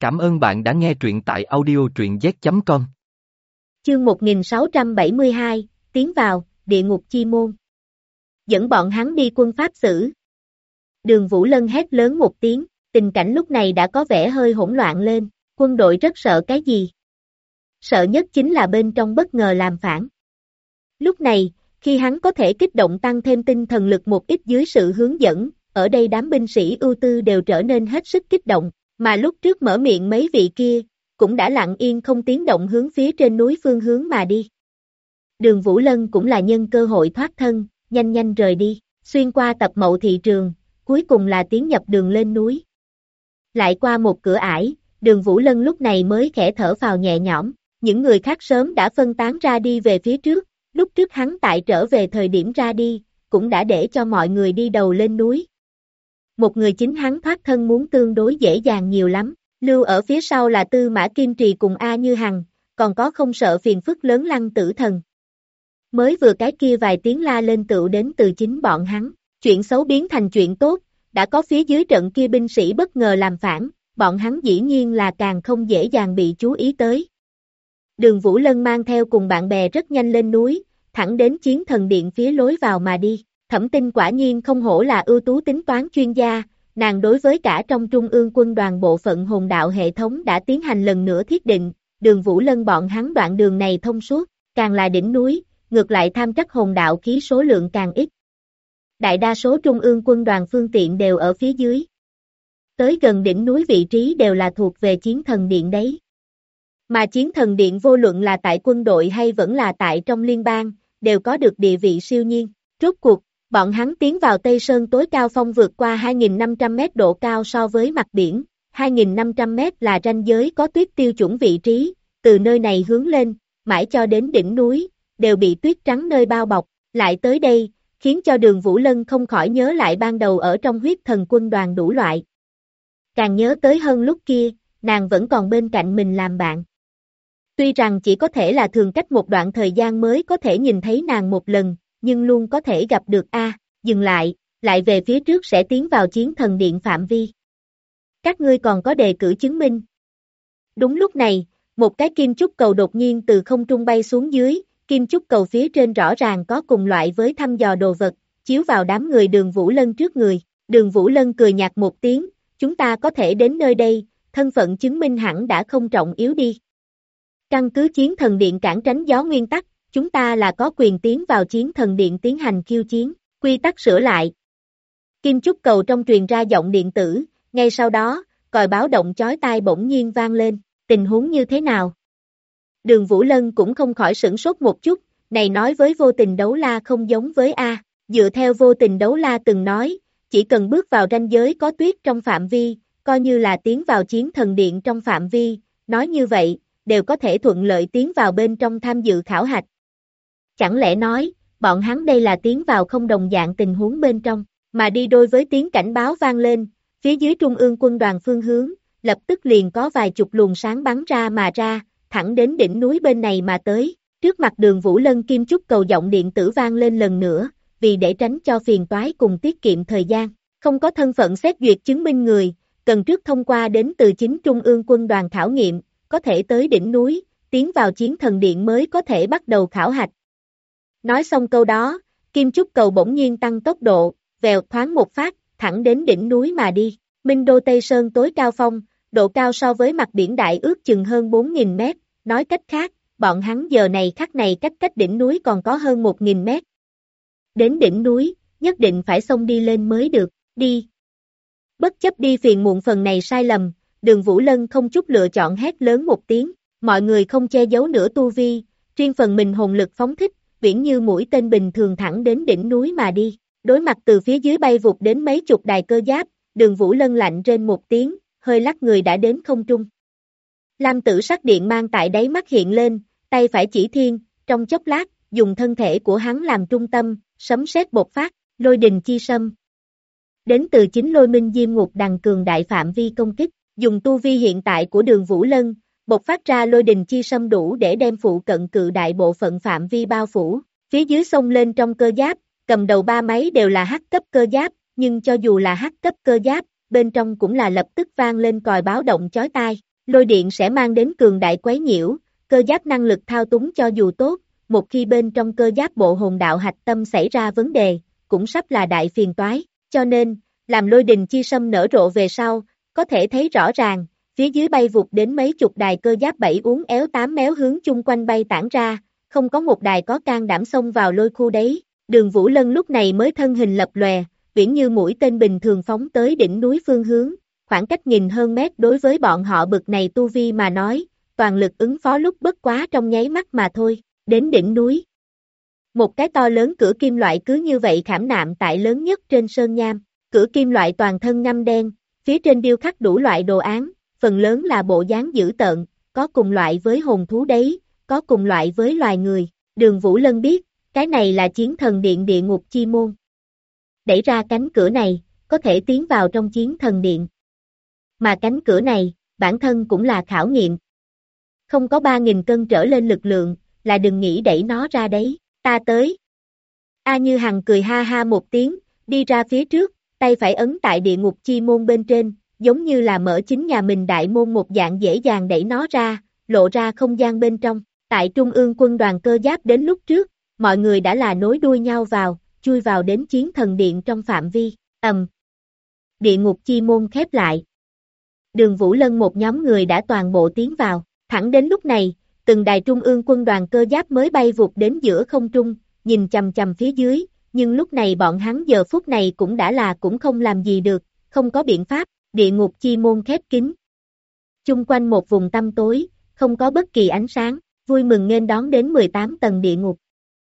Cảm ơn bạn đã nghe truyện tại audio truyện z.com. Chương 1672, tiến vào, địa ngục chi môn. Dẫn bọn hắn đi quân pháp xử. Đường Vũ Lân hét lớn một tiếng, tình cảnh lúc này đã có vẻ hơi hỗn loạn lên, quân đội rất sợ cái gì? Sợ nhất chính là bên trong bất ngờ làm phản. Lúc này, khi hắn có thể kích động tăng thêm tinh thần lực một ít dưới sự hướng dẫn, ở đây đám binh sĩ ưu tư đều trở nên hết sức kích động, mà lúc trước mở miệng mấy vị kia, cũng đã lặng yên không tiếng động hướng phía trên núi phương hướng mà đi. Đường Vũ Lân cũng là nhân cơ hội thoát thân, nhanh nhanh rời đi, xuyên qua tập mậu thị trường, cuối cùng là tiến nhập đường lên núi. Lại qua một cửa ải, đường Vũ Lân lúc này mới khẽ thở phào nhẹ nhõm, những người khác sớm đã phân tán ra đi về phía trước, lúc trước hắn tại trở về thời điểm ra đi, cũng đã để cho mọi người đi đầu lên núi. Một người chính hắn thoát thân muốn tương đối dễ dàng nhiều lắm, lưu ở phía sau là Tư Mã Kim Trì cùng A Như Hằng, còn có không sợ phiền phức lớn Lăng Tử Thần. Mới vừa cái kia vài tiếng la lên tựu đến từ chính bọn hắn, chuyện xấu biến thành chuyện tốt, đã có phía dưới trận kia binh sĩ bất ngờ làm phản, bọn hắn dĩ nhiên là càng không dễ dàng bị chú ý tới. Đường Vũ Lân mang theo cùng bạn bè rất nhanh lên núi, thẳng đến Chiến Thần Điện phía lối vào mà đi. Thẩm Tinh quả nhiên không hổ là ưu tú tính toán chuyên gia, nàng đối với cả trong Trung ương quân đoàn bộ phận hồn đạo hệ thống đã tiến hành lần nữa thiết định, đường Vũ Lân bọn hắn đoạn đường này thông suốt, càng là đỉnh núi, ngược lại tham trắc hồn đạo khí số lượng càng ít. Đại đa số Trung ương quân đoàn phương tiện đều ở phía dưới. Tới gần đỉnh núi vị trí đều là thuộc về Chiến Thần Điện đấy. Mà Chiến Thần Điện vô luận là tại quân đội hay vẫn là tại trong liên bang, đều có được địa vị siêu nhiên. Rốt cuộc, bọn hắn tiến vào Tây Sơn tối cao phong vượt qua 2.500 mét độ cao so với mặt biển, 2.500 mét là ranh giới có tuyết tiêu chuẩn vị trí, từ nơi này hướng lên, mãi cho đến đỉnh núi, đều bị tuyết trắng nơi bao bọc, lại tới đây, khiến cho đường Vũ Lân không khỏi nhớ lại ban đầu ở trong huyết thần quân đoàn đủ loại. Càng nhớ tới hơn lúc kia, nàng vẫn còn bên cạnh mình làm bạn. Tuy rằng chỉ có thể là thường cách một đoạn thời gian mới có thể nhìn thấy nàng một lần, nhưng luôn có thể gặp được dừng lại về phía trước sẽ tiến vào Chiến Thần Điện phạm vi. Các ngươi còn có đề cử chứng minh. Đúng lúc này, một cái kim chúc cầu đột nhiên từ không trung bay xuống dưới, kim chúc cầu phía trên rõ ràng có cùng loại với thăm dò đồ vật, chiếu vào đám người đường Vũ Lân trước người. Đường Vũ Lân cười nhạt một tiếng, chúng ta có thể đến nơi đây, thân phận chứng minh hẳn đã không trọng yếu đi. Căn cứ Chiến Thần Điện cản tránh gió nguyên tắc, chúng ta là có quyền tiến vào Chiến Thần Điện tiến hành khiêu chiến, quy tắc sửa lại. Kim chúc cầu trong truyền ra giọng điện tử, ngay sau đó, còi báo động chói tai bỗng nhiên vang lên, tình huống như thế nào? Đường Vũ Lân cũng không khỏi sửng sốt một chút, này nói với Vô Tình Đấu La không giống với dựa theo Vô Tình Đấu La từng nói, chỉ cần bước vào ranh giới có tuyết trong phạm vi, coi như là tiến vào Chiến Thần Điện trong phạm vi, nói như vậy, đều có thể thuận lợi tiến vào bên trong tham dự khảo hạch. Chẳng lẽ nói, bọn hắn đây là tiến vào không đồng dạng tình huống bên trong, mà đi đôi với tiếng cảnh báo vang lên, phía dưới Trung ương quân đoàn phương hướng, lập tức liền có vài chục luồng sáng bắn ra mà ra, thẳng đến đỉnh núi bên này mà tới, trước mặt đường Vũ Lân kim chúc cầu giọng điện tử vang lên lần nữa, vì để tránh cho phiền toái cùng tiết kiệm thời gian, không có thân phận xét duyệt chứng minh người, cần trước thông qua đến từ chính Trung ương quân đoàn khảo nghiệm, có thể tới đỉnh núi, tiến vào Chiến Thần Điện mới có thể bắt đầu khảo hạch. Nói xong câu đó, kim chúc cầu bỗng nhiên tăng tốc độ, vèo thoáng một phát, thẳng đến đỉnh núi mà đi. Minh Đô Tây Sơn tối cao phong, độ cao so với mặt biển đại ước chừng hơn 4.000 mét, nói cách khác, bọn hắn giờ này khắc này cách đỉnh núi còn có hơn 1.000 mét. Đến đỉnh núi, nhất định phải xông đi lên mới được, đi. Bất chấp đi phiền muộn phần này sai lầm, đường Vũ Lân không chút lựa chọn hét lớn một tiếng, mọi người không che giấu nữa tu vi, riêng phần mình hồn lực phóng thích, viễn như mũi tên bình thường thẳng đến đỉnh núi mà đi, đối mặt từ phía dưới bay vụt đến mấy chục đài cơ giáp, đường Vũ Lân lạnh rên một tiếng, hơi lắc người đã đến không trung. Lam tử sắc điện mang tại đáy mắt hiện lên, tay phải chỉ thiên, trong chốc lát, dùng thân thể của hắn làm trung tâm, sấm sét bộc phát, lôi đình chi sâm. Đến từ chính lôi minh diêm ngục đằng cường đại phạm vi công kích, dùng tu vi hiện tại của đường Vũ Lân, bộc phát ra lôi đình chi sâm đủ để đem phụ cận cự đại bộ phận phạm vi bao phủ, phía dưới xông lên trong cơ giáp, cầm đầu ba máy đều là H cấp cơ giáp, nhưng cho dù là H cấp cơ giáp, bên trong cũng là lập tức vang lên còi báo động chói tai, Lôi điện sẽ mang đến cường đại quấy nhiễu, cơ giáp năng lực thao túng cho dù tốt, một khi bên trong cơ giáp bộ hồn đạo hạch tâm xảy ra vấn đề, cũng sắp là đại phiền toái, cho nên, làm lôi đình chi sâm nở rộ về sau, có thể thấy rõ ràng, phía dưới bay vụt đến mấy chục đài cơ giáp 7 uốn éo 8 méo hướng chung quanh bay tản ra, không có một đài có can đảm xông vào lôi khu đấy. Đường Vũ Lân lúc này mới thân hình lập lòe, viễn như mũi tên bình thường phóng tới đỉnh núi phương hướng, khoảng cách nghìn hơn mét đối với bọn họ bực này tu vi mà nói, toàn lực ứng phó lúc bất quá trong nháy mắt mà thôi, đến đỉnh núi. Một cái to lớn cửa kim loại cứ như vậy khảm nạm tại lớn nhất trên sơn nham, cửa kim loại toàn thân ngăm đen, phía trên điêu khắc đủ loại đồ án, phần lớn là bộ dáng dữ tợn, có cùng loại với hồn thú đấy, có cùng loại với loài người, Đường Vũ Lân biết, cái này là chiến thần điện địa ngục chi môn. Đẩy ra cánh cửa này, có thể tiến vào trong chiến thần điện. Mà cánh cửa này, bản thân cũng là khảo nghiệm. Không có 3.000 cân trở lên lực lượng, là đừng nghĩ đẩy nó ra đấy, ta tới. A Như Hằng cười ha ha một tiếng, đi ra phía trước, tay phải ấn tại địa ngục chi môn bên trên, giống như là mở chính nhà mình đại môn một dạng dễ dàng đẩy nó ra, lộ ra không gian bên trong. Tại Trung ương quân đoàn cơ giáp đến lúc trước, mọi người đã là nối đuôi nhau vào, chui vào đến chiến thần điện trong phạm vi, địa ngục chi môn khép lại. Đường Vũ Lân một nhóm người đã toàn bộ tiến vào, thẳng đến lúc này, từng đài Trung ương quân đoàn cơ giáp mới bay vụt đến giữa không trung, nhìn chằm chằm phía dưới, nhưng lúc này bọn hắn giờ phút này cũng đã là cũng không làm gì được, không có biện pháp, địa ngục chi môn khép kín. Chung quanh một vùng tăm tối, không có bất kỳ ánh sáng, vui mừng nghênh đón đến 18 tầng địa ngục.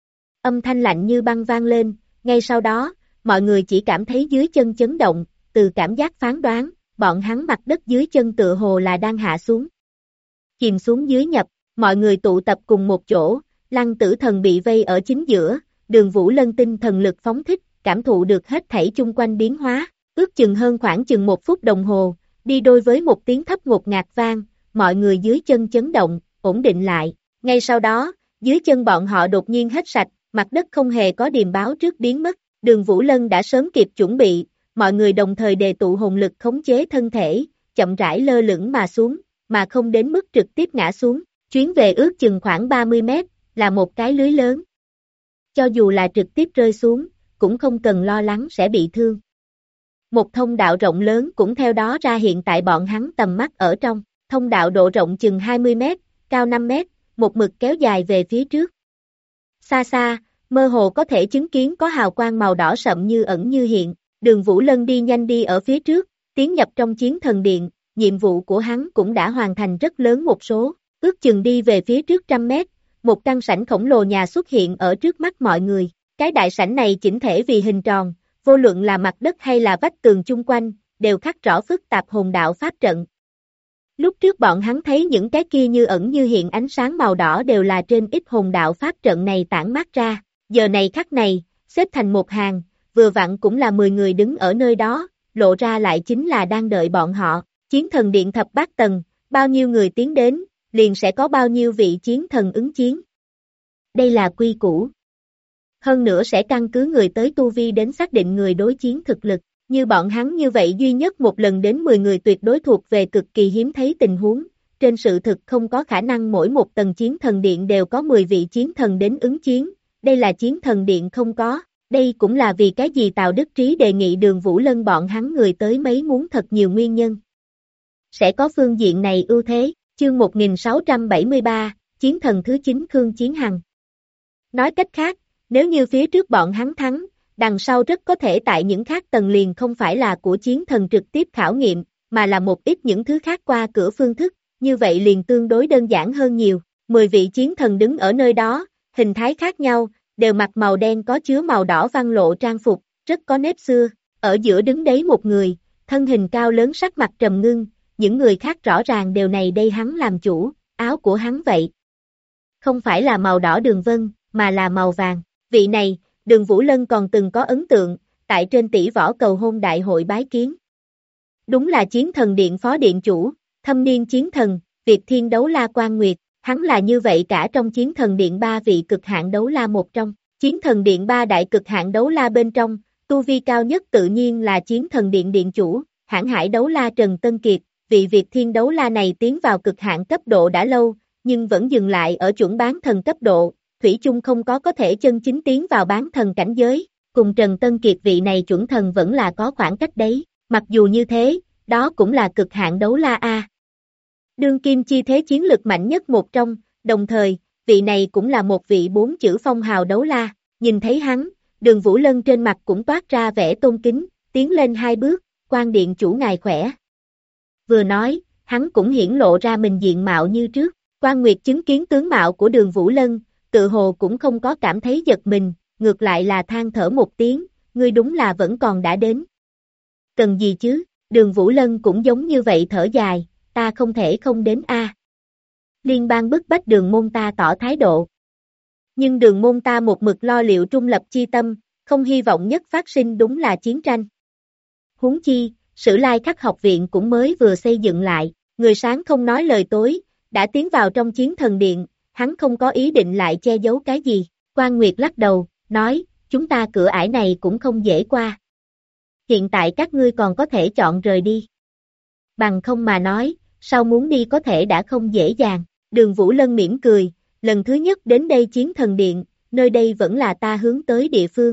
Âm thanh lạnh như băng vang lên, ngay sau đó, mọi người chỉ cảm thấy dưới chân chấn động, từ cảm giác phán đoán, bọn hắn mặt đất dưới chân tựa hồ là đang hạ xuống. Chìm xuống dưới nhập, mọi người tụ tập cùng một chỗ, Lăng Tử Thần bị vây ở chính giữa, Đường Vũ Lân tinh thần lực phóng thích, cảm thụ được hết thảy chung quanh biến hóa, ước chừng hơn khoảng chừng 1 phút đồng hồ, đi đôi với một tiếng thấp ngột ngạt vang, mọi người dưới chân chấn động, ổn định lại, ngay sau đó, dưới chân bọn họ đột nhiên hết sạch, mặt đất không hề có điềm báo trước biến mất, Đường Vũ Lân đã sớm kịp chuẩn bị, mọi người đồng thời đề tụ hồn lực khống chế thân thể, chậm rãi lơ lửng mà xuống, mà không đến mức trực tiếp ngã xuống, chuyến về ước chừng khoảng 30 mét, là một cái lưới lớn. Cho dù là trực tiếp rơi xuống, cũng không cần lo lắng sẽ bị thương. Một thông đạo rộng lớn cũng theo đó ra hiện tại bọn hắn tầm mắt ở trong, thông đạo độ rộng chừng 20 mét, cao 5 mét, một mực kéo dài về phía trước. Xa xa, mơ hồ có thể chứng kiến có hào quang màu đỏ sậm như ẩn như hiện, Đường Vũ Lân đi nhanh đi ở phía trước, tiến nhập trong chiến thần điện, nhiệm vụ của hắn cũng đã hoàn thành rất lớn một số, ước chừng đi về phía trước 100 mét, một căn sảnh khổng lồ nhà xuất hiện ở trước mắt mọi người, cái đại sảnh này chỉnh thể vì hình tròn, vô luận là mặt đất hay là vách tường chung quanh, đều khắc rõ phức tạp hồn đạo pháp trận. Lúc trước bọn hắn thấy những cái kia như ẩn như hiện ánh sáng màu đỏ đều là trên ít hồn đạo pháp trận này tản mát ra, giờ này khắc này, xếp thành một hàng, vừa vặn cũng là 10 người đứng ở nơi đó, lộ ra lại chính là đang đợi bọn họ, chiến thần điện thập bát tầng, bao nhiêu người tiến đến, liền sẽ có bao nhiêu vị chiến thần ứng chiến. Đây là quy củ. Hơn nữa sẽ căn cứ người tới tu vi đến xác định người đối chiến thực lực, như bọn hắn như vậy duy nhất một lần đến 10 người tuyệt đối thuộc về cực kỳ hiếm thấy tình huống, trên sự thực không có khả năng mỗi một tầng chiến thần điện đều có 10 vị chiến thần đến ứng chiến, đây là chiến thần điện không có, đây cũng là vì cái gì Tào Đức Trí đề nghị Đường Vũ Lân bọn hắn người tới mấy muốn thật nhiều nguyên nhân. Sẽ có phương diện này ưu thế, chương 1673, chiến thần thứ 9 Khương Chiến Hằng. Nói cách khác, nếu như phía trước bọn hắn thắng, đằng sau rất có thể tại những khác tầng liền không phải là của chiến thần trực tiếp khảo nghiệm, mà là một ít những thứ khác qua cửa phương thức, như vậy liền tương đối đơn giản hơn nhiều. 10 vị chiến thần đứng ở nơi đó, hình thái khác nhau, đều mặc màu đen có chứa màu đỏ văn lộ trang phục, rất có nếp xưa, ở giữa đứng đấy một người, thân hình cao lớn sắc mặt trầm ngưng, những người khác rõ ràng đều này đây hắn làm chủ, áo của hắn vậy. Không phải là màu đỏ đường vân, mà là màu vàng, vị này, Đường Vũ Lân còn từng có ấn tượng, tại trên tỷ võ cầu hôn đại hội bái kiến. Đúng là chiến thần điện phó điện chủ, thâm niên chiến thần, Việt Thiên Đấu La Quan Nguyệt, hắn là như vậy cả trong chiến thần điện 3 vị cực hạn đấu la một trong, chiến thần điện 3 đại cực hạn đấu la bên trong, tu vi cao nhất tự nhiên là chiến thần điện điện chủ, Hãn Hải Đấu La Trần Tân Kiệt, vị Việt Thiên đấu la này tiến vào cực hạn cấp độ đã lâu, nhưng vẫn dừng lại ở chuẩn bán thần cấp độ, thủy chung không có thể chân chính tiến vào bán thần cảnh giới, cùng Trần Tân Kiệt vị này chuẩn thần vẫn là có khoảng cách đấy, mặc dù như thế, đó cũng là cực hạn đấu la A. Đương kim chi thế chiến lực mạnh nhất một trong, đồng thời, vị này cũng là một vị 4 chữ phong hào đấu la, nhìn thấy hắn, Đường Vũ Lân trên mặt cũng toát ra vẻ tôn kính, tiến lên 2 bước, quan điện chủ ngài khỏe. Vừa nói, hắn cũng hiển lộ ra mình diện mạo như trước, Quan Nguyệt chứng kiến tướng mạo của Đường Vũ Lân, tự hồ cũng không có cảm thấy giật mình, ngược lại là than thở một tiếng, ngươi đúng là vẫn còn đã đến. Cần gì chứ, Đường Vũ Lân cũng giống như vậy thở dài, ta không thể không đến a. Liên bang bức bách Đường môn ta tỏ thái độ. Nhưng Đường môn ta một mực lo liệu trung lập chi tâm, không hy vọng nhất phát sinh đúng là chiến tranh. Huống chi, Sử Lai Khắc học viện cũng mới vừa xây dựng lại, người sáng không nói lời tối, đã tiến vào trong chiến thần điện, hắn không có ý định lại che giấu cái gì. Quan Nguyệt lắc đầu, nói, chúng ta cửa ải này cũng không dễ qua. Hiện tại các ngươi còn có thể chọn rời đi. Bằng không mà nói, sau muốn đi có thể đã không dễ dàng. Đường Vũ Lân mỉm cười, lần thứ nhất đến đây chiến thần điện, nơi đây vẫn là ta hướng tới địa phương.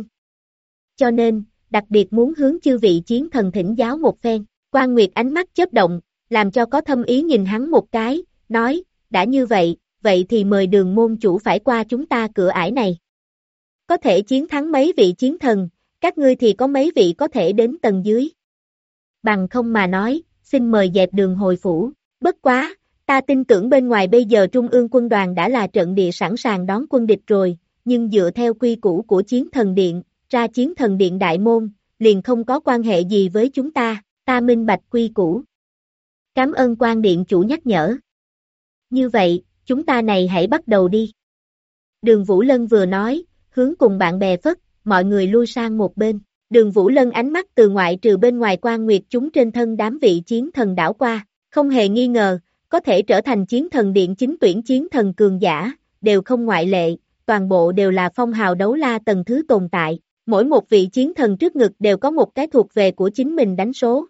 Cho nên, đặc biệt muốn hướng chư vị chiến thần thỉnh giáo một phen. Quan Nguyệt ánh mắt chớp động, làm cho có thâm ý nhìn hắn một cái, nói, đã như vậy, vậy thì mời Đường môn chủ phải qua chúng ta cửa ải này. Có thể chiến thắng mấy vị chiến thần, các ngươi thì có mấy vị có thể đến tầng dưới. Bằng không mà nói, xin mời dẹp đường hồi phủ, bất quá, ta tin tưởng bên ngoài bây giờ Trung ương quân đoàn đã là trận địa sẵn sàng đón quân địch rồi, nhưng dựa theo quy củ của chiến thần điện, ra chiến thần điện đại môn, liền không có quan hệ gì với chúng ta minh bạch quy củ. Cảm ơn Quan điện chủ nhắc nhở. Như vậy, chúng ta này hãy bắt đầu đi. Đường Vũ Lân vừa nói, hướng cùng bạn bè phất, mọi người lui sang một bên. Đường Vũ Lân ánh mắt từ ngoại trừ bên ngoài Quan Nguyệt chúng trên thân đám vị chiến thần đảo qua, không hề nghi ngờ, có thể trở thành chiến thần điện chính tuyển chiến thần cường giả, đều không ngoại lệ, toàn bộ đều là phong hào đấu la tầng thứ tồn tại, mỗi một vị chiến thần trước ngực đều có một cái thuộc về của chính mình đánh số.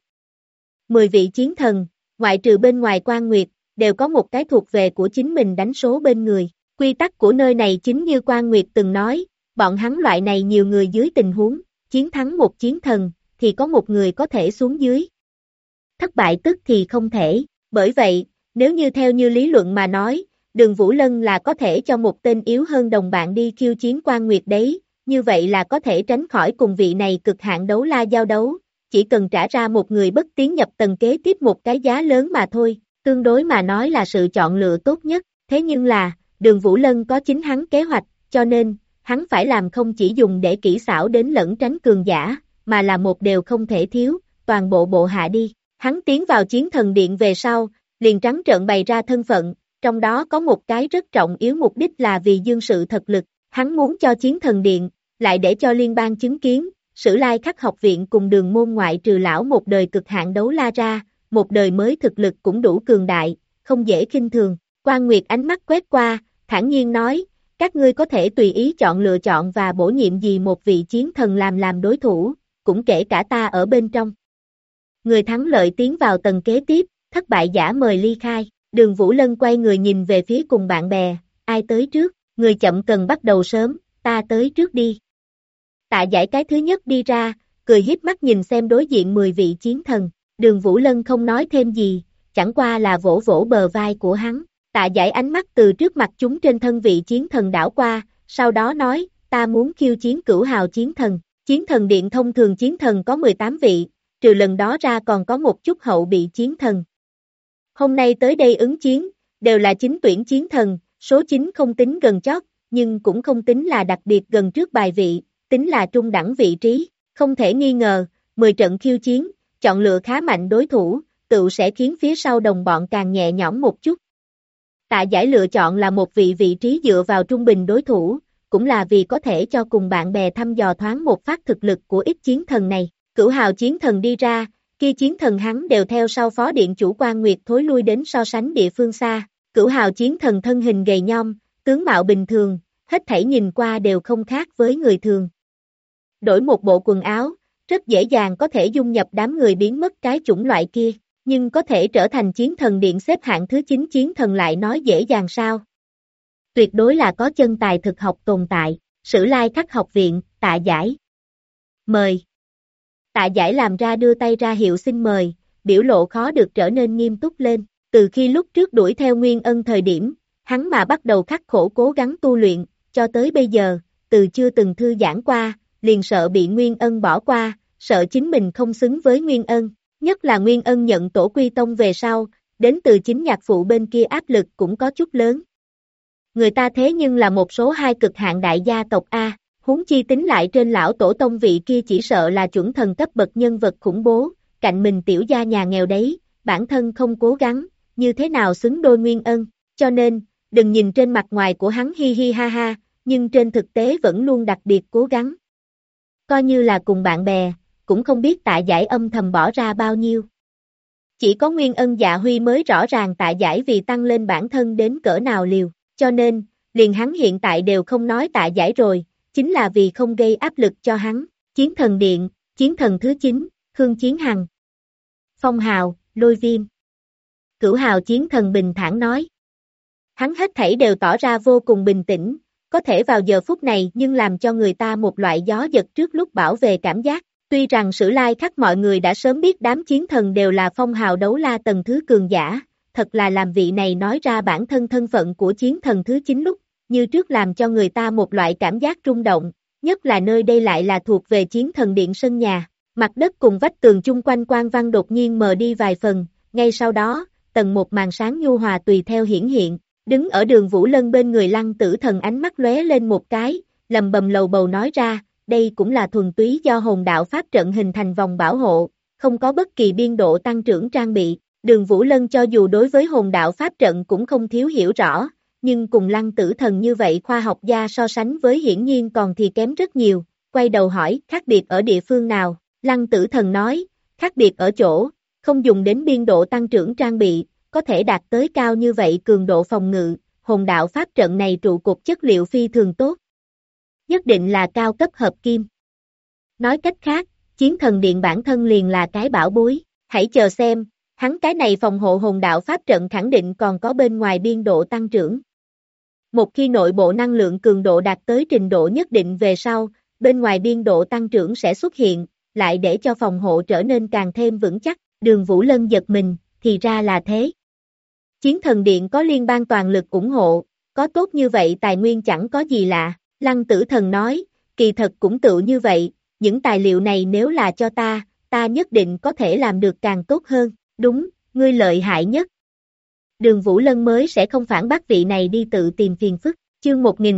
10 vị chiến thần, ngoại trừ bên ngoài Quan Nguyệt, đều có một cái thuộc về của chính mình đánh số bên người. Quy tắc của nơi này chính như Quan Nguyệt từng nói, bọn hắn loại này nhiều người dưới tình huống, chiến thắng một chiến thần, thì có một người có thể xuống dưới. Thất bại tức thì không thể, bởi vậy, nếu như theo như lý luận mà nói, Đường Vũ Lân là có thể cho một tên yếu hơn đồng bạn đi khiêu chiến Quan Nguyệt đấy, như vậy là có thể tránh khỏi cùng vị này cực hạn đấu la giao đấu, chỉ cần trả ra một người bất tiến nhập tầng kế tiếp một cái giá lớn mà thôi, tương đối mà nói là sự chọn lựa tốt nhất, thế nhưng là, Đường Vũ Lân có chính hắn kế hoạch, cho nên, hắn phải làm không chỉ dùng để kỹ xảo đến lẫn tránh cường giả, mà là một điều không thể thiếu, toàn bộ bộ hạ đi. Hắn tiến vào chiến thần điện về sau, liền trắng trợn bày ra thân phận, trong đó có một cái rất trọng yếu mục đích là vì dương sự thật lực, hắn muốn cho chiến thần điện, lại để cho liên bang chứng kiến, Sử Lai Khắc học viện cùng Đường môn ngoại trừ lão một đời cực hạn đấu la ra, một đời mới thực lực cũng đủ cường đại, không dễ khinh thường. Quan Nguyệt ánh mắt quét qua, thản nhiên nói, các ngươi có thể tùy ý chọn lựa chọn và bổ nhiệm gì một vị chiến thần làm đối thủ, cũng kể cả ta ở bên trong. Người thắng lợi tiến vào tầng kế tiếp, thất bại giả mời ly khai. Đường Vũ Lân quay người nhìn về phía cùng bạn bè, ai tới trước, người chậm cần bắt đầu sớm, ta tới trước đi. Tạ Giải cái thứ nhất đi ra, cười híp mắt nhìn xem đối diện 10 vị chiến thần, Đường Vũ Lân không nói thêm gì, chẳng qua là vỗ vỗ bờ vai của hắn. Tạ Giải ánh mắt từ trước mặt chúng trên thân vị chiến thần đảo qua, sau đó nói, ta muốn khiêu chiến cửu hào chiến thần. Chiến thần điện thông thường chiến thần có 18 vị, trừ lần đó ra còn có một chút hậu bị chiến thần. Hôm nay tới đây ứng chiến, đều là chính tuyển chiến thần, số 9 không tính gần chót, nhưng cũng không tính là đặc biệt gần trước bài vị, tính là trung đẳng vị trí, không thể nghi ngờ, 10 trận khiêu chiến, chọn lựa khá mạnh đối thủ, tự sẽ khiến phía sau đồng bọn càng nhẹ nhõm một chút. Tạ Giải lựa chọn là một vị trí dựa vào trung bình đối thủ, cũng là vì có thể cho cùng bạn bè thăm dò thoáng một phát thực lực của ít chiến thần này. Cửu hào chiến thần đi ra, kia chiến thần hắn đều theo sau phó điện chủ Quan Nguyệt thối lui đến so sánh địa phương xa. Cửu hào chiến thần thân hình gầy nhom, tướng mạo bình thường, hết thảy nhìn qua đều không khác với người thường. Đổi một bộ quần áo, rất dễ dàng có thể dung nhập đám người biến mất cái chủng loại kia. Nhưng có thể trở thành chiến thần điện xếp hạng thứ 9 chiến thần lại nói dễ dàng sao? Tuyệt đối là có chân tài thực học tồn tại. Sử Lai Khắc học viện, Tạ Giải. Mời. Tạ Giải làm ra đưa tay ra hiệu xin mời, biểu lộ khó được trở nên nghiêm túc lên. Từ khi lúc trước đuổi theo Nguyên Ân thời điểm, hắn mà bắt đầu khắc khổ cố gắng tu luyện, cho tới bây giờ, từ chưa từng thư giãn qua, liền sợ bị Nguyên Ân bỏ qua, sợ chính mình không xứng với Nguyên Ân. Nhất là Nguyên Ân nhận tổ quy tông về sau, đến từ chính nhạc phụ bên kia áp lực cũng có chút lớn. Người ta thế nhưng là một số hai cực hạn đại gia tộc A, huống chi tính lại trên lão tổ tông vị kia chỉ sợ là chuẩn thần cấp bậc nhân vật khủng bố, cạnh mình tiểu gia nhà nghèo đấy, bản thân không cố gắng, như thế nào xứng đôi Nguyên Ân, cho nên, đừng nhìn trên mặt ngoài của hắn hi hi ha ha, nhưng trên thực tế vẫn luôn đặc biệt cố gắng. Coi như là cùng bạn bè, cũng không biết Tạ Giải âm thầm bỏ ra bao nhiêu. Chỉ có Nguyên Ân Dạ Huy mới rõ ràng Tạ Giải vì tăng lên bản thân đến cỡ nào liều, cho nên, liền hắn hiện tại đều không nói Tạ Giải rồi, chính là vì không gây áp lực cho hắn. Chiến thần điện, chiến thần thứ 9, Khương Chiến Hằng. Phong hào, Lôi Viêm. Cửu hào chiến thần bình thản nói. Hắn hết thảy đều tỏ ra vô cùng bình tĩnh, có thể vào giờ phút này nhưng làm cho người ta một loại gió giật trước lúc bảo vệ cảm giác. Tuy rằng Sử Lai Khắc mọi người đã sớm biết đám chiến thần đều là phong hào đấu la tầng thứ cường giả, thật là làm vị này nói ra bản thân thân phận của chiến thần thứ 9 lúc, như trước làm cho người ta một loại cảm giác rung động, nhất là nơi đây lại là thuộc về chiến thần điện sân nhà, mặt đất cùng vách tường chung quanh quang văn đột nhiên mờ đi vài phần, ngay sau đó, tầng một màn sáng nhu hòa tùy theo hiển hiện, đứng ở Đường Vũ Lân bên người Lăng Tử Thần ánh mắt lóe lên một cái, lầm bầm lầu bầu nói ra, đây cũng là thuần túy do hồn đạo pháp trận hình thành vòng bảo hộ, không có bất kỳ biên độ tăng trưởng trang bị. Đường Vũ Lân cho dù đối với hồn đạo pháp trận cũng không thiếu hiểu rõ, nhưng cùng Lăng Tử Thần như vậy khoa học gia so sánh với hiển nhiên còn thì kém rất nhiều, quay đầu hỏi, khác biệt ở địa phương nào? Lăng Tử Thần nói, khác biệt ở chỗ, không dùng đến biên độ tăng trưởng trang bị, có thể đạt tới cao như vậy cường độ phòng ngự, hồn đạo pháp trận này trụ cột chất liệu phi thường tốt. Nhất định là cao cấp hợp kim. Nói cách khác, chiến thần điện bản thân liền là cái bảo bối, hãy chờ xem, hắn cái này phòng hộ hồn đạo pháp trận khẳng định còn có bên ngoài biên độ tăng trưởng. Một khi nội bộ năng lượng cường độ đạt tới trình độ nhất định về sau, bên ngoài biên độ tăng trưởng sẽ xuất hiện, lại để cho phòng hộ trở nên càng thêm vững chắc. Đường Vũ Lân giật mình, thì ra là thế. Chiến thần điện có liên bang toàn lực ủng hộ, có tốt như vậy tài nguyên chẳng có gì lạ. Lăng Tử Thần nói, kỳ thật cũng tự như vậy, những tài liệu này nếu là cho ta nhất định có thể làm được càng tốt hơn. Đúng, ngươi lợi hại nhất. Đường Vũ Lân mới sẽ không phản bác vị này đi tự tìm phiền phức. Chương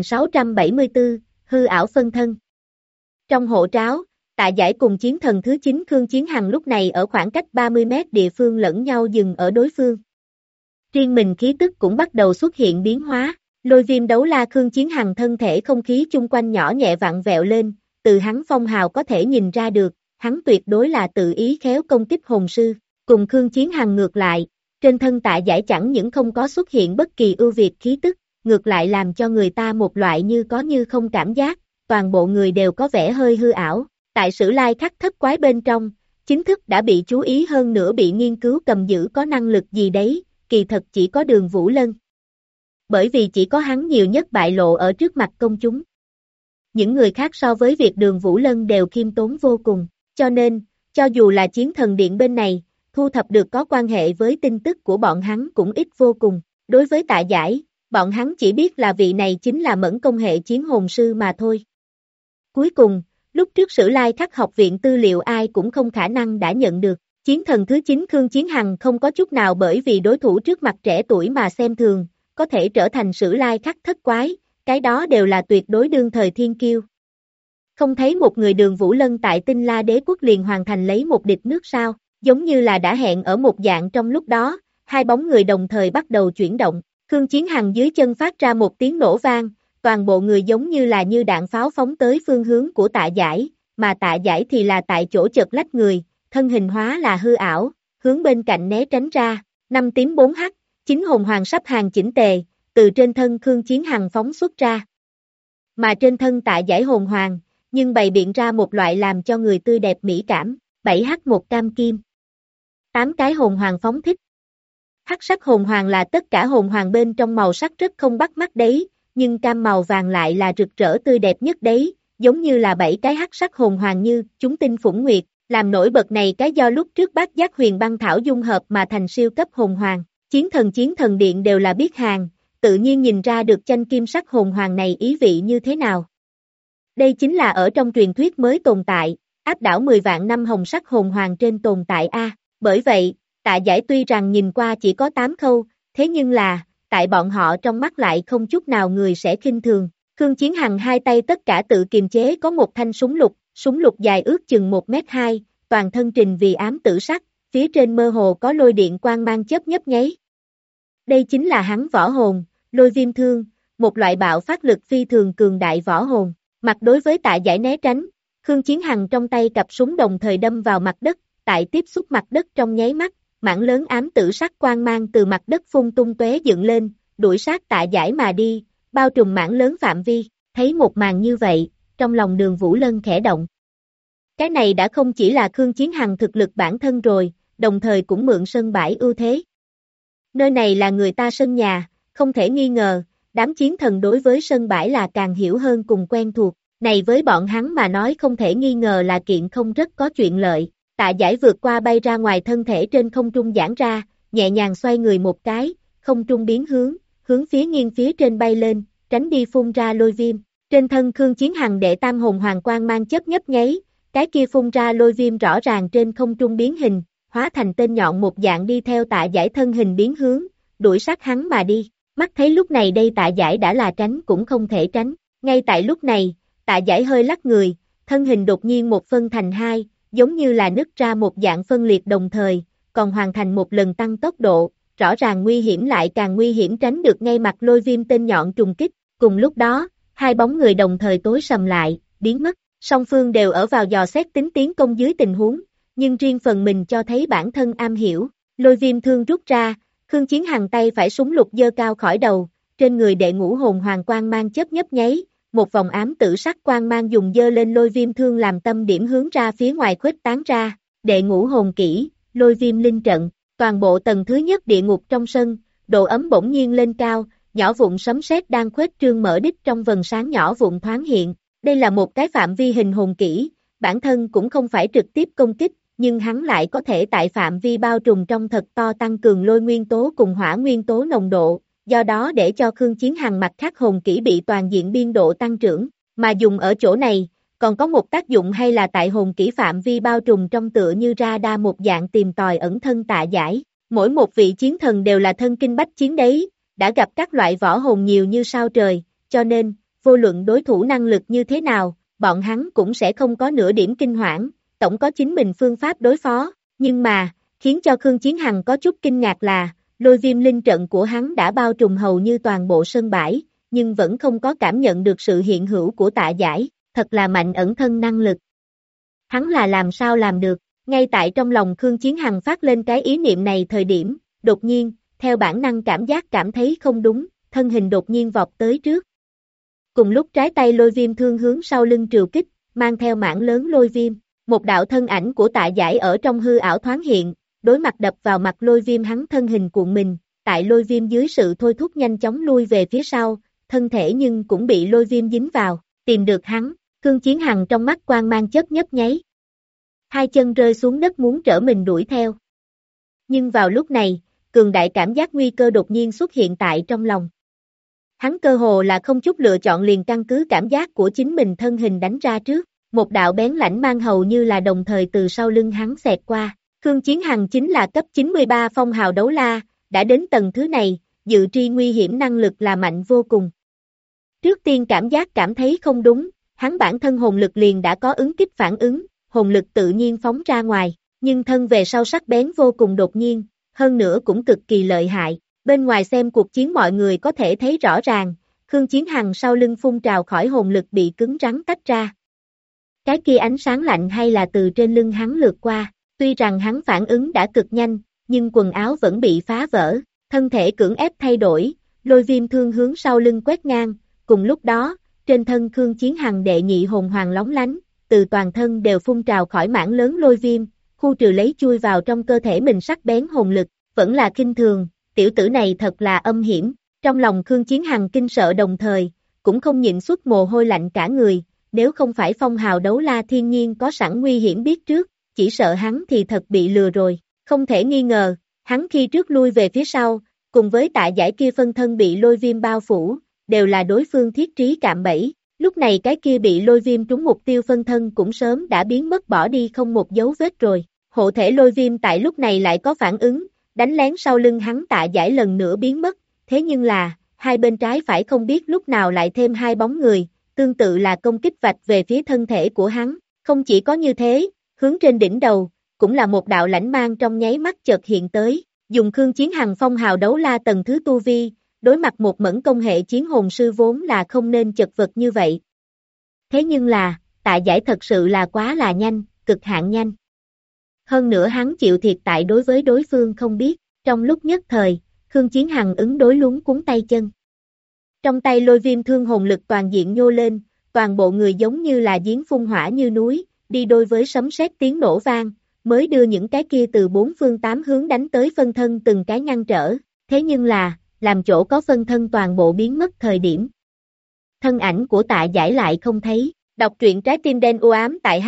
1674, hư ảo phân thân. Trong hộ tráo, Tạ Giải cùng chiến thần thứ 9 Khương Chiến Hằng lúc này ở khoảng cách 30 mét địa phương lẫn nhau dừng ở đối phương. Riêng mình khí tức cũng bắt đầu xuất hiện biến hóa, Lôi Viêm đấu la Khương Chiến Hằng thân thể không khí chung quanh nhỏ nhẹ vặn vẹo lên, từ hắn phong hào có thể nhìn ra được, hắn tuyệt đối là tự ý khéo công kích hồn sư, cùng Khương Chiến Hằng ngược lại, trên thân Tạ Giải chẳng những không có xuất hiện bất kỳ ưu việt khí tức, ngược lại làm cho người ta một loại như có như không cảm giác, toàn bộ người đều có vẻ hơi hư ảo. Tại Sử Lai Khắc thất quái bên trong, chính thức đã bị chú ý hơn nữa bị nghiên cứu cầm giữ có năng lực gì đấy, kỳ thật chỉ có Đường Vũ Lân. Bởi vì chỉ có hắn nhiều nhất bại lộ ở trước mặt công chúng. Những người khác so với việc Đường Vũ Lân đều khiêm tốn vô cùng, cho nên, cho dù là chiến thần điện bên này, thu thập được có quan hệ với tin tức của bọn hắn cũng ít vô cùng. Đối với Tạ Giải, bọn hắn chỉ biết là vị này chính là mẫn công hệ chiến hồn sư mà thôi. Cuối cùng, lúc trước Sử Lai Khắc học viện tư liệu ai cũng không khả năng đã nhận được, chiến thần thứ 9 Khương Chiến Hằng không có chút nào bởi vì đối thủ trước mặt trẻ tuổi mà xem thường, có thể trở thành Sử Lai Khắc thất quái, cái đó đều là tuyệt đối đương thời thiên kiêu. Không thấy một người Đường Vũ Lân tại Tinh La Đế quốc liền hoàn thành lấy một địch nước sao, giống như là đã hẹn ở một dạng trong lúc đó, hai bóng người đồng thời bắt đầu chuyển động, Khương Chiến Hằng dưới chân phát ra một tiếng nổ vang, toàn bộ người giống như là như đạn pháo phóng tới phương hướng của Tạ Giải, mà Tạ Giải thì là tại chỗ chợt lách người, thân hình hóa là hư ảo, hướng bên cạnh né tránh ra, 5 tím 4 hắc, chính hồn hoàng sắp hàng chỉnh tề, từ trên thân Khương Chiến Hằng phóng xuất ra. Mà trên thân Tạ Giải hồn hoàng, nhưng bày biện ra một loại làm cho người tươi đẹp mỹ cảm, 7h1 cam kim. 8 cái hồn hoàng phóng thích. Hắc sắc hồn hoàng là tất cả hồn hoàng bên trong màu sắc rất không bắt mắt đấy, nhưng cam màu vàng lại là rực rỡ tươi đẹp nhất đấy, giống như là 7 cái hắc sắc hồn hoàng như chúng tinh phủng nguyệt, làm nổi bật này cái do lúc trước Bát Giác Huyền Băng Thảo dung hợp mà thành siêu cấp hồn hoàng. Chiến thần điện đều là biết hàng, tự nhiên nhìn ra được chanh kim sắc hồn hoàng này ý vị như thế nào. Đây chính là ở trong truyền thuyết mới tồn tại, áp đảo 10 vạn năm hồng sắc hồn hoàng trên tồn tại A. Bởi vậy, Tạ Giải tuy rằng nhìn qua chỉ có 8 khâu, thế nhưng là, tại bọn họ trong mắt lại không chút nào người sẽ khinh thường. Khương Chiến Hằng hai tay tất cả tự kiềm chế có một thanh súng lục dài ước chừng 1m2, toàn thân trình vì ám tử sắc, phía trên mơ hồ có lôi điện quang mang chớp nhấp nháy. Đây chính là hắn võ hồn, Lôi Viêm Thương, một loại bạo phát lực phi thường cường đại võ hồn. Mặt đối với Tạ Giải né tránh, Khương Chiến Hằng trong tay cặp súng đồng thời đâm vào mặt đất, tại tiếp xúc mặt đất trong nháy mắt, mảng lớn ám tử sắc quang mang từ mặt đất phun tung tóe dựng lên, đuổi sát Tạ Giải mà đi, bao trùm mảng lớn phạm vi. Thấy một màn như vậy, trong lòng Đường Vũ Lân khẽ động. Cái này đã không chỉ là Khương Chiến Hằng thực lực bản thân rồi, đồng thời cũng mượn sân bãi ưu thế. Nơi này là người ta sân nhà, không thể nghi ngờ, đám chiến thần đối với sân bãi là càng hiểu hơn cùng quen thuộc. Này với bọn hắn mà nói không thể nghi ngờ là kiện không rất có chuyện lợi. Tạ Giải vượt qua bay ra ngoài thân thể trên không trung giãn ra, nhẹ nhàng xoay người một cái, không trung biến hướng phía nghiêng phía trên bay lên, tránh đi phun ra lôi viêm. Trên thân Khương Chiến Hằng đệ tam hồn hoàng quang mang chớp nhấp nháy, cái kia phun ra lôi viêm rõ ràng trên không trung biến hình, hóa thành tên nhọn một dạng đi theo Tạ Giải thân hình biến hướng, đuổi sát hắn mà đi. Mắt thấy lúc này đây Tạ Giải đã là tránh cũng không thể tránh. Ngay tại lúc này, Tạ Giải hơi lắc người, thân hình đột nhiên một phân thành hai, giống như là nứt ra một dạng phân liệt đồng thời, còn hoàn thành một lần tăng tốc độ, rõ ràng nguy hiểm lại càng nguy hiểm tránh được ngay mặt lôi viêm tên nhọn trùng kích. Cùng lúc đó, hai bóng người đồng thời tối sầm lại, biến mất. Song phương đều ở vào dò xét tính tiến công dưới tình huống, nhưng riêng phần mình cho thấy bản thân am hiểu. Lôi viêm thương rút ra, Khương Chiến Hằng tay phải súng lục giơ cao khỏi đầu, trên người đệ ngũ hồn hoàng quang mang chớp nhấp nháy, một vòng ám tử sắc quang mang dùng giơ lên lôi viêm thương làm tâm điểm hướng ra phía ngoài khuếch tán ra. Đệ ngũ hồn kỹ, lôi viêm linh trận, toàn bộ tầng thứ nhất địa ngục trong sân, độ ấm bỗng nhiên lên cao, nhỏ vụn sấm sét đang khuếch trương mở đích trong vầng sáng nhỏ vụn thoáng hiện. Đây là một cái phạm vi hình hồn kỹ, bản thân cũng không phải trực tiếp công kích, nhưng hắn lại có thể tại phạm vi bao trùm trong thật to tăng cường lôi nguyên tố cùng hỏa nguyên tố nồng độ, do đó để cho Khương Chiến Hằng mặt khác hồn kỹ bị toàn diện biên độ tăng trưởng, mà dùng ở chỗ này, còn có một tác dụng hay là tại hồn kỹ phạm vi bao trùm trong tựa như radar một dạng tìm tòi ẩn thân Tạ Giải. Mỗi một vị chiến thần đều là thân kinh bách chiến đấy, đã gặp các loại võ hồn nhiều như sao trời, cho nên, vô luận đối thủ năng lực như thế nào, bọn hắn cũng sẽ không có nửa điểm kinh hoảng, tổng có chính mình phương pháp đối phó, nhưng mà, khiến cho Khương Chiến Hằng có chút kinh ngạc là, lôi viêm linh trận của hắn đã bao trùm hầu như toàn bộ sân bãi, nhưng vẫn không có cảm nhận được sự hiện hữu của Tạ Giải, thật là mạnh ẩn thân năng lực. Hắn là làm sao làm được, ngay tại trong lòng Khương Chiến Hằng phát lên cái ý niệm này thời điểm, đột nhiên, theo bản năng cảm giác cảm thấy không đúng, thân hình đột nhiên vọt tới trước. Cùng lúc trái tay lôi viêm thương hướng sau lưng triều kích, mang theo mảng lớn lôi viêm, một đạo thân ảnh của Tạ Giải ở trong hư ảo thoáng hiện, đối mặt đập vào mặt lôi viêm hắn thân hình cuộn mình, tại lôi viêm dưới sự thôi thúc nhanh chóng lui về phía sau, thân thể nhưng cũng bị lôi viêm dính vào, tìm được hắn, Khương Chiến Hằng trong mắt quang mang chớp nhấp nháy. Hai chân rơi xuống đất muốn trở mình đuổi theo. Nhưng vào lúc này, cường đại cảm giác nguy cơ đột nhiên xuất hiện tại trong lòng. Hắn cơ hồ là không chút lựa chọn liền căn cứ cảm giác của chính mình thân hình đánh ra trước, một đạo bén lãnh mang hầu như là đồng thời từ sau lưng hắn xẹt qua. Khương Chiến Hằng chính là cấp 93 phong hào đấu la, đã đến tầng thứ này, dự tri nguy hiểm năng lực là mạnh vô cùng. Trước tiên cảm giác cảm thấy không đúng, hắn bản thân hồn lực liền đã có ứng kích phản ứng, hồn lực tự nhiên phóng ra ngoài, nhưng thân về sau sắc bén vô cùng đột nhiên, hơn nữa cũng cực kỳ lợi hại. Bên ngoài xem cuộc chiến mọi người có thể thấy rõ ràng, Khương Chiến Hằng sau lưng phun trào khỏi hồn lực bị cứng rắn tách ra. Cái kia ánh sáng lạnh hay là từ trên lưng hắn lướt qua, tuy rằng hắn phản ứng đã cực nhanh, nhưng quần áo vẫn bị phá vỡ, thân thể cưỡng ép thay đổi, lôi viêm thương hướng sau lưng quét ngang, cùng lúc đó, trên thân Khương Chiến Hằng đệ nhị hồn hoàng lóng lánh, từ toàn thân đều phun trào khỏi mảng lớn lôi viêm, khu trừ lấy chui vào trong cơ thể mình sắc bén hồn lực, vẫn là khinh thường, tiểu tử này thật là âm hiểm, trong lòng Khương Chiến Hằng kinh sợ đồng thời, cũng không nhịn xuất mồ hôi lạnh cả người, nếu không phải phong hào đấu la thiên nhiên có sẵn nguy hiểm biết trước, chỉ sợ hắn thì thật bị lừa rồi, không thể nghi ngờ, hắn khi trước lui về phía sau, cùng với Tạ Giải kia phân thân bị lôi viêm bao phủ, đều là đối phương thiết trí cạm bẫy, lúc này cái kia bị lôi viêm trúng mục tiêu phân thân cũng sớm đã biến mất bỏ đi không một dấu vết rồi, hộ thể lôi viêm tại lúc này lại có phản ứng, đánh lén sau lưng hắn Tạ Giải lần nữa biến mất, thế nhưng là, hai bên trái phải không biết lúc nào lại thêm hai bóng người, tương tự là công kích vạch về phía thân thể của hắn, không chỉ có như thế, hướng trên đỉnh đầu, cũng là một đạo lãnh mang trong nháy mắt chợt hiện tới, dùng Khương Chiến Hằng phong hào đấu la tầng thứ tu vi, đối mặt một mẫn công hệ chiến hồn sư vốn là không nên chật vật như vậy. Thế nhưng là, Tạ Giải thật sự là quá là nhanh, cực hạn nhanh. Hơn nữa hắn chịu thiệt tại đối với đối phương không biết, trong lúc nhất thời, Khương Chiến Hằng ứng đối luống cuống tay chân. Trong tay lôi viêm thương hồn lực toàn diện nhô lên, toàn bộ người giống như là giếng phun hỏa như núi, đi đôi với sấm sét tiếng nổ vang, mới đưa những cái kia từ bốn phương tám hướng đánh tới phân thân từng cái ngăn trở, thế nhưng là, làm chỗ có phân thân toàn bộ biến mất thời điểm. Thân ảnh của Tạ Giải lại không thấy, đọc truyện trái tim đen u ám tại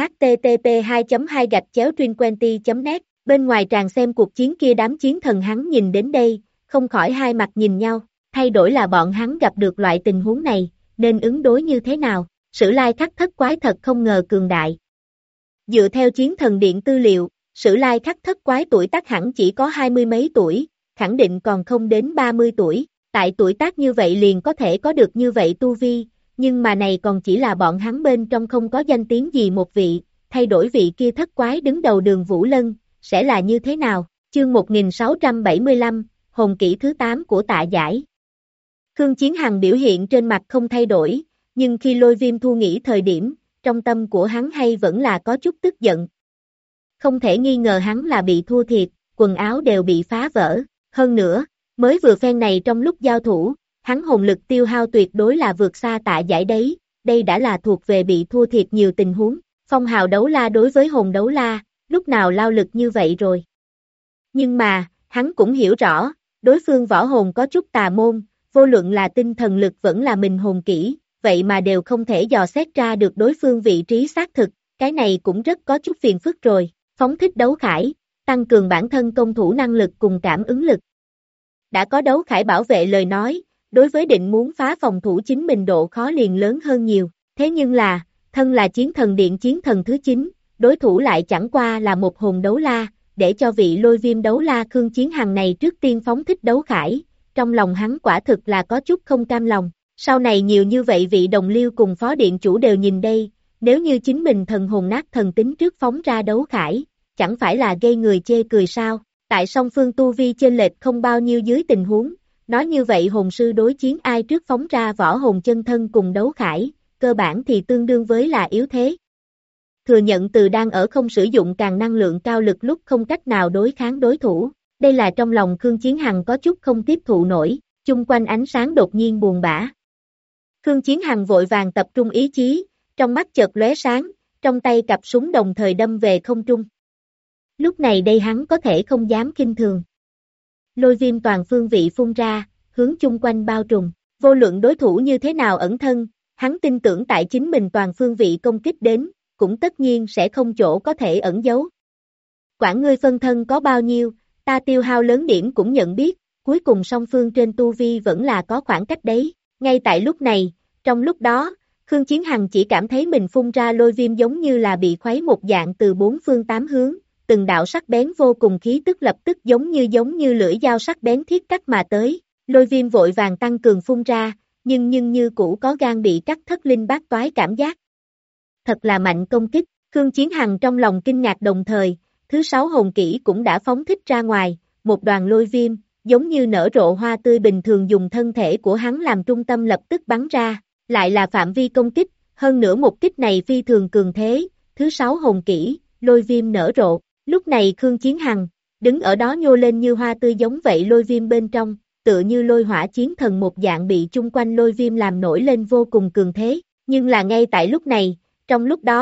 http://2.2-truyện.net, bên ngoài tràn xem cuộc chiến kia đám chiến thần hắn nhìn đến đây, không khỏi hai mặt nhìn nhau, thay đổi là bọn hắn gặp được loại tình huống này, nên ứng đối như thế nào, Sử Lai Khắc Thất Quái thật không ngờ cường đại. Dựa theo chiến thần điện tư liệu, Sử Lai Khắc Thất Quái tuổi tác hẳn chỉ có 20 mấy tuổi, khẳng định còn không đến 30 tuổi, tại tuổi tác như vậy liền có thể có được như vậy tu vi, nhưng mà này còn chỉ là bọn hắn bên trong không có danh tiếng gì một vị, thay đổi vị kia thất quái đứng đầu Đường Vũ Lân, sẽ là như thế nào? Chương 1675, hồn kỹ thứ 8 của Tạ Giải. Khương Chiến Hằng biểu hiện trên mặt không thay đổi, nhưng khi lôi viêm thu nghĩ thời điểm, trong tâm của hắn hay vẫn là có chút tức giận. Không thể nghi ngờ hắn là bị thua thiệt, quần áo đều bị phá vỡ, hơn nữa, mới vừa phen này trong lúc giao thủ, hắn hồn lực tiêu hao tuyệt đối là vượt xa Tạ Giải đấy, đây đã là thuộc về bị thua thiệt nhiều tình huống, phong hào đấu la đối với hồn đấu la, lúc nào lao lực như vậy rồi. Nhưng mà, hắn cũng hiểu rõ, đối phương võ hồn có chút tà môn, vô luận là tinh thần lực vẫn là mình hồn kỹ, vậy mà đều không thể dò xét ra được đối phương vị trí xác thực, cái này cũng rất có chút phiền phức rồi, phóng thích đấu khải, tăng cường bản thân công thủ năng lực cùng cảm ứng lực. Đã có đấu khải bảo vệ lời nói, đối với định muốn phá phòng thủ chính mình độ khó liền lớn hơn nhiều, thế nhưng là, thân là chiến thần điện chiến thần thứ 9, đối thủ lại chẳng qua là một hồn đấu la, để cho vị lôi viêm đấu la Khương Chiến Hằng này trước tiên phóng thích đấu khải, trong lòng hắn quả thực là có chút không cam lòng, sau này nhiều như vậy vị đồng liêu cùng phó điện chủ đều nhìn đây, nếu như chính mình thần hồn nát thần tính trước phóng ra đấu khải, chẳng phải là gây người chê cười sao, tại song phương tu vi chênh lệch không bao nhiêu dưới tình huống, nói như vậy hồn sư đối chiến ai trước phóng ra võ hồn chân thân cùng đấu khải, cơ bản thì tương đương với là yếu thế. Thừa nhận từ đang ở không sử dụng càng năng lượng cao lực lúc không cách nào đối kháng đối thủ, đây là trong lòng Khương Chiến Hằng có chút không tiếp thụ nổi, chung quanh ánh sáng đột nhiên buồn bã. Khương Chiến Hằng vội vàng tập trung ý chí, trong mắt chợt lóe sáng, trong tay cặp súng đồng thời đâm về không trung. Lúc này đây hắn có thể không dám kinh thường. Lôi viêm toàn phương vị phun ra, hướng chung quanh bao trùm, vô luận đối thủ như thế nào ẩn thân, hắn tin tưởng tại chính mình toàn phương vị công kích đến, cũng tất nhiên sẽ không chỗ có thể ẩn giấu. Quản ngươi phân thân có bao nhiêu, ta tiêu hao lớn điểm cũng nhận biết, cuối cùng song phương trên tu vi vẫn là có khoảng cách đấy. Ngay tại lúc này, trong lúc đó, Khương Chiến Hằng chỉ cảm thấy mình phun ra lôi viêm giống như là bị khuấy một dạng từ bốn phương tám hướng, từng đạo sắc bén vô cùng khí tức lập tức giống như lưỡi dao sắc bén thiết cắt mà tới, lôi viêm vội vàng tăng cường phun ra, nhưng như cũ có gan bị cắt thất linh bát toái cảm giác. Thật là mạnh công kích, Khương Chiến Hằng trong lòng kinh ngạc đồng thời, thứ 6 hồn kỹ cũng đã phóng thích ra ngoài, một đoàn lôi viêm, giống như nở rộ hoa tươi bình thường dùng thân thể của hắn làm trung tâm lập tức bắn ra, lại là phạm vi công kích, hơn nữa một kích này phi thường cường thế, thứ 6 hồn kỹ, lôi viêm nở rộ, lúc này Khương Chiến Hằng, đứng ở đó nhô lên như hoa tươi giống vậy lôi viêm bên trong, tựa như lôi hỏa chiến thần một dạng bị chung quanh lôi viêm làm nổi lên vô cùng cường thế, nhưng là ngay tại lúc này, trong lúc đó,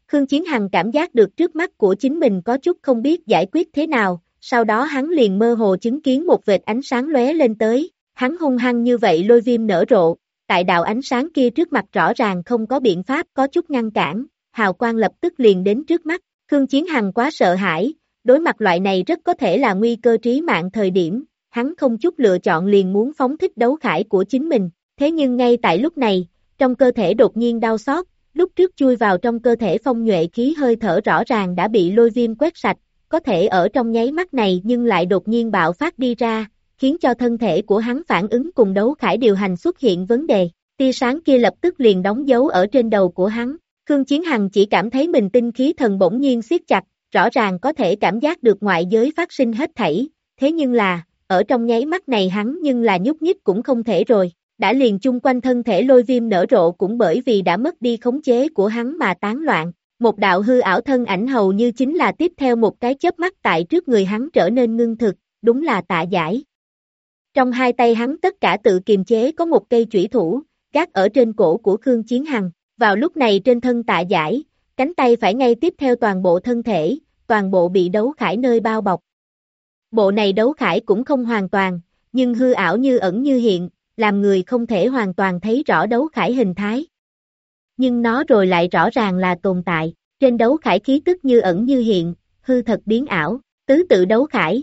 Khương Chiến Hằng cảm giác được trước mắt của chính mình có chút không biết giải quyết thế nào, sau đó hắn liền mơ hồ chứng kiến một vệt ánh sáng lóe lên tới, hắn hung hăng như vậy lôi viêm nở rộ, tại đạo ánh sáng kia trước mặt rõ ràng không có biện pháp có chút ngăn cản, hào quang lập tức liền đến trước mắt, Khương Chiến Hằng quá sợ hãi, đối mặt loại này rất có thể là nguy cơ trí mạng thời điểm, hắn không chút lựa chọn liền muốn phóng thích đấu khải của chính mình, thế nhưng ngay tại lúc này, trong cơ thể đột nhiên đau xót, lúc trước chui vào trong cơ thể phong nhuệ khí hơi thở rõ ràng đã bị lôi viêm quét sạch, có thể ở trong nháy mắt này nhưng lại đột nhiên bạo phát đi ra, khiến cho thân thể của hắn phản ứng cùng đấu khải điều hành xuất hiện vấn đề, tia sáng kia lập tức liền đóng dấu ở trên đầu của hắn, Khương Chiến Hằng chỉ cảm thấy mình tinh khí thần bỗng nhiên siết chặt, rõ ràng có thể cảm giác được ngoại giới phát sinh hết thảy, thế nhưng là, ở trong nháy mắt này hắn nhưng là nhúc nhích cũng không thể rồi, đã liền chung quanh thân thể lôi viêm nở rộ cũng bởi vì đã mất đi khống chế của hắn mà tán loạn, một đạo hư ảo thân ảnh hầu như chính là tiếp theo một cái chớp mắt tại trước người hắn trở nên ngưng thực, đúng là Tạ Giải. Trong hai tay hắn tất cả tự kiềm chế có một cây chủy thủ, gác ở trên cổ của Khương Chiến Hằng, vào lúc này trên thân Tạ Giải, cánh tay phải ngay tiếp theo toàn bộ thân thể, toàn bộ bị đấu khải nơi bao bọc. Bộ này đấu khải cũng không hoàn toàn, nhưng hư ảo như ẩn như hiện, làm người không thể hoàn toàn thấy rõ đấu khải hình thái. Nhưng nó rồi lại rõ ràng là tồn tại, trên đấu khải khí tức như ẩn như hiện, hư thật biến ảo, tứ tự đấu khải.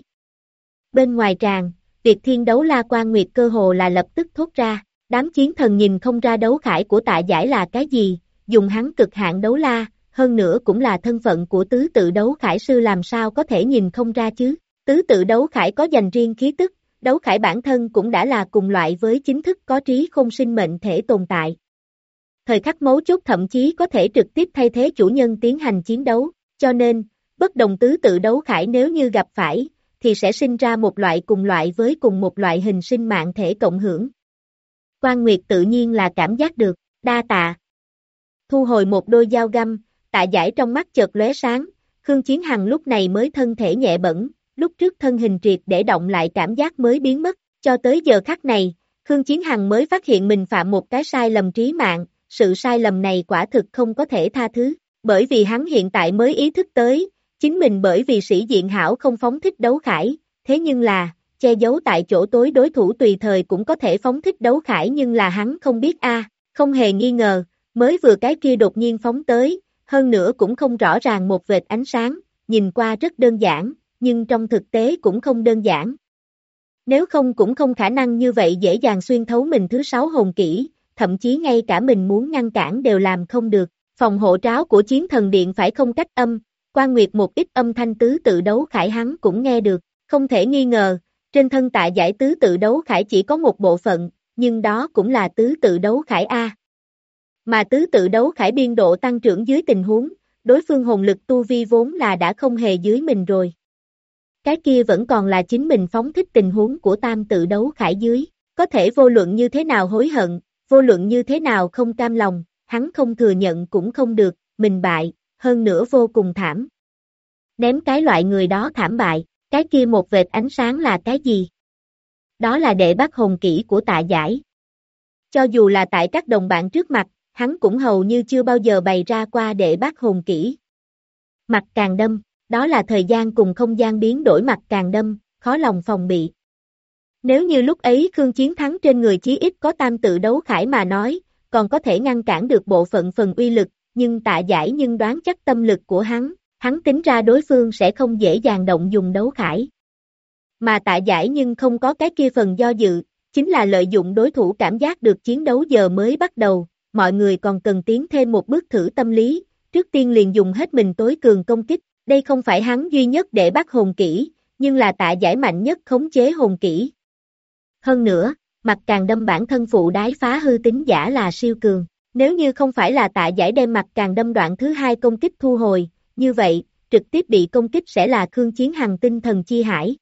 Bên ngoài tràng, Việt Thiên Đấu La Quan Nguyệt cơ hồ là lập tức thốt ra, đám chiến thần nhìn không ra đấu khải của Tạ Giải là cái gì, dùng hắn cực hạn đấu la, hơn nữa cũng là thân phận của tứ tự đấu khải sư làm sao có thể nhìn không ra chứ, tứ tự đấu khải có dành riêng khí tức, đấu khải bản thân cũng đã là cùng loại với chính thức có trí không sinh mệnh thể tồn tại. Thời khắc mấu chốt thậm chí có thể trực tiếp thay thế chủ nhân tiến hành chiến đấu, cho nên, bất đồng tứ tự đấu khải nếu như gặp phải, thì sẽ sinh ra một loại cùng loại với cùng một loại hình sinh mạng thể cộng hưởng. Quan Nguyệt tự nhiên là cảm giác được, đa tạ. Thu hồi một đôi dao găm, Tạ Giải trong mắt chợt lóe sáng, Khương Chiến Hằng lúc này mới thân thể nhẹ bẫng, lúc trước thân hình triệt để động lại cảm giác mới biến mất, cho tới giờ khắc này, Khương Chiến Hằng mới phát hiện mình phạm một cái sai lầm trí mạng, sự sai lầm này quả thực không có thể tha thứ, bởi vì hắn hiện tại mới ý thức tới, chính mình bởi vì sĩ diện hảo không phóng thích đấu khải, thế nhưng là, che giấu tại chỗ tối đối thủ tùy thời cũng có thể phóng thích đấu khải nhưng là hắn không biết không hề nghi ngờ, mới vừa cái kia đột nhiên phóng tới, hơn nữa cũng không rõ ràng một vệt ánh sáng, nhìn qua rất đơn giản, nhưng trong thực tế cũng không đơn giản. Nếu không cũng không khả năng như vậy dễ dàng xuyên thấu mình thứ 6 hồn kỹ, thậm chí ngay cả mình muốn ngăn cản đều làm không được. Phòng hộ tráo của chiến thần điện phải không cách âm, Quan Nguyệt một ít âm thanh tứ tự đấu khải hắn cũng nghe được, không thể nghi ngờ, trên thân Tạ Giải tứ tự đấu khải chỉ có một bộ phận, nhưng đó cũng là tứ tự đấu khải A. Mà tứ tự đấu khải biên độ tăng trưởng dưới tình huống, đối phương hồn lực tu vi vốn là đã không hề dưới mình rồi. Cái kia vẫn còn là chính mình phóng thích tình huống của tam tự đấu khải dưới, có thể vô luận như thế nào hối hận, vô luận như thế nào không cam lòng, hắn không thừa nhận cũng không được, mình bại, hơn nữa vô cùng thảm. Ném cái loại người đó thảm bại, cái kia một vệt ánh sáng là cái gì? Đó là đệ bắt hồn kỹ của Tạ Giải. Cho dù là tại các đồng bạn trước mặt, hắn cũng hầu như chưa bao giờ bày ra qua đệ bắt hồn kỹ. Mặt càng đâm, đó là thời gian cùng không gian biến đổi mặt càng đâm, khó lòng phòng bị. Nếu như lúc ấy Khương Chiến thắng trên người chí ít có tam tự đấu khải mà nói, còn có thể ngăn cản được bộ phận phần uy lực, nhưng Tạ Giải nhưng đoán chắc tâm lực của hắn tính ra đối phương sẽ không dễ dàng động dùng đấu khải. Mà Tạ Giải nhưng không có cái kia phần do dự, chính là lợi dụng đối thủ cảm giác được chiến đấu giờ mới bắt đầu, mọi người còn cần tiến thêm một bước thử tâm lý, trước tiên liền dùng hết mình tối cường công kích, đây không phải hắn duy nhất để bắt hồn kỹ, nhưng là Tạ Giải mạnh nhất khống chế hồn kỹ. Hơn nữa, mặt càng đâm bản thân phụ đái phá hư tính giả là siêu cường, nếu như không phải là Tạ Giải đem mặt càng đâm đoạn thứ 2 công kích thu hồi, như vậy, trực tiếp bị công kích sẽ là Khương Chiến Hằng tinh thần chi hải.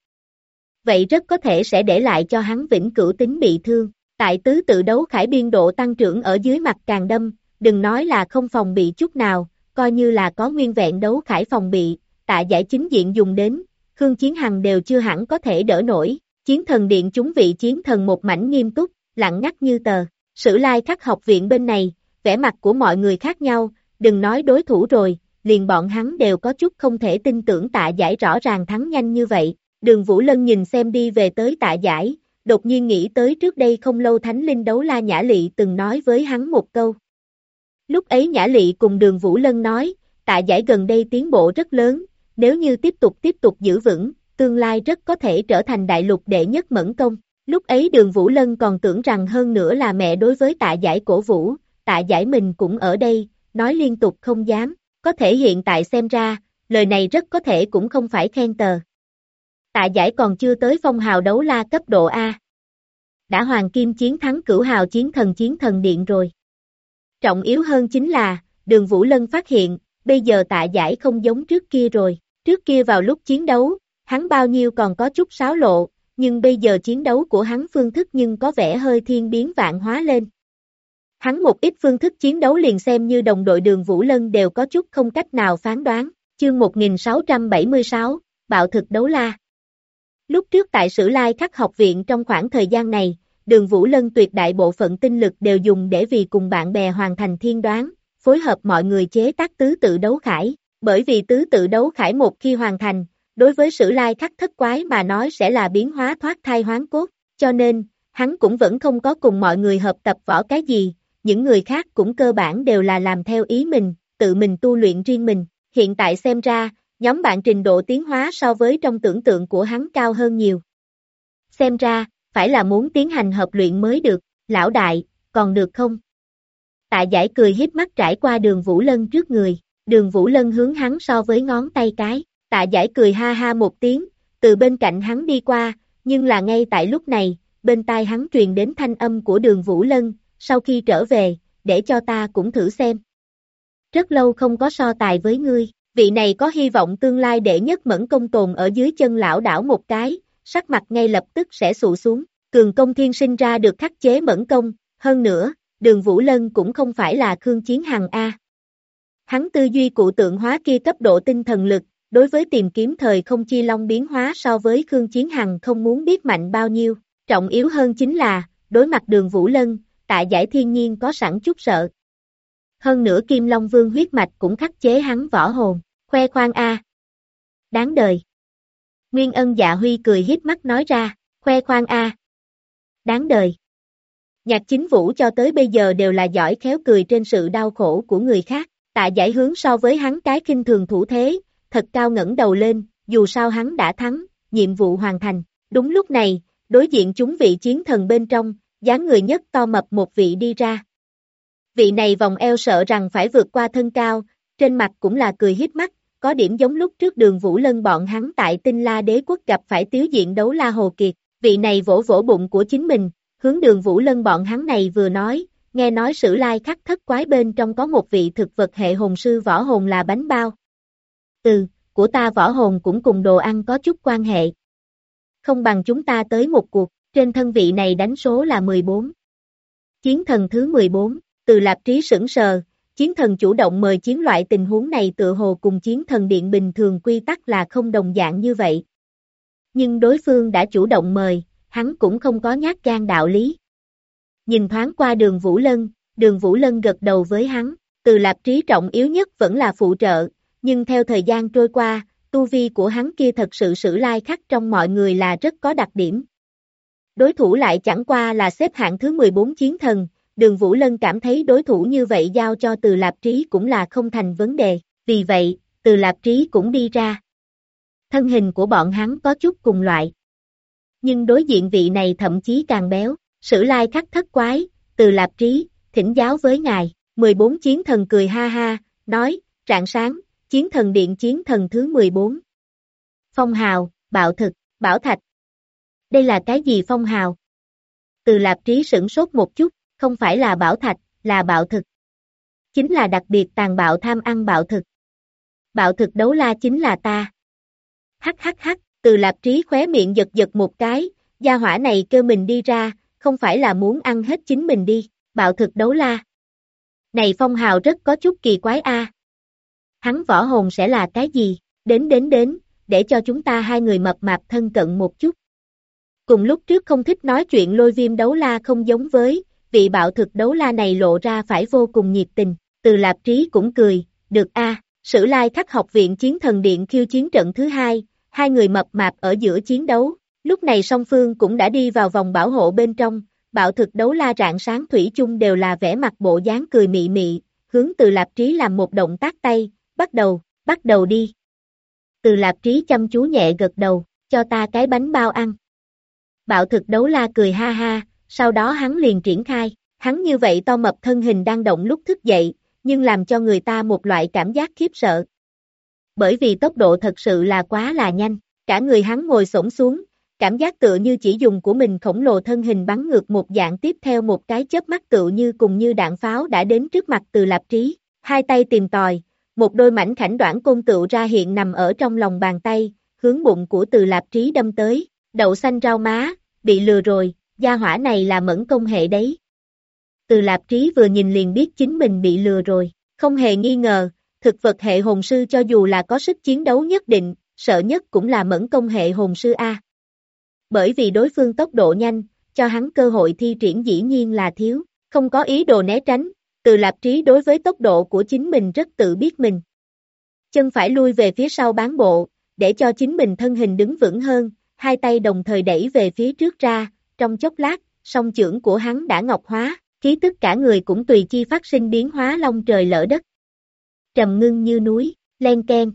Vậy rất có thể sẽ để lại cho hắn vĩnh cửu tính bị thương, tại tứ tự đấu khải biên độ tăng trưởng ở dưới mặt càng đâm, đừng nói là không phòng bị chút nào, coi như là có nguyên vẹn đấu khải phòng bị, Tạ Giải chính diện dùng đến, Khương Chiến Hằng đều chưa hẳn có thể đỡ nổi, chiến thần điện chúng vị chiến thần một mảnh nghiêm túc, lặng ngắt như tờ, Sử Lai Khắc học viện bên này, vẻ mặt của mọi người khác nhau, đừng nói đối thủ rồi, liền bọn hắn đều có chút không thể tin tưởng Tạ Giải rõ ràng thắng nhanh như vậy. Đường Vũ Lân nhìn xem đi về tới Tạ Giải, đột nhiên nghĩ tới trước đây không lâu Thánh Linh Đấu La Nhã Lị từng nói với hắn một câu. Lúc ấy Nhã Lị cùng Đường Vũ Lân nói, Tạ Giải gần đây tiến bộ rất lớn, nếu như tiếp tục giữ vững, tương lai rất có thể trở thành đại lục đệ nhất mẫn công. Lúc ấy Đường Vũ Lân còn tưởng rằng hơn nữa là mẹ đối với Tạ Giải cổ vũ, Tạ Giải mình cũng ở đây, nói liên tục không dám, có thể hiện tại xem ra, lời này rất có thể cũng không phải khen tờ. Tạ Giải còn chưa tới phong hào đấu la cấp độ A. Đã hoàng kim chiến thắng cửu hào chiến thần điện rồi. Trọng yếu hơn chính là, Đường Vũ Lân phát hiện, bây giờ Tạ Giải không giống trước kia rồi, trước kia vào lúc chiến đấu, hắn bao nhiêu còn có chút xáo lộ, nhưng bây giờ chiến đấu của hắn phương thức nhưng có vẻ hơi thiên biến vạn hóa lên. Hắn một ít phương thức chiến đấu liền xem như đồng đội Đường Vũ Lân đều có chút không cách nào phán đoán. Chương 1676, Bạo thực đấu la. Lúc trước tại Sử Lai Khắc học viện trong khoảng thời gian này, Đường Vũ Lân tuyệt đại bộ phận tinh lực đều dùng để vì cùng bạn bè hoàn thành thiên đoán, phối hợp mọi người chế tác tứ tự đấu khải. Bởi vì tứ tự đấu khải một khi hoàn thành, đối với Sử Lai Khắc thất quái mà nói sẽ là biến hóa thoát thai hoán cốt, cho nên, hắn cũng vẫn không có cùng mọi người hợp tập võ cái gì, những người khác cũng cơ bản đều là làm theo ý mình, tự mình tu luyện riêng mình. Hiện tại xem ra, nhóm bạn trình độ tiến hóa so với trong tưởng tượng của hắn cao hơn nhiều. Xem ra, phải là muốn tiến hành hợp luyện mới được, lão đại, còn được không? Tạ Giải cười hiếp mắt trải qua Đường Vũ Lân trước người, Đường Vũ Lân hướng hắn so với ngón tay cái, Tạ Giải cười ha ha một tiếng, từ bên cạnh hắn đi qua, nhưng là ngay tại lúc này, bên tai hắn truyền đến thanh âm của Đường Vũ Lân, sau khi trở về, để cho ta cũng thử xem. Rất lâu không có so tài với ngươi, vị này có hy vọng tương lai đệ nhất mẫn công tồn ở dưới chân lão đảo một cái, sắc mặt ngay lập tức sẽ sụ xuống, cường công thiên sinh ra được khắc chế mẫn công, hơn nữa, Đường Vũ Lân cũng không phải là Khương Chiến Hằng A. Hắn tư duy cụ tượng hóa kia cấp độ tinh thần lực, đối với tìm kiếm thời không chi long biến hóa so với Khương Chiến Hằng không muốn biết mạnh bao nhiêu, trọng yếu hơn chính là, đối mặt Đường Vũ Lân, Tạ Giải thiên nhiên có sẵn chút sợ. Hơn nữa Kim Long Vương huyết mạch cũng khắc chế hắn võ hồn, khoe khoang A. Đáng đời. Nguyên Ân Dạ Huy cười hiếp mắt nói ra, khoe khoang A. Đáng đời. Nhạc Chính Vũ cho tới bây giờ đều là giỏi khéo cười trên sự đau khổ của người khác, Tạ Giải hướng so với hắn cái khinh thường thủ thế, thật cao ngẩng đầu lên, dù sao hắn đã thắng, nhiệm vụ hoàn thành. Đúng lúc này, đối diện chúng vị chiến thần bên trong, dáng người nhất to mập một vị đi ra. Vị này vòng eo sợ rằng phải vượt qua thân cao, trên mặt cũng là cười hiếp mắt, có điểm giống lúc trước Đường Vũ Lân bọn hắn tại Tinh La Đế Quốc gặp phải Tiếu Diện Đấu La Hồ Kiệt. Vị này vỗ vỗ bụng của chính mình, hướng Đường Vũ Lân bọn hắn này vừa nói, nghe nói Sử Lai Khắc thất quái bên trong có một vị thực vật hệ hồn sư võ hồn là bánh bao. Của ta võ hồn cũng cùng đồ ăn có chút quan hệ. Không bằng chúng ta tới một cuộc, trên thân vị này đánh số là 14. Chiến thần thứ 14, Từ Lạp Trí sững sờ, chiến thần chủ động mời chiến loại tình huống này tựa hồ cùng chiến thần điện bình thường quy tắc là không đồng dạng như vậy. Nhưng đối phương đã chủ động mời, hắn cũng không có nhát gan đạo lý. Nhìn thoáng qua Đường Vũ Lân gật đầu với hắn, Từ Lạp Trí trọng yếu nhất vẫn là phụ trợ, nhưng theo thời gian trôi qua, tu vi của hắn kia thật sự Sử Lai Khắc trong mọi người là rất có đặc điểm. Đối thủ lại chẳng qua là xếp hạng thứ 14 chiến thần, Đường Vũ Lân cảm thấy đối thủ như vậy giao cho Từ Lạp Trí cũng là không thành vấn đề, vì vậy, Từ Lạp Trí cũng đi ra. Thân hình của bọn hắn có chút cùng loại. Nhưng đối diện vị này thậm chí càng béo, Sử Lai Khắc thất quái, Từ Lạp Trí, thỉnh giáo với ngài, 14 chiến thần cười ha ha, nói, rạng sáng, chiến thần điện chiến thần thứ 14. Phong hào, bạo thực, bảo thạch. Đây là cái gì phong hào? Từ Lạp Trí sửng sốt một chút, không phải là bảo thạch, là bạo thực. Chính là đặc biệt tàn bạo tham ăn bạo thực. Bạo thực đấu la chính là ta. Hắc, Từ Lạp Trí khóe miệng giật một cái, gia hỏa này kêu mình đi ra, không phải là muốn ăn hết chính mình đi, bạo thực đấu la. Này phong hào rất có chút kỳ quái a. Hắn võ hồn sẽ là cái gì? Đến, để cho chúng ta hai người mập mạp thân cận một chút. Cùng lúc trước không thích nói chuyện Lôi Viêm đấu la không giống với, vị bạo thực đấu la này lộ ra phải vô cùng nhiệt tình, Từ Lạp Trí cũng cười, được a, Sử Lai Khắc học viện Chiến Thần Điện khiêu chiến trận thứ hai, hai người mập mạp ở giữa chiến đấu, lúc này song phương cũng đã đi vào vòng bảo hộ bên trong, Bạo Thực Đấu La rạng sáng thủy chung đều là vẻ mặt bộ dáng cười mị mị, hướng Từ Lạp Trí làm một động tác tay, bắt đầu đi. Từ Lạp Trí chăm chú nhẹ gật đầu, cho ta cái bánh bao ăn. Bạo Thực Đấu La cười ha ha, sau đó hắn liền triển khai, hắn như vậy to mập thân hình đang động lúc thức dậy, nhưng làm cho người ta một loại cảm giác khiếp sợ. Bởi vì tốc độ thật sự là quá là nhanh, cả người hắn ngồi xổm xuống, cảm giác tựa như chỉ dùng của mình khổng lồ thân hình bắn ngược một dạng tiếp theo một cái chớp mắt tựa như cùng như đạn pháo đã đến trước mặt Từ Lạp Trí, hai tay tìm tòi, một đôi mảnh khảnh đoản côn tựu ra hiện nằm ở trong lòng bàn tay, hướng bụng của Từ Lạp Trí đâm tới, đậu xanh rau má, bị lừa rồi, gia hỏa này là mẫn công hệ đấy. Từ Lạp Trí vừa nhìn liền biết chính mình bị lừa rồi, không hề nghi ngờ, thực vật hệ hồn sư cho dù là có sức chiến đấu nhất định, sợ nhất cũng là mẫn công hệ hồn sư A. Bởi vì đối phương tốc độ nhanh, cho hắn cơ hội thi triển dĩ nhiên là thiếu, không có ý đồ né tránh, Từ Lạp Trí đối với tốc độ của chính mình rất tự biết mình. Chân phải lui về phía sau bán bộ, để cho chính mình thân hình đứng vững hơn, hai tay đồng thời đẩy về phía trước ra, trong chốc lát, song chưởng của hắn đã ngọc hóa, khí tức cả người cũng tùy chi phát sinh biến hóa long trời lỡ đất. Trầm ngưng như núi, len keng.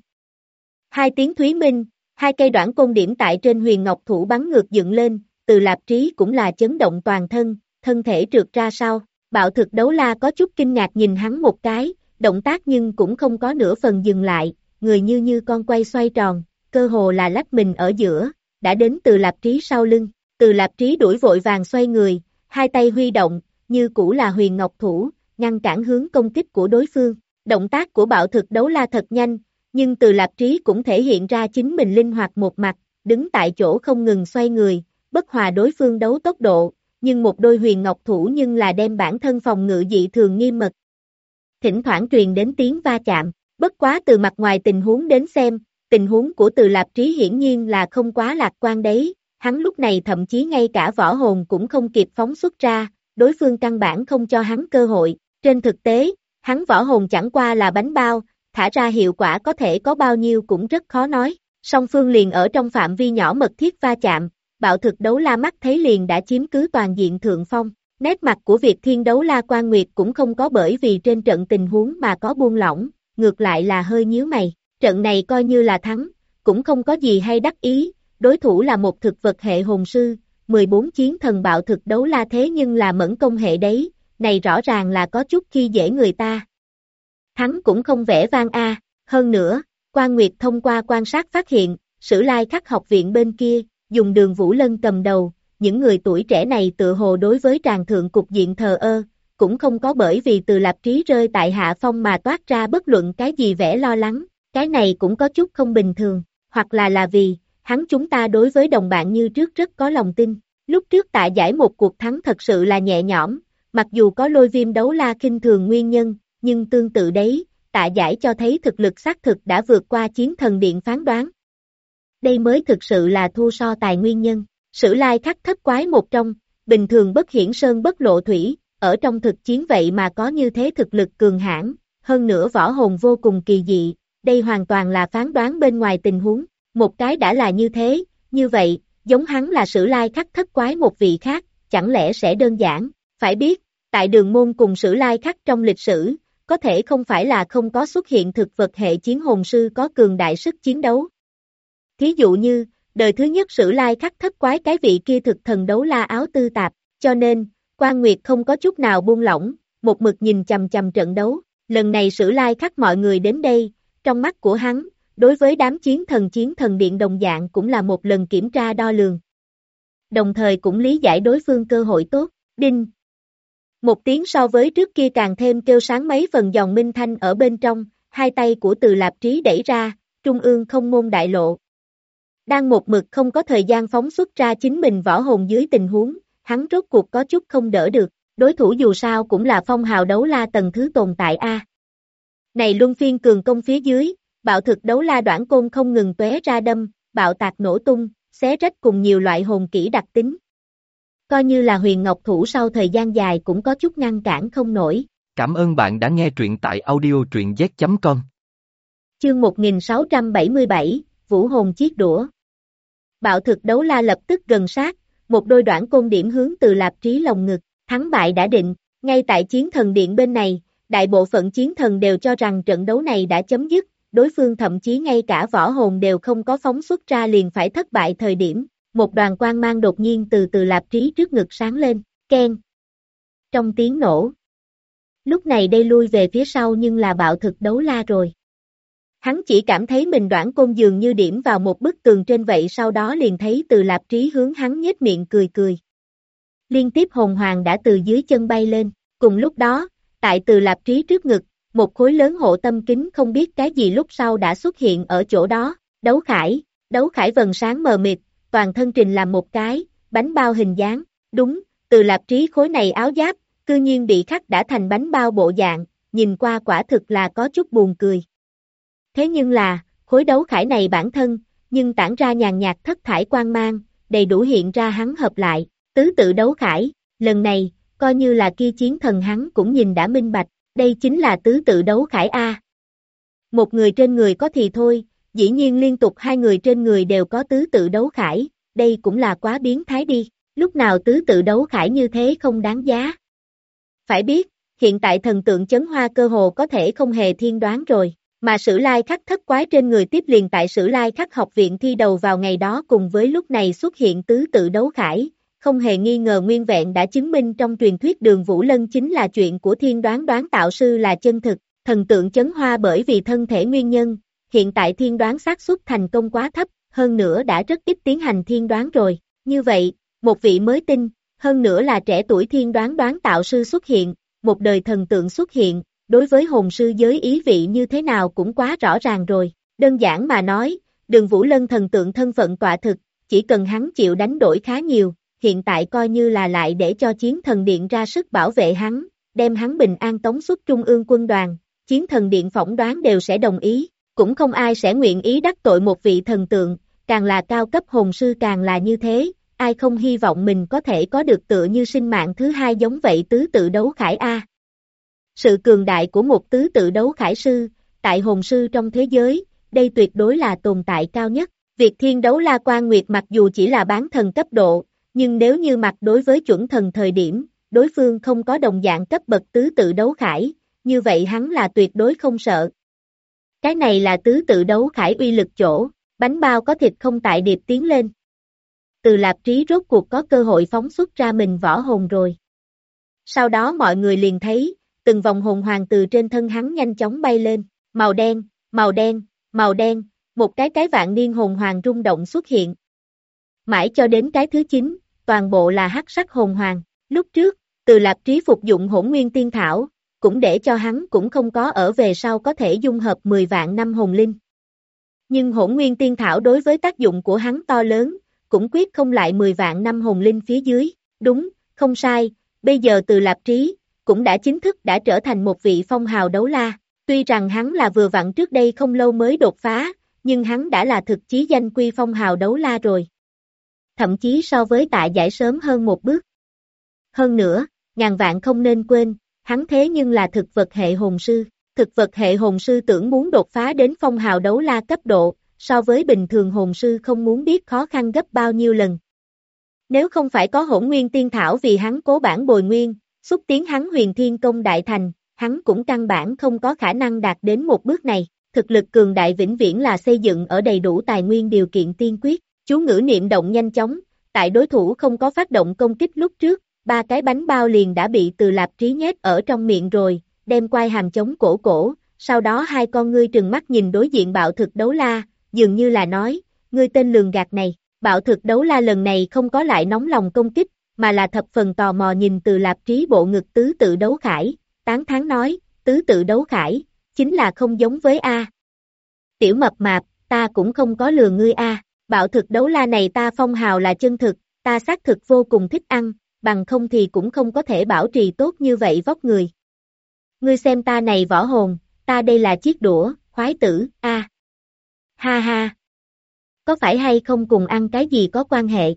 Hai tiếng thúy minh, hai cây đoản côn điểm tại trên huyền ngọc thủ bắn ngược dựng lên, Từ Lạp Trí cũng là chấn động toàn thân, thân thể trượt ra sau. Bạo Thực Đấu La có chút kinh ngạc nhìn hắn một cái, động tác nhưng cũng không có nửa phần dừng lại, người như con quay xoay tròn, cơ hồ là lách mình ở giữa, đã đến Từ Lạp Trí sau lưng. Từ Lạp Trí đuổi vội vàng xoay người, hai tay huy động, như cũ là huyền ngọc thủ, ngăn cản hướng công kích của đối phương. Động tác của Bạo Thực Đấu La thật nhanh, nhưng Từ Lạp Trí cũng thể hiện ra chính mình linh hoạt một mặt, đứng tại chỗ không ngừng xoay người, bất hòa đối phương đấu tốc độ, nhưng một đôi huyền ngọc thủ nhưng là đem bản thân phòng ngự dị thường nghiêm mật. Thỉnh thoảng truyền đến tiếng va chạm, bất quá từ mặt ngoài tình huống đến xem, tình huống của Từ Lạp Trí hiển nhiên là không quá lạc quan đấy, hắn lúc này thậm chí ngay cả võ hồn cũng không kịp phóng xuất ra, đối phương căn bản không cho hắn cơ hội, trên thực tế, hắn võ hồn chẳng qua là bánh bao, thả ra hiệu quả có thể có bao nhiêu cũng rất khó nói, song phương liền ở trong phạm vi nhỏ mật thiết va chạm, Bạo Thực Đấu La mắt thấy liền đã chiếm cứ toàn diện thượng phong, nét mặt của Việt Thiên Đấu La Quan Nguyệt cũng không có bởi vì trên trận tình huống mà có buông lỏng, ngược lại là hơi nhíu mày, trận này coi như là thắng, cũng không có gì hay đắc ý, đối thủ là một thực vật hệ hồn sư, 14 chiến thần Bạo Thực Đấu La thế nhưng là mẫn công hệ đấy, này rõ ràng là có chút khi dễ người ta. Thắng cũng không vẻ vang a. Hơn nữa, Quan Nguyệt thông qua quan sát phát hiện, Sử Lai Khắc học viện bên kia, dùng Đường Vũ Lân cầm đầu, những người tuổi trẻ này tựa hồ đối với tràng thượng cục diện thờ ơ, cũng không có bởi vì Từ Lạp Trí rơi tại hạ phong mà toát ra bất luận cái gì vẻ lo lắng, cái này cũng có chút không bình thường, hoặc là vì, hắn chúng ta đối với đồng bạn như trước rất có lòng tin, lúc trước tại giải một cuộc thắng thật sự là nhẹ nhõm, mặc dù có Lôi Viêm Đấu La khinh thường nguyên nhân, nhưng tương tự đấy, tạ giải cho thấy thực lực xác thực đã vượt qua Chiến Thần Điện phán đoán. Đây mới thực sự là thua so tài nguyên nhân, Sử Lai Khắc thất quái một trong, bình thường bất hiển sơn bất lộ thủy, ở trong thực chiến vậy mà có như thế thực lực cường hãn, hơn nữa võ hồn vô cùng kỳ dị, đây hoàn toàn là phán đoán bên ngoài tình huống, một cái đã là như thế, như vậy, giống hắn là Sử Lai Khắc thất quái một vị khác, chẳng lẽ sẽ đơn giản, phải biết, tại Đường Môn cùng Sử Lai Khắc trong lịch sử, có thể không phải là không có xuất hiện thực vật hệ chiến hồn sư có cường đại sức chiến đấu. Thí dụ như, đời thứ nhất Sử Lai Khắc thất quái cái vị kia thực thần Đấu La áo tư tạp, cho nên, Quan Nguyệt không có chút nào buông lỏng, một mực nhìn chằm chằm trận đấu, lần này Sử Lai Khắc mọi người đến đây, trong mắt của hắn, đối với đám chiến thần điện đồng dạng cũng là một lần kiểm tra đo lường. Đồng thời cũng lý giải đối phương cơ hội tốt, đinh. Một tiếng so với trước kia càng thêm kêu sáng mấy phần giòn minh thanh ở bên trong, hai tay của Từ Lạp Trí đẩy ra, trung ương không môn đại lộ. Đang một mực không có thời gian phóng xuất ra chính mình võ hồn dưới tình huống, hắn rốt cuộc có chút không đỡ được, đối thủ dù sao cũng là phong hào đấu la tầng thứ tồn tại A. Này luân phiên cường công phía dưới, Bạo Thực Đấu La đoản côn không ngừng tóe ra đâm, bạo tạc nổ tung, xé rách cùng nhiều loại hồn kỹ đặc tính. Coi như là huyền ngọc thủ sau thời gian dài cũng có chút ngăn cản không nổi. Cảm ơn bạn đã nghe truyện tại audio truyện z.com. Chương 1677, Vũ hồn chiếc đũa. Bạo thực đấu la lập tức gần sát, một đôi đoản côn điểm hướng Từ Lạp Trí lồng ngực, thắng bại đã định, ngay tại chiến thần điện bên này, đại bộ phận chiến thần đều cho rằng trận đấu này đã chấm dứt, đối phương thậm chí ngay cả võ hồn đều không có phóng xuất ra liền phải thất bại thời điểm, một đoàn quang mang đột nhiên từ Từ Lạp Trí trước ngực sáng lên, keng. Trong tiếng nổ. Lúc này đây lui về phía sau nhưng là bạo thực đấu la rồi. Hắn chỉ cảm thấy mình đoản côn dường như điểm vào một bức tường trên vậy sau đó liền thấy Từ Lạp Trí hướng hắn nhếch miệng cười cười. Liên tiếp hồn hoàng đã từ dưới chân bay lên, cùng lúc đó, tại Từ Lạp Trí trước ngực, một khối lớn hộ tâm kính không biết cái gì lúc sau đã xuất hiện ở chỗ đó, đấu khải vầng sáng mờ mịt, toàn thân trình làm một cái, bánh bao hình dáng, đúng, Từ Lạp Trí khối này áo giáp, cư nhiên bị khắc đã thành bánh bao bộ dạng, nhìn qua quả thực là có chút buồn cười. Thế nhưng là, khối đấu khải này bản thân, nhưng tản ra nhàn nhạt thất thải quang mang, đầy đủ hiện ra hắn hợp lại, tứ tự đấu khải, lần này, coi như là kia chiến thần hắn cũng nhìn đã minh bạch, đây chính là tứ tự đấu khải A. Một người trên người có thì thôi, dĩ nhiên liên tục hai người trên người đều có tứ tự đấu khải, đây cũng là quá biến thái đi, lúc nào tứ tự đấu khải như thế không đáng giá. Phải biết, hiện tại thần tượng chấn hoa cơ hồ có thể không hề thiên đoán rồi. Mà Sử Lai Khắc thất quái trên người tiếp liền tại Sử Lai Khắc học viện thi đầu vào ngày đó cùng với lúc này xuất hiện tứ tự đấu khải, không hề nghi ngờ nguyên vẹn đã chứng minh trong truyền thuyết Đường Vũ Lân chính là chuyện của thiên đoán đoán tạo sư là chân thực, thần tượng chấn hoa bởi vì thân thể nguyên nhân, hiện tại thiên đoán xác suất thành công quá thấp, hơn nữa đã rất ít tiến hành thiên đoán rồi, như vậy, một vị mới tinh, hơn nữa là trẻ tuổi thiên đoán đoán tạo sư xuất hiện, một đời thần tượng xuất hiện. Đối với hồn sư giới ý vị như thế nào cũng quá rõ ràng rồi, đơn giản mà nói, Đường Vũ Lân thần tượng thân phận tọa thực, chỉ cần hắn chịu đánh đổi khá nhiều, hiện tại coi như là lại để cho chiến thần điện ra sức bảo vệ hắn, đem hắn bình an tống xuất trung ương quân đoàn, chiến thần điện phỏng đoán đều sẽ đồng ý, cũng không ai sẽ nguyện ý đắc tội một vị thần tượng, càng là cao cấp hồn sư càng là như thế, ai không hy vọng mình có thể có được tựa như sinh mạng thứ hai giống vậy tứ tự đấu khải A. Sự cường đại của một tứ tự đấu khải sư, tại hồn sư trong thế giới, đây tuyệt đối là tồn tại cao nhất. Việc thiên đấu la quan nguyệt mặc dù chỉ là bán thần cấp độ, nhưng nếu như mặt đối với chuẩn thần thời điểm, đối phương không có đồng dạng cấp bậc tứ tự đấu khải, như vậy hắn là tuyệt đối không sợ. Cái này là tứ tự đấu khải uy lực chỗ, bánh bao có thịt không tại điệp tiến lên. Từ Lạp Trí rốt cuộc có cơ hội phóng xuất ra mình võ hồn rồi. Sau đó mọi người liền thấy, từng vòng hồn hoàng từ trên thân hắn nhanh chóng bay lên, màu đen, màu đen, màu đen, một cái vạn niên hồn hoàng rung động xuất hiện. Mãi cho đến cái thứ 9, toàn bộ là hắc sắc hồn hoàng, lúc trước, Từ Lạp Trí phục dụng hỗn nguyên tiên thảo, cũng để cho hắn cũng không có ở về sau có thể dung hợp 10 vạn năm hồn linh. Nhưng hỗn nguyên tiên thảo đối với tác dụng của hắn to lớn, cũng quyết không lại 10 vạn năm hồn linh phía dưới, đúng, không sai, bây giờ Từ Lạp Trí, cũng đã chính thức đã trở thành một vị phong hào đấu la, tuy rằng hắn là vừa vặn trước đây không lâu mới đột phá, nhưng hắn đã là thực chí danh quy phong hào đấu la rồi. Thậm chí so với Tạ Giải sớm hơn một bước. Hơn nữa, ngàn vạn không nên quên, hắn thế nhưng là thực vật hệ hồn sư, thực vật hệ hồn sư tưởng muốn đột phá đến phong hào đấu la cấp độ, so với bình thường hồn sư không muốn biết khó khăn gấp bao nhiêu lần. Nếu không phải có hỗn nguyên tiên thảo vì hắn cố bản bồi nguyên, xúc tiến hắn huyền thiên công đại thành, hắn cũng căn bản không có khả năng đạt đến một bước này, thực lực cường đại vĩnh viễn là xây dựng ở đầy đủ tài nguyên điều kiện tiên quyết, chú ngữ niệm động nhanh chóng, tại đối thủ không có phát động công kích lúc trước, 3 cái bánh bao liền đã bị Từ Lạp Trí nhét ở trong miệng rồi, đem quai hàm chống cổ, sau đó hai con ngươi trừng mắt nhìn đối diện bạo thực đấu la, dường như là nói, ngươi tên lường gạt này, bạo thực đấu la lần này không có lại nóng lòng công kích, mà là thập phần tò mò nhìn Từ Lạp Trí bộ ngực tứ tự đấu khải, tán thán nói, tứ tự đấu khải, chính là không giống với A. Tiểu mập mạp, ta cũng không có lừa ngươi A, bạo thực đấu la này ta phong hào là chân thực, ta xác thực vô cùng thích ăn, bằng không thì cũng không có thể bảo trì tốt như vậy vóc người. Ngươi xem ta này võ hồn, ta đây là chiếc đũa, khoái tử, A. Ha ha. Có phải hay không cùng ăn cái gì có quan hệ?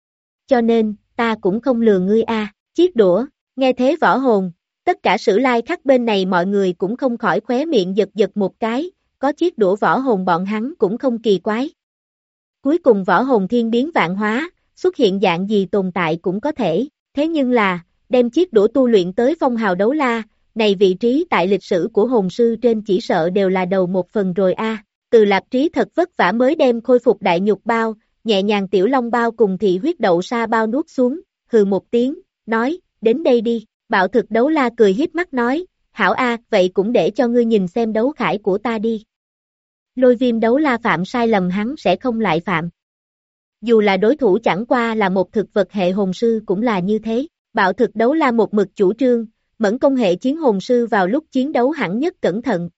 Cho nên, ta cũng không lừa ngươi A, chiếc đũa, nghe thế võ hồn, tất cả Sử Lai Khắc bên này mọi người cũng không khỏi khóe miệng giật một cái, có chiếc đũa võ hồn bọn hắn cũng không kỳ quái. Cuối cùng võ hồn thiên biến vạn hóa, xuất hiện dạng gì tồn tại cũng có thể, thế nhưng là, đem chiếc đũa tu luyện tới phong hào đấu la, này vị trí tại lịch sử của hồn sư trên chỉ sợ đều là đầu một phần rồi a. Từ Lạp Trí thật vất vả mới đem khôi phục đại nhục bao, nhẹ nhàng tiểu long bao cùng thị huyết đậu sa bao nuốt xuống, hừ một tiếng, nói, đến đây đi, bạo thực đấu la cười hiếp mắt nói, hảo a, vậy cũng để cho ngươi nhìn xem đấu khải của ta đi. Lôi viêm đấu la phạm sai lầm hắn sẽ không lại phạm. Dù là đối thủ chẳng qua là một thực vật hệ hồn sư cũng là như thế, bạo thực đấu la một mực chủ trương, mẫn công hệ chiến hồn sư vào lúc chiến đấu hẳn nhất cẩn thận.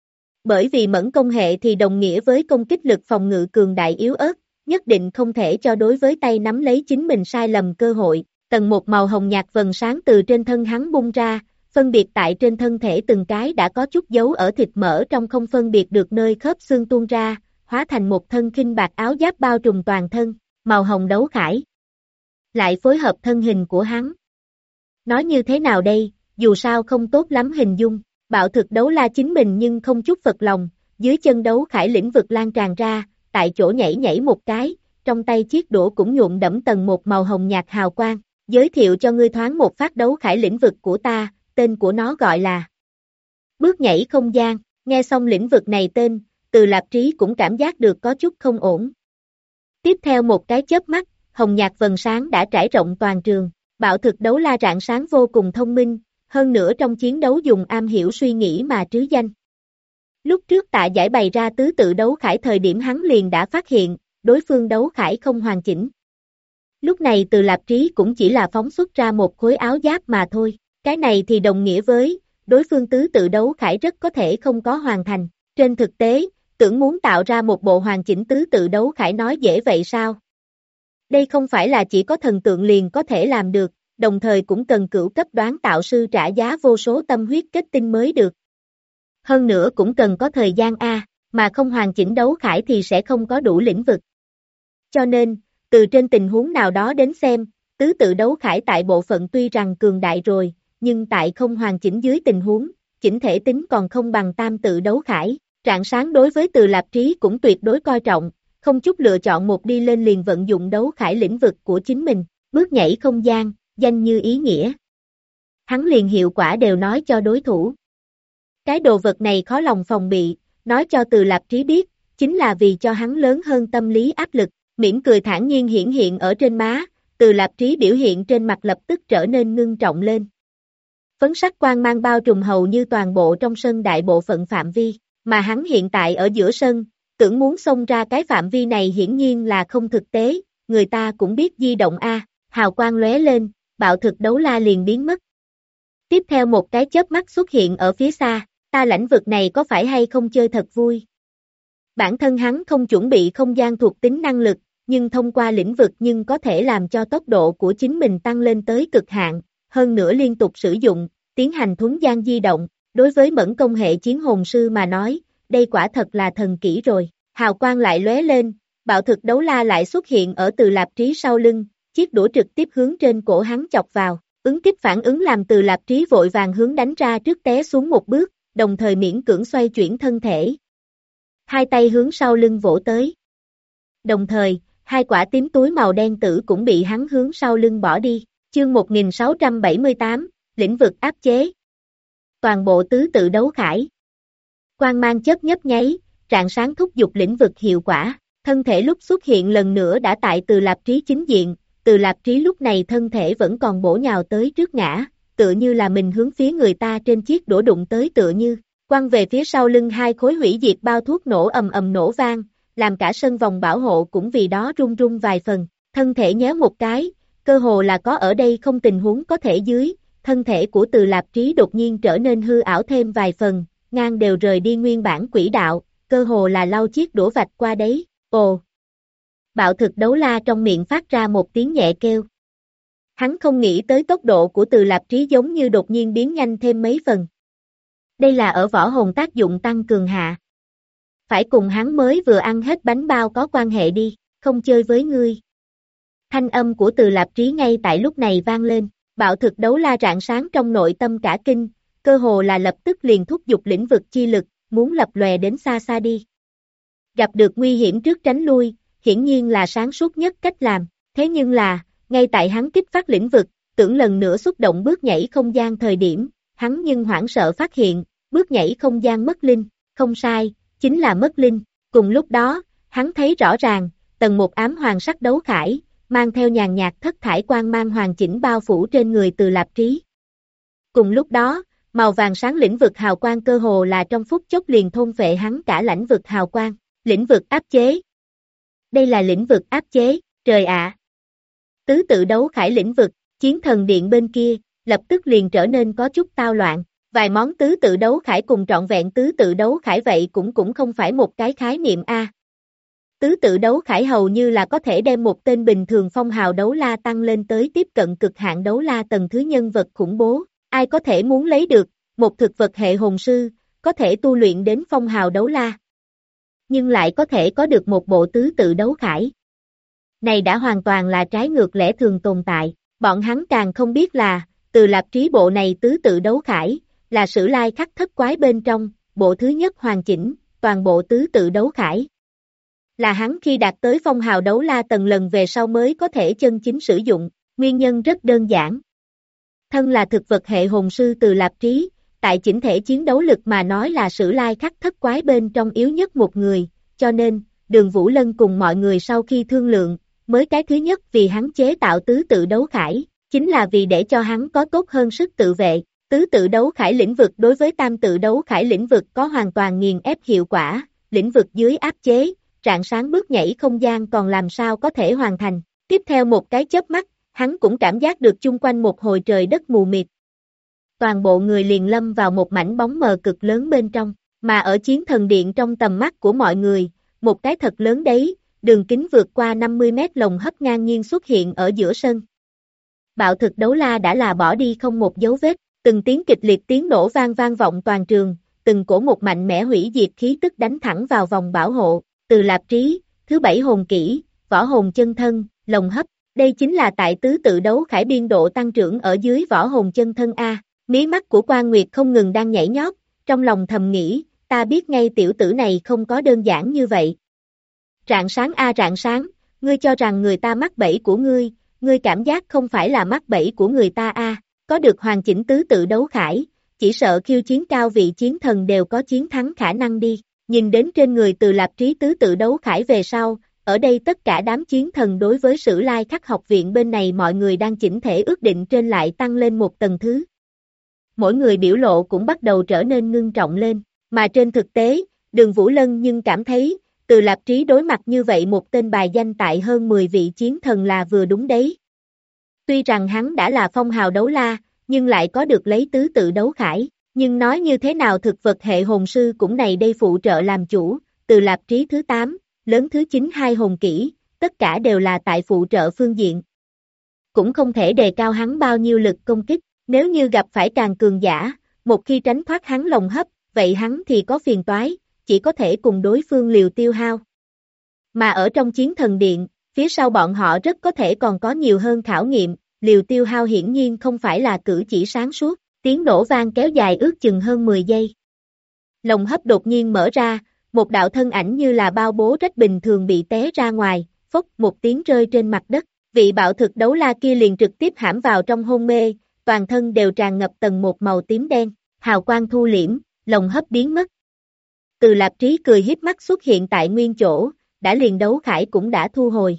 Bởi vì mẫn công hệ thì đồng nghĩa với công kích lực phòng ngự cường đại yếu ớt, nhất định không thể cho đối với tay nắm lấy chính mình sai lầm cơ hội. Tầng một màu hồng nhạt vầng sáng từ trên thân hắn bung ra, phân biệt tại trên thân thể từng cái đã có chút dấu ở thịt mỡ trong không phân biệt được nơi khớp xương tuôn ra, hóa thành một thân khinh bạc áo giáp bao trùm toàn thân, màu hồng đấu khải. Lại phối hợp thân hình của hắn. Nói như thế nào đây, dù sao không tốt lắm hình dung, bạo thực đấu la chính mình nhưng không chút phật lòng, dưới chân đấu khải lĩnh vực lan tràn ra, tại chỗ nhảy nhảy một cái, trong tay chiếc đũa cũng nhuộm đẫm tầng một màu hồng nhạt hào quang, giới thiệu cho ngươi thoáng một phát đấu khải lĩnh vực của ta, tên của nó gọi là bước nhảy không gian, nghe xong lĩnh vực này tên, Từ Lạp Trí cũng cảm giác được có chút không ổn. Tiếp theo một cái chớp mắt, hồng nhạt vầng sáng đã trải rộng toàn trường, bạo thực đấu la rạng sáng vô cùng thông minh, hơn nữa trong chiến đấu dùng am hiểu suy nghĩ mà trứ danh. Lúc trước Tạ Giải bày ra tứ tự đấu khải thời điểm hắn liền đã phát hiện, đối phương đấu khải không hoàn chỉnh. Lúc này Từ Lạp Trí cũng chỉ là phóng xuất ra một khối áo giáp mà thôi, cái này thì đồng nghĩa với, đối phương tứ tự đấu khải rất có thể không có hoàn thành. Trên thực tế, tưởng muốn tạo ra một bộ hoàn chỉnh tứ tự đấu khải nói dễ vậy sao? Đây không phải là chỉ có thần tượng liền có thể làm được, đồng thời cũng cần cửu cấp đoán tạo sư trả giá vô số tâm huyết kết tinh mới được. Hơn nữa cũng cần có thời gian A, mà không hoàn chỉnh đấu khải thì sẽ không có đủ lĩnh vực. Cho nên, từ trên tình huống nào đó đến xem, tứ tự đấu khải tại bộ phận tuy rằng cường đại rồi, nhưng tại không hoàn chỉnh dưới tình huống, chỉnh thể tính còn không bằng tam tự đấu khải. Rạng sáng đối với Từ Lạp Trí cũng tuyệt đối coi trọng, không chút lựa chọn một đi lên liền vận dụng đấu khải lĩnh vực của chính mình, bước nhảy không gian, danh như ý nghĩa. Hắn liền hiệu quả đều nói cho đối thủ. Cái đồ vật này khó lòng phòng bị, nói cho Từ Lạp Trí biết, chính là vì cho hắn lớn hơn tâm lý áp lực, mỉm cười thản nhiên hiển hiện ở trên má, Từ Lạp Trí biểu hiện trên mặt lập tức trở nên ngưng trọng lên. Phấn sắc quang mang bao trùm hầu như toàn bộ trong sân đại bộ phận phạm vi, mà hắn hiện tại ở giữa sân, tưởng muốn xông ra cái phạm vi này hiển nhiên là không thực tế, người ta cũng biết di động A, hào quang lóe lên, bạo thực đấu la liền biến mất. Tiếp theo một cái chớp mắt xuất hiện ở phía xa, ta lãnh vực này có phải hay không chơi thật vui. Bản thân hắn không chuẩn bị không gian thuộc tính năng lực, nhưng thông qua lĩnh vực nhưng có thể làm cho tốc độ của chính mình tăng lên tới cực hạn, hơn nữa liên tục sử dụng, tiến hành thuấn gian di động, đối với mẫn công hệ chiến hồn sư mà nói, đây quả thật là thần kỹ rồi, hào quang lại lóe lên, bạo thực đấu la lại xuất hiện ở Từ Lạp Trí sau lưng, chiếc đũa trực tiếp hướng trên cổ hắn chọc vào, ứng kích phản ứng làm Từ Lạp Trí vội vàng hướng đánh ra trước té xuống một bước, đồng thời miễn cưỡng xoay chuyển thân thể. Hai tay hướng sau lưng vỗ tới. Đồng thời, hai quả tím túi màu đen tử cũng bị hắn hướng sau lưng bỏ đi, chương 1678, lĩnh vực áp chế. Toàn bộ tứ tự đấu khải. Quang mang chớp nhấp nháy, rạng sáng thúc giục lĩnh vực hiệu quả, thân thể lúc xuất hiện lần nữa đã tại Từ Lạp Trí chính diện, Từ Lạp Trí lúc này thân thể vẫn còn bổ nhào tới trước ngã, tựa như là mình hướng phía người ta trên chiếc đũa đụng tới tựa như, quăng về phía sau lưng hai khối hủy diệt bao thuốc nổ ầm ầm nổ vang, làm cả sân vòng bảo hộ cũng vì đó rung rung vài phần, thân thể nhéo một cái, cơ hồ là có ở đây không tình huống có thể dưới, thân thể của Từ Lạp Trí đột nhiên trở nên hư ảo thêm vài phần, ngang đều rời đi nguyên bản quỹ đạo, cơ hồ là lau chiếc đũa vạch qua đấy, ồ. Bạo thực đấu la trong miệng phát ra một tiếng nhẹ kêu. Hắn không nghĩ tới tốc độ của Từ Lạp Trí giống như đột nhiên biến nhanh thêm mấy phần. Đây là ở võ hồn tác dụng tăng cường hạ. Phải cùng hắn mới vừa ăn hết bánh bao có quan hệ đi, không chơi với ngươi. Thanh âm của Từ Lạp Trí ngay tại lúc này vang lên, bạo thực đấu la rạng sáng trong nội tâm cả kinh, cơ hồ là lập tức liền thúc giục lĩnh vực chi lực, muốn lập lòe đến xa xa đi. Gặp được nguy hiểm trước tránh lui, hiển nhiên là sáng suốt nhất cách làm, thế nhưng là, ngay tại hắn kích phát lĩnh vực, tưởng lần nữa xúc động bước nhảy không gian thời điểm, hắn nhưng hoảng sợ phát hiện, bước nhảy không gian mất linh, không sai, chính là mất linh, cùng lúc đó, hắn thấy rõ ràng, tầng một ám hoàng sắc đấu khải, mang theo nhàn nhạt thất thải quang mang hoàn chỉnh bao phủ trên người Từ Lạp Trí. Cùng lúc đó, màu vàng sáng lĩnh vực hào quang cơ hồ là trong phút chốc liền thôn phệ hắn cả lãnh vực hào quang, lĩnh vực áp chế. Đây là lĩnh vực áp chế, trời ạ! Tứ tự đấu khải lĩnh vực, chiến thần điện bên kia, lập tức liền trở nên có chút tao loạn, vài món tứ tự đấu khải cùng trọn vẹn tứ tự đấu khải vậy cũng không phải một cái khái niệm A. Tứ tự đấu khải hầu như là có thể đem một tên bình thường phong hào đấu la tăng lên tới tiếp cận cực hạn đấu la tầng thứ nhân vật khủng bố, ai có thể muốn lấy được, một thực vật hệ hồn sư, có thể tu luyện đến phong hào đấu la. Nhưng lại có thể có được một bộ tứ tự đấu khải. Này đã hoàn toàn là trái ngược lẽ thường tồn tại, bọn hắn càng không biết là, Từ Lạp Trí bộ này tứ tự đấu khải, là sử lai khắc thất quái bên trong, bộ thứ nhất hoàn chỉnh, toàn bộ tứ tự đấu khải. Là hắn khi đạt tới phong hào đấu la tầng lần về sau mới có thể chân chính sử dụng, nguyên nhân rất đơn giản. Thân là thực vật hệ hồn sư Từ Lạp Trí, tại chỉnh thể chiến đấu lực mà nói là sử lai khắc thất quái bên trong yếu nhất một người, cho nên, Đường Vũ Lân cùng mọi người sau khi thương lượng, mới cái thứ nhất vì hắn chế tạo tứ tự đấu khải, chính là vì để cho hắn có tốt hơn sức tự vệ. Tứ tự đấu khải lĩnh vực đối với tam tự đấu khải lĩnh vực có hoàn toàn nghiền ép hiệu quả, lĩnh vực dưới áp chế, rạng sáng bước nhảy không gian còn làm sao có thể hoàn thành. Tiếp theo một cái chớp mắt, hắn cũng cảm giác được chung quanh một hồi trời đất mù mịt. Toàn bộ người liền lâm vào một mảnh bóng mờ cực lớn bên trong, mà ở chiến thần điện trong tầm mắt của mọi người, một cái thật lớn đấy, đường kính vượt qua 50 mét lồng hấp ngang nhiên xuất hiện ở giữa sân. Bạo thực đấu la đã là bỏ đi không một dấu vết, từng tiếng kịch liệt tiếng nổ vang vọng toàn trường, từng cổ một mạnh mẽ hủy diệt khí tức đánh thẳng vào vòng bảo hộ, Từ Lạp Trí, thứ 7 hồn kỹ, võ hồn chân thân, lồng hấp, đây chính là tại tứ tự đấu khải biên độ tăng trưởng ở dưới võ hồn chân thân A, mí mắt của Quan Nguyệt không ngừng đang nhảy nhót, trong lòng thầm nghĩ, ta biết ngay tiểu tử này không có đơn giản như vậy. Rạng sáng A rạng sáng, ngươi cho rằng người ta mắc bẫy của ngươi cảm giác không phải là mắc bẫy của người ta A, có được hoàn chỉnh tứ tự đấu khải, chỉ sợ khiêu chiến cao vị chiến thần đều có chiến thắng khả năng đi, nhìn đến trên người Từ Lạp Trí tứ tự đấu khải về sau, ở đây tất cả đám chiến thần đối với Sử Lai Khắc học viện bên này mọi người đang chỉnh thể ước định trên lại tăng lên một tầng thứ. Mỗi người biểu lộ cũng bắt đầu trở nên ngưng trọng lên, mà trên thực tế, Đường Vũ Lân nhưng cảm thấy, Từ Lạp Trí đối mặt như vậy một tên bài danh tại hơn 10 vị chiến thần là vừa đúng đấy. Tuy rằng hắn đã là phong hào đấu la, nhưng lại có được lấy tứ tự đấu khải, nhưng nói như thế nào thực vật hệ hồn sư cũng này đây phụ trợ làm chủ, Từ Lạp Trí thứ 8, lớn thứ 9 hai hồn kỹ, tất cả đều là tại phụ trợ phương diện. Cũng không thể đề cao hắn bao nhiêu lực công kích, nếu như gặp phải càng cường giả, một khi tránh thoát hắn lồng hấp, vậy hắn thì có phiền toái, chỉ có thể cùng đối phương liều tiêu hao. Mà ở trong chiến thần điện, phía sau bọn họ rất có thể còn có nhiều hơn khảo nghiệm, liều tiêu hao hiển nhiên không phải là cử chỉ sáng suốt, tiếng nổ vang kéo dài ước chừng hơn 10 giây. Lồng hấp đột nhiên mở ra, một đạo thân ảnh như là bao bố rách bình thường bị té ra ngoài, phốc một tiếng rơi trên mặt đất, vị bạo thực đấu la kia liền trực tiếp hãm vào trong hôn mê, toàn thân đều tràn ngập tầng một màu tím đen, hào quang thu liễm, lồng hấp biến mất. Từ Lạp Trí cười híp mắt xuất hiện tại nguyên chỗ, đã liền đấu khải cũng đã thu hồi.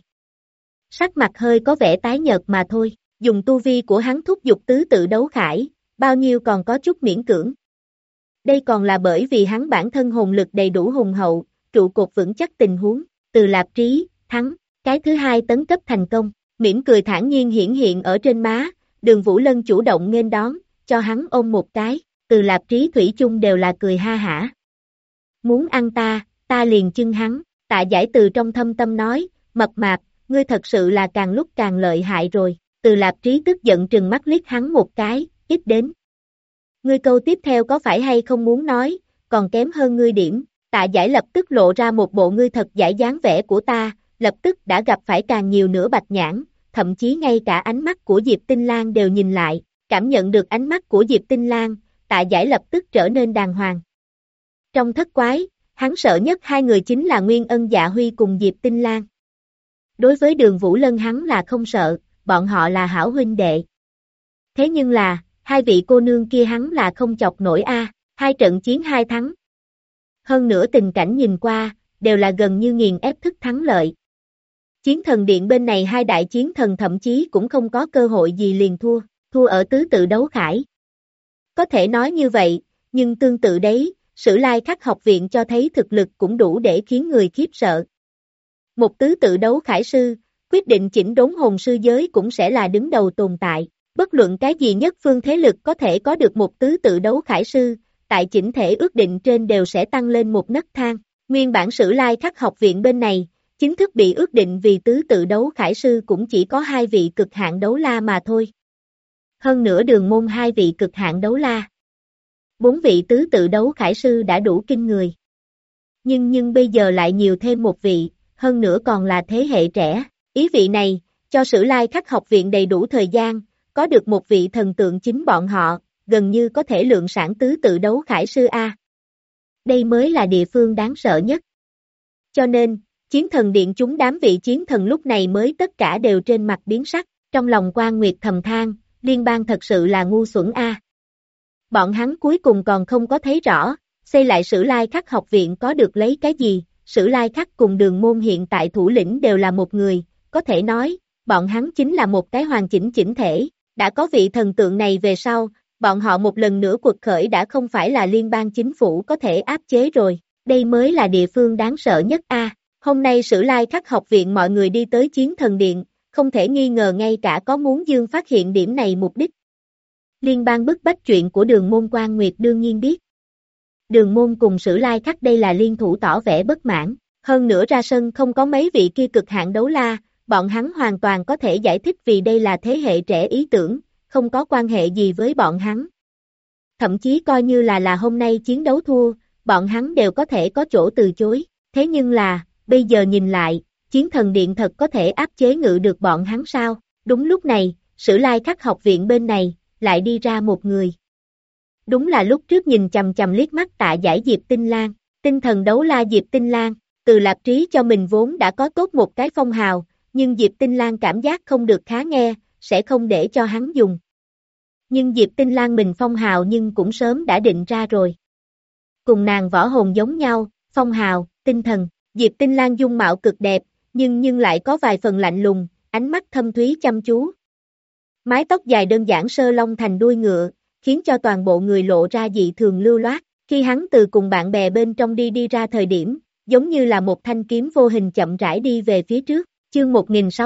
Sắc mặt hơi có vẻ tái nhợt mà thôi, dùng tu vi của hắn thúc giục tứ tự đấu khải, bao nhiêu còn có chút miễn cưỡng. Đây còn là bởi vì hắn bản thân hồn lực đầy đủ hùng hậu, trụ cột vững chắc tình huống, Từ Lạp Trí, thắng, cái thứ hai tấn cấp thành công, mỉm cười thản nhiên hiển hiện ở trên má, Đường Vũ Lân chủ động nghênh đón, cho hắn ôm một cái, Từ Lạp Trí thủy chung đều là cười ha hả. Muốn ăn ta liền chưng hắn, Tạ Giải từ trong thâm tâm nói, mập mạp, ngươi thật sự là càng lúc càng lợi hại rồi, Từ Lạp Trí tức giận trừng mắt liếc hắn một cái, ít đến. Ngươi câu tiếp theo có phải hay không muốn nói, còn kém hơn ngươi điểm, Tạ Giải lập tức lộ ra một bộ ngươi thật giải dáng vẻ của ta, lập tức đã gặp phải càng nhiều nửa bạch nhãn, thậm chí ngay cả ánh mắt của Diệp Tinh Lan đều nhìn lại, cảm nhận được ánh mắt của Diệp Tinh Lan, Tạ Giải lập tức trở nên đàng hoàng. Trong thất quái, hắn sợ nhất hai người chính là Nguyên Ân Dạ Huy cùng Diệp Tinh Lan. Đối với Đường Vũ Lân hắn là không sợ, bọn họ là hảo huynh đệ. Thế nhưng là, hai vị cô nương kia hắn là không chọc nổi a, hai trận chiến hai thắng. Hơn nữa tình cảnh nhìn qua, đều là gần như nghiền ép thức thắng lợi. Chiến thần điện bên này hai đại chiến thần thậm chí cũng không có cơ hội gì liền thua ở tứ tự đấu khải. Có thể nói như vậy, nhưng tương tự đấy, Sử Lai Khắc học viện cho thấy thực lực cũng đủ để khiến người khiếp sợ. Một tứ tự đấu khải sư, quyết định chỉnh đốn hồn sư giới cũng sẽ là đứng đầu tồn tại. Bất luận cái gì nhất phương thế lực có thể có được một tứ tự đấu khải sư, tại chỉnh thể ước định trên đều sẽ tăng lên một nấc thang. Nguyên bản Sử Lai Khắc học viện bên này, chính thức bị ước định vì tứ tự đấu khải sư cũng chỉ có hai vị cực hạn đấu la mà thôi. Hơn nữa Đường môn hai vị cực hạn đấu la. 4 vị tứ tự đấu khải sư đã đủ kinh người. Nhưng bây giờ lại nhiều thêm một vị, hơn nữa còn là thế hệ trẻ. Ý vị này, cho Sử Lai Khắc học viện đầy đủ thời gian, có được một vị thần tượng chính bọn họ, gần như có thể lượng sản tứ tự đấu khải sư A. Đây mới là địa phương đáng sợ nhất. Cho nên, chiến thần điện chúng đám vị chiến thần lúc này mới tất cả đều trên mặt biến sắc, trong lòng Quan Nguyệt thầm than, liên bang thật sự là ngu xuẩn A. Bọn hắn cuối cùng còn không có thấy rõ, xây lại Sử Lai Khắc học viện có được lấy cái gì, Sử Lai Khắc cùng Đường môn hiện tại thủ lĩnh đều là một người, có thể nói, bọn hắn chính là một cái hoàn chỉnh chỉnh thể, đã có vị thần tượng này về sau, bọn họ một lần nữa quật khởi đã không phải là liên bang chính phủ có thể áp chế rồi, đây mới là địa phương đáng sợ nhất a. Hôm nay Sử Lai Khắc học viện mọi người đi tới chiến thần điện, không thể nghi ngờ ngay cả có muốn Dương phát hiện điểm này mục đích. Liên bang bức bách chuyện của Đường môn Quan Nguyệt đương nhiên biết. Đường môn cùng Sử Lai Khắc đây là liên thủ tỏ vẻ bất mãn, hơn nữa ra sân không có mấy vị kia cực hạn đấu la, bọn hắn hoàn toàn có thể giải thích vì đây là thế hệ trẻ ý tưởng, không có quan hệ gì với bọn hắn. Thậm chí coi như là hôm nay chiến đấu thua, bọn hắn đều có thể có chỗ từ chối, thế nhưng là, bây giờ nhìn lại, chiến thần điện thật có thể áp chế ngự được bọn hắn sao? Đúng lúc này, Sử Lai Khắc học viện bên này, lại đi ra một người. Đúng là lúc trước nhìn chằm chằm liếc mắt Tạ Giải Diệp Tinh Lan, tinh thần đấu la Diệp Tinh Lan, Từ Lạp Trí cho mình vốn đã có tốt một cái phong hào, nhưng Diệp Tinh Lan cảm giác không được khá nghe, sẽ không để cho hắn dùng. Nhưng Diệp Tinh Lan mình phong hào nhưng cũng sớm đã định ra rồi. Cùng nàng võ hồn giống nhau, phong hào, tinh thần, Diệp Tinh Lan dung mạo cực đẹp, nhưng lại có vài phần lạnh lùng, ánh mắt thâm thúy chăm chú. Mái tóc dài đơn giản sơ lông thành đuôi ngựa, khiến cho toàn bộ người lộ ra dị thường lưu loát. Khi hắn từ cùng bạn bè bên trong đi ra thời điểm, giống như là một thanh kiếm vô hình chậm rãi đi về phía trước. Chương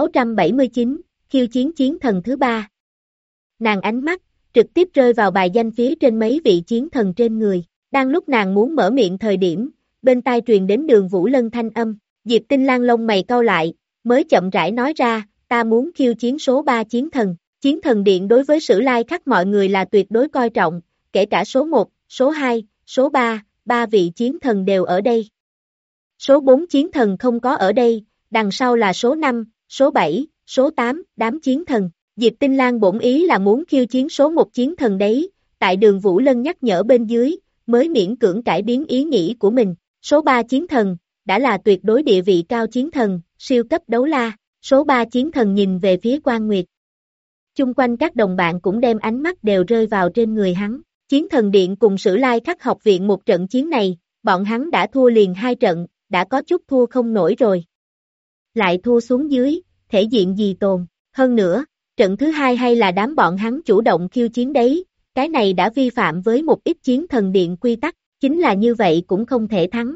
1679, khiêu chiến chiến thần thứ 3. Nàng ánh mắt, trực tiếp rơi vào bài danh phía trên mấy vị chiến thần trên người. Đang lúc nàng muốn mở miệng thời điểm, bên tai truyền đến Đường Vũ Lân thanh âm. Diệp Tinh Lan lông mày cau lại, mới chậm rãi nói ra, ta muốn khiêu chiến số 3 chiến thần. Chiến thần điện đối với Sử Lai Khắc mọi người là tuyệt đối coi trọng, kể cả số 1, số 2, số 3, 3 vị chiến thần đều ở đây. Số 4 chiến thần không có ở đây, đằng sau là số 5, số 7, số 8, đám chiến thần. Diệp Tinh Lan bổn ý là muốn khiêu chiến số 1 chiến thần đấy, tại Đường Vũ Lân nhắc nhở bên dưới, mới miễn cưỡng cải biến ý nghĩ của mình. Số 3 chiến thần, đã là tuyệt đối địa vị cao chiến thần, siêu cấp đấu la. Số 3 chiến thần nhìn về phía Quan Nguyệt. Chung quanh các đồng bạn cũng đem ánh mắt đều rơi vào trên người hắn. Chiến thần điện cùng Sử Lai Khắc học viện một trận chiến này, bọn hắn đã thua liền 2 trận, đã có chút thua không nổi rồi. Lại thua xuống dưới, thể diện gì tồn. Hơn nữa, trận thứ 2 hay là đám bọn hắn chủ động khiêu chiến đấy, cái này đã vi phạm với một ít chiến thần điện quy tắc, chính là như vậy cũng không thể thắng.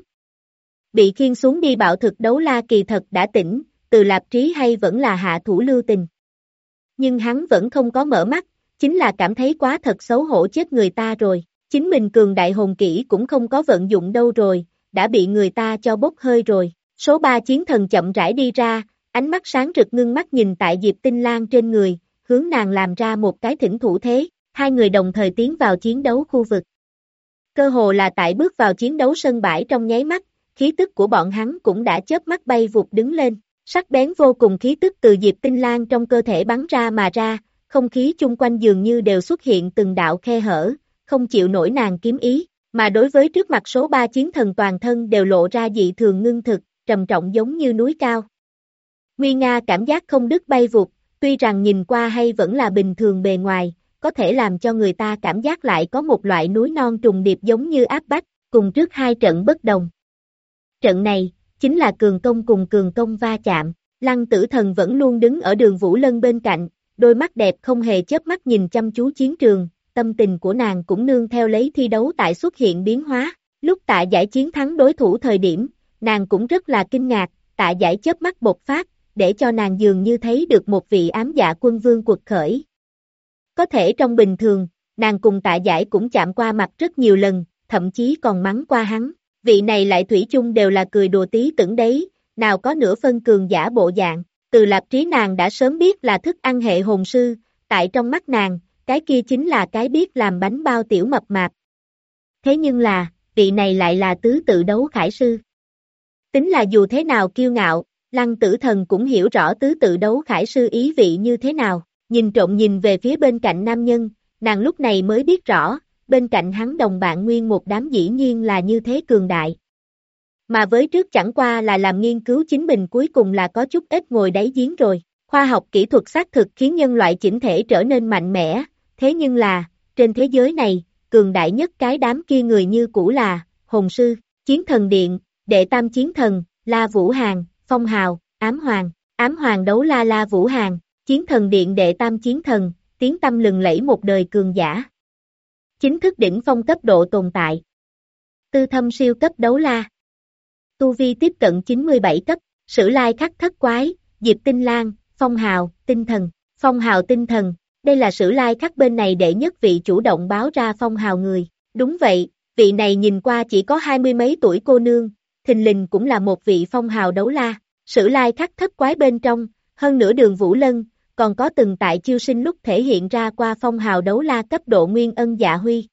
Bị khiêng xuống đi bạo thực đấu la kỳ thật đã tỉnh, Từ Lạp Trí hay vẫn là hạ thủ lưu tình. Nhưng hắn vẫn không có mở mắt, chính là cảm thấy quá thật xấu hổ chết người ta rồi, chính mình cường đại hồn kỹ cũng không có vận dụng đâu rồi, đã bị người ta cho bốc hơi rồi. Số 3 chiến thần chậm rãi đi ra, ánh mắt sáng rực ngưng mắt nhìn tại Diệp Tinh Lan trên người, hướng nàng làm ra một cái thỉnh thủ thế, hai người đồng thời tiến vào chiến đấu khu vực. Cơ hồ là tại bước vào chiến đấu sân bãi trong nháy mắt, khí tức của bọn hắn cũng đã chớp mắt bay vụt đứng lên, sắc bén vô cùng khí tức từ Diệp Tinh Lan trong cơ thể bắn ra mà ra, không khí chung quanh dường như đều xuất hiện từng đạo khe hở, không chịu nổi nàng kiếm ý. Mà đối với trước mặt số 3 chiến thần toàn thân đều lộ ra dị thường ngưng thực, trầm trọng giống như núi cao. Nguy nga cảm giác không đứt bay vụt, tuy rằng nhìn qua hay vẫn là bình thường bề ngoài, có thể làm cho người ta cảm giác lại có một loại núi non trùng điệp giống như áp bách, cùng trước hai trận bất đồng. Trận này, chính là cường công cùng cường công va chạm, Lăng Tử Thần vẫn luôn đứng ở Đường Vũ Lân bên cạnh, đôi mắt đẹp không hề chớp mắt nhìn chăm chú chiến trường, tâm tình của nàng cũng nương theo lấy thi đấu tại xuất hiện biến hóa, lúc Tạ Giải chiến thắng đối thủ thời điểm, nàng cũng rất là kinh ngạc, Tạ Giải chớp mắt bộc phát, để cho nàng dường như thấy được một vị ám dạ quân vương quật khởi. Có thể trong bình thường, nàng cùng Tạ Giải cũng chạm qua mặt rất nhiều lần, thậm chí còn mắng qua hắn, vị này lại thủy chung đều là cười đùa tí tưởng đấy, nào có nửa phân cường giả bộ dạng, từ Lạp Trí nàng đã sớm biết là thức ăn hệ hồn sư, tại trong mắt nàng, cái kia chính là cái biết làm bánh bao tiểu mập mạp. Thế nhưng là, vị này lại là tứ tự đấu khải sư. Tính là dù thế nào kiêu ngạo, Lăng Tử Thần cũng hiểu rõ tứ tự đấu khải sư ý vị như thế nào, nhìn trộm nhìn về phía bên cạnh nam nhân, nàng lúc này mới biết rõ, bên cạnh hắn đồng bạn nguyên một đám dĩ nhiên là như thế cường đại. Mà với trước chẳng qua là làm nghiên cứu chính mình cuối cùng là có chút ít ngồi đáy giếng rồi, khoa học kỹ thuật xác thực khiến nhân loại chỉnh thể trở nên mạnh mẽ, thế nhưng là, trên thế giới này, cường đại nhất cái đám kia người như cũ là, hồn sư, chiến thần điện, đệ tam chiến thần, La Vũ Hàn, Phong Hào, ám hoàng đấu la La Vũ Hàn, chiến thần điện đệ tam chiến thần, tiếng tăm lừng lẫy một đời cường giả. Chính thức đỉnh phong cấp độ tồn tại. Tư thâm siêu cấp đấu la. Tu vi tiếp cận 97 cấp, Sử Lai Khắc thất quái, Diệp Tinh Lan, Phong Hào, tinh thần, Phong Hào tinh thần, đây là Sử Lai Khắc bên này đệ nhất vị chủ động báo ra Phong Hào người, đúng vậy, vị này nhìn qua chỉ có 20 mấy tuổi cô nương, thình lình cũng là một vị Phong Hào đấu la, Sử Lai Khắc thất quái bên trong, hơn nữa Đường Vũ Lân, còn có từng tại chiêu sinh lúc thể hiện ra qua Phong Hào đấu la cấp độ Nguyên Ân Dạ Huy.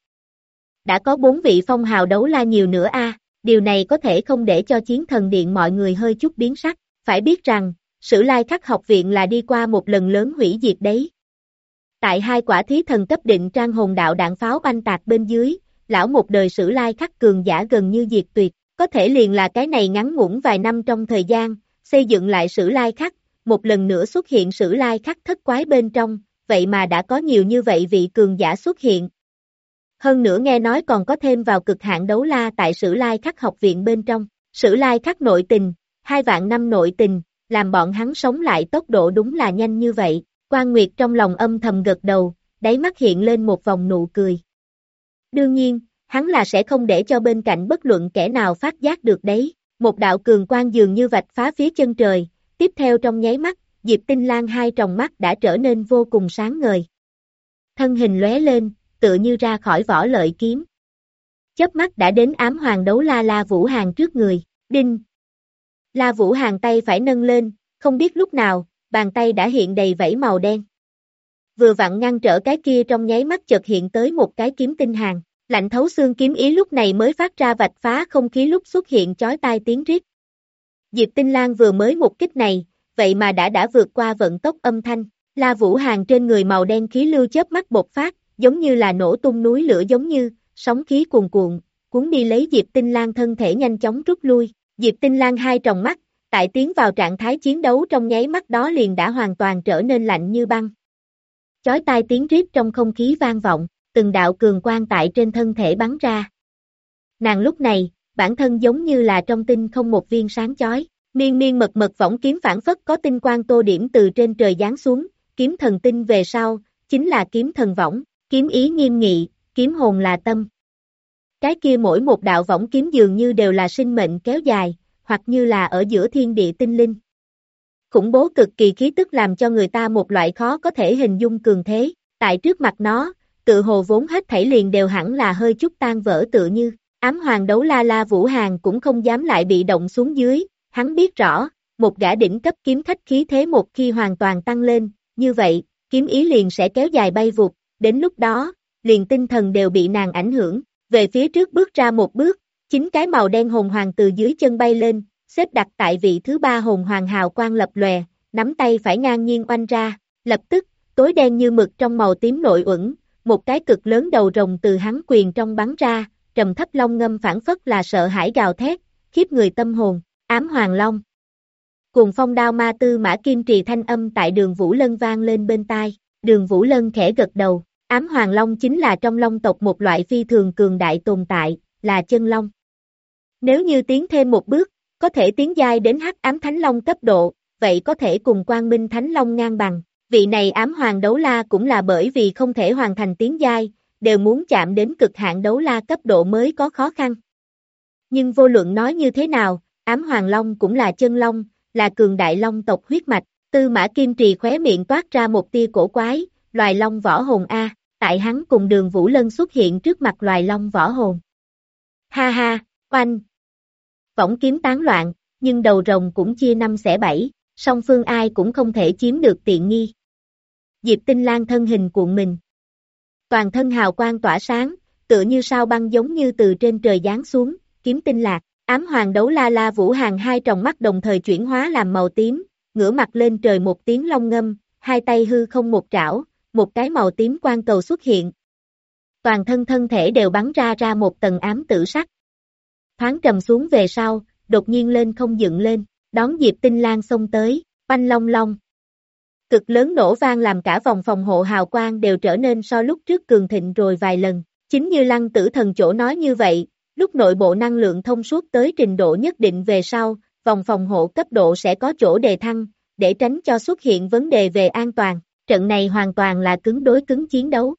Đã có 4 vị Phong Hào đấu la nhiều nữa điều này có thể không để cho chiến thần điện mọi người hơi chút biến sắc, phải biết rằng, Sử Lai Khắc học viện là đi qua một lần lớn hủy diệt đấy. Tại 2 quả thí thần cấp định trang hồn đạo đạn pháo oanh tạc bên dưới, lão một đời Sử Lai Khắc cường giả gần như diệt tuyệt, có thể liền là cái này ngắn ngủn vài năm trong thời gian, xây dựng lại Sử Lai Khắc, một lần nữa xuất hiện Sử Lai Khắc thất quái bên trong, vậy mà đã có nhiều như vậy vị cường giả xuất hiện. Hơn nữa nghe nói còn có thêm vào cực hạn đấu la tại Sử Lai Khắc học viện bên trong, Sử Lai Khắc nội tình, 2 vạn năm nội tình, làm bọn hắn sống lại tốc độ đúng là nhanh như vậy, Quan Nguyệt trong lòng âm thầm gật đầu, đáy mắt hiện lên một vòng nụ cười. Đương nhiên, hắn là sẽ không để cho bên cạnh bất luận kẻ nào phát giác được đấy, một đạo cường quang dường như vạch phá phía chân trời, tiếp theo trong nháy mắt, Diệp Tinh Lan 2 tròng mắt đã trở nên vô cùng sáng ngời. Thân hình lóe lên, tựa như ra khỏi vỏ lợi kiếm. Chớp mắt đã đến ám hoàng đấu la La Vũ Hàn trước người, đinh. La Vũ Hàn tay phải nâng lên, không biết lúc nào, bàn tay đã hiện đầy vảy màu đen. Vừa vặn ngăn trở cái kia trong nháy mắt chợt hiện tới một cái kiếm tinh hàn, lạnh thấu xương kiếm ý lúc này mới phát ra vạch phá không khí lúc xuất hiện chói tai tiếng rít. Diệp Tinh Lan vừa mới một kích này, vậy mà đã vượt qua vận tốc âm thanh, La Vũ Hàn trên người màu đen khí lưu chớp mắt bộc phát, giống như là nổ tung núi lửa giống như, sóng khí cuồn cuộn, cuốn đi lấy Diệp Tinh Lan thân thể nhanh chóng rút lui, Diệp Tinh Lan 2 tròng mắt, tại tiến vào trạng thái chiến đấu trong nháy mắt đó liền đã hoàn toàn trở nên lạnh như băng. Chói tai tiếng rít trong không khí vang vọng, từng đạo cường quang tại trên thân thể bắn ra. Nàng lúc này, bản thân giống như là trong tinh không một viên sáng chói, miên mật võng kiếm phảng phất có tinh quang tô điểm từ trên trời giáng xuống, kiếm thần tinh về sau, chính là kiếm thần võng, kiếm ý nghiêm nghị, kiếm hồn là tâm. Cái kia mỗi một đạo võng kiếm dường như đều là sinh mệnh kéo dài, hoặc như là ở giữa thiên địa tinh linh. Khủng bố cực kỳ khí tức làm cho người ta một loại khó có thể hình dung cường thế, tại trước mặt nó, tự hồ vốn hết thảy liền đều hẳn là hơi chút tan vỡ tựa như, ám hoàng đấu la La Vũ Hàn cũng không dám lại bị động xuống dưới, hắn biết rõ, một gã đỉnh cấp kiếm khách khí thế một khi hoàn toàn tăng lên, như vậy, kiếm ý liền sẽ kéo dài bay vụt, đến lúc đó, liền tinh thần đều bị nàng ảnh hưởng, về phía trước bước ra một bước, 9 cái màu đen hồn hoàng từ dưới chân bay lên, xếp đặt tại vị thứ 3 hồn hoàng hào quang lập lòe, nắm tay phải ngang nhiên oanh ra, lập tức, tối đen như mực trong màu tím nội uẩn, một cái cực lớn đầu rồng từ hắn quyền trong bắn ra, trầm thấp long ngâm phảng phất là sợ hãi gào thét, khiếp người tâm hồn, ám hoàng long. Cuồng phong đao ma tư mã kim trì thanh âm tại Đường Vũ Lân vang lên bên tai, Đường Vũ Lân khẽ gật đầu, ám hoàng long chính là trong long tộc một loại phi thường cường đại tồn tại, là chân long. Nếu như tiến thêm một bước, có thể tiến giai đến hắc ám thánh long cấp độ, vậy có thể cùng quang minh thánh long ngang bằng. Vị này ám hoàng đấu la cũng là bởi vì không thể hoàn thành tiến giai, đều muốn chạm đến cực hạn đấu la cấp độ mới có khó khăn. Nhưng vô luận nói như thế nào, ám hoàng long cũng là chân long, là cường đại long tộc huyết mạch. Tư Mã Kim Trì khóe miệng toát ra một tia cổ quái, loài long võ hồn a, tại hắn cùng Đường Vũ Lân xuất hiện trước mặt loài long võ hồn. Ha ha, oanh! Võng kiếm tán loạn, nhưng đầu rồng cũng chia 5 xẻ 7, song phương ai cũng không thể chiếm được tiện nghi. Diệp Tinh Lang thân hình cuộn mình. Toàn thân hào quang tỏa sáng, tựa như sao băng giống như từ trên trời giáng xuống, kiếm tinh lạc. Ám hoàng đấu la La Vũ Hàn hai tròng mắt đồng thời chuyển hóa làm màu tím, ngửa mặt lên trời một tiếng long ngâm, hai tay hư không một trảo, một cái màu tím quang cầu xuất hiện. Toàn thân thân thể đều bắn ra một tầng ám tử sắc. Thoáng trầm xuống về sau, đột nhiên lên không dựng lên, đón Diệp Tinh Lang xông tới, oanh long long. Cực lớn nổ vang làm cả vòng phòng hộ hào quang đều trở nên so lúc trước cường thịnh rồi vài lần. Chính như Lăng Tử Thần chỗ nói như vậy, lúc nội bộ năng lượng thông suốt tới trình độ nhất định về sau, vòng phòng hộ cấp độ sẽ có chỗ đề thăng, để tránh cho xuất hiện vấn đề về an toàn. Trận này hoàn toàn là cứng đối cứng chiến đấu.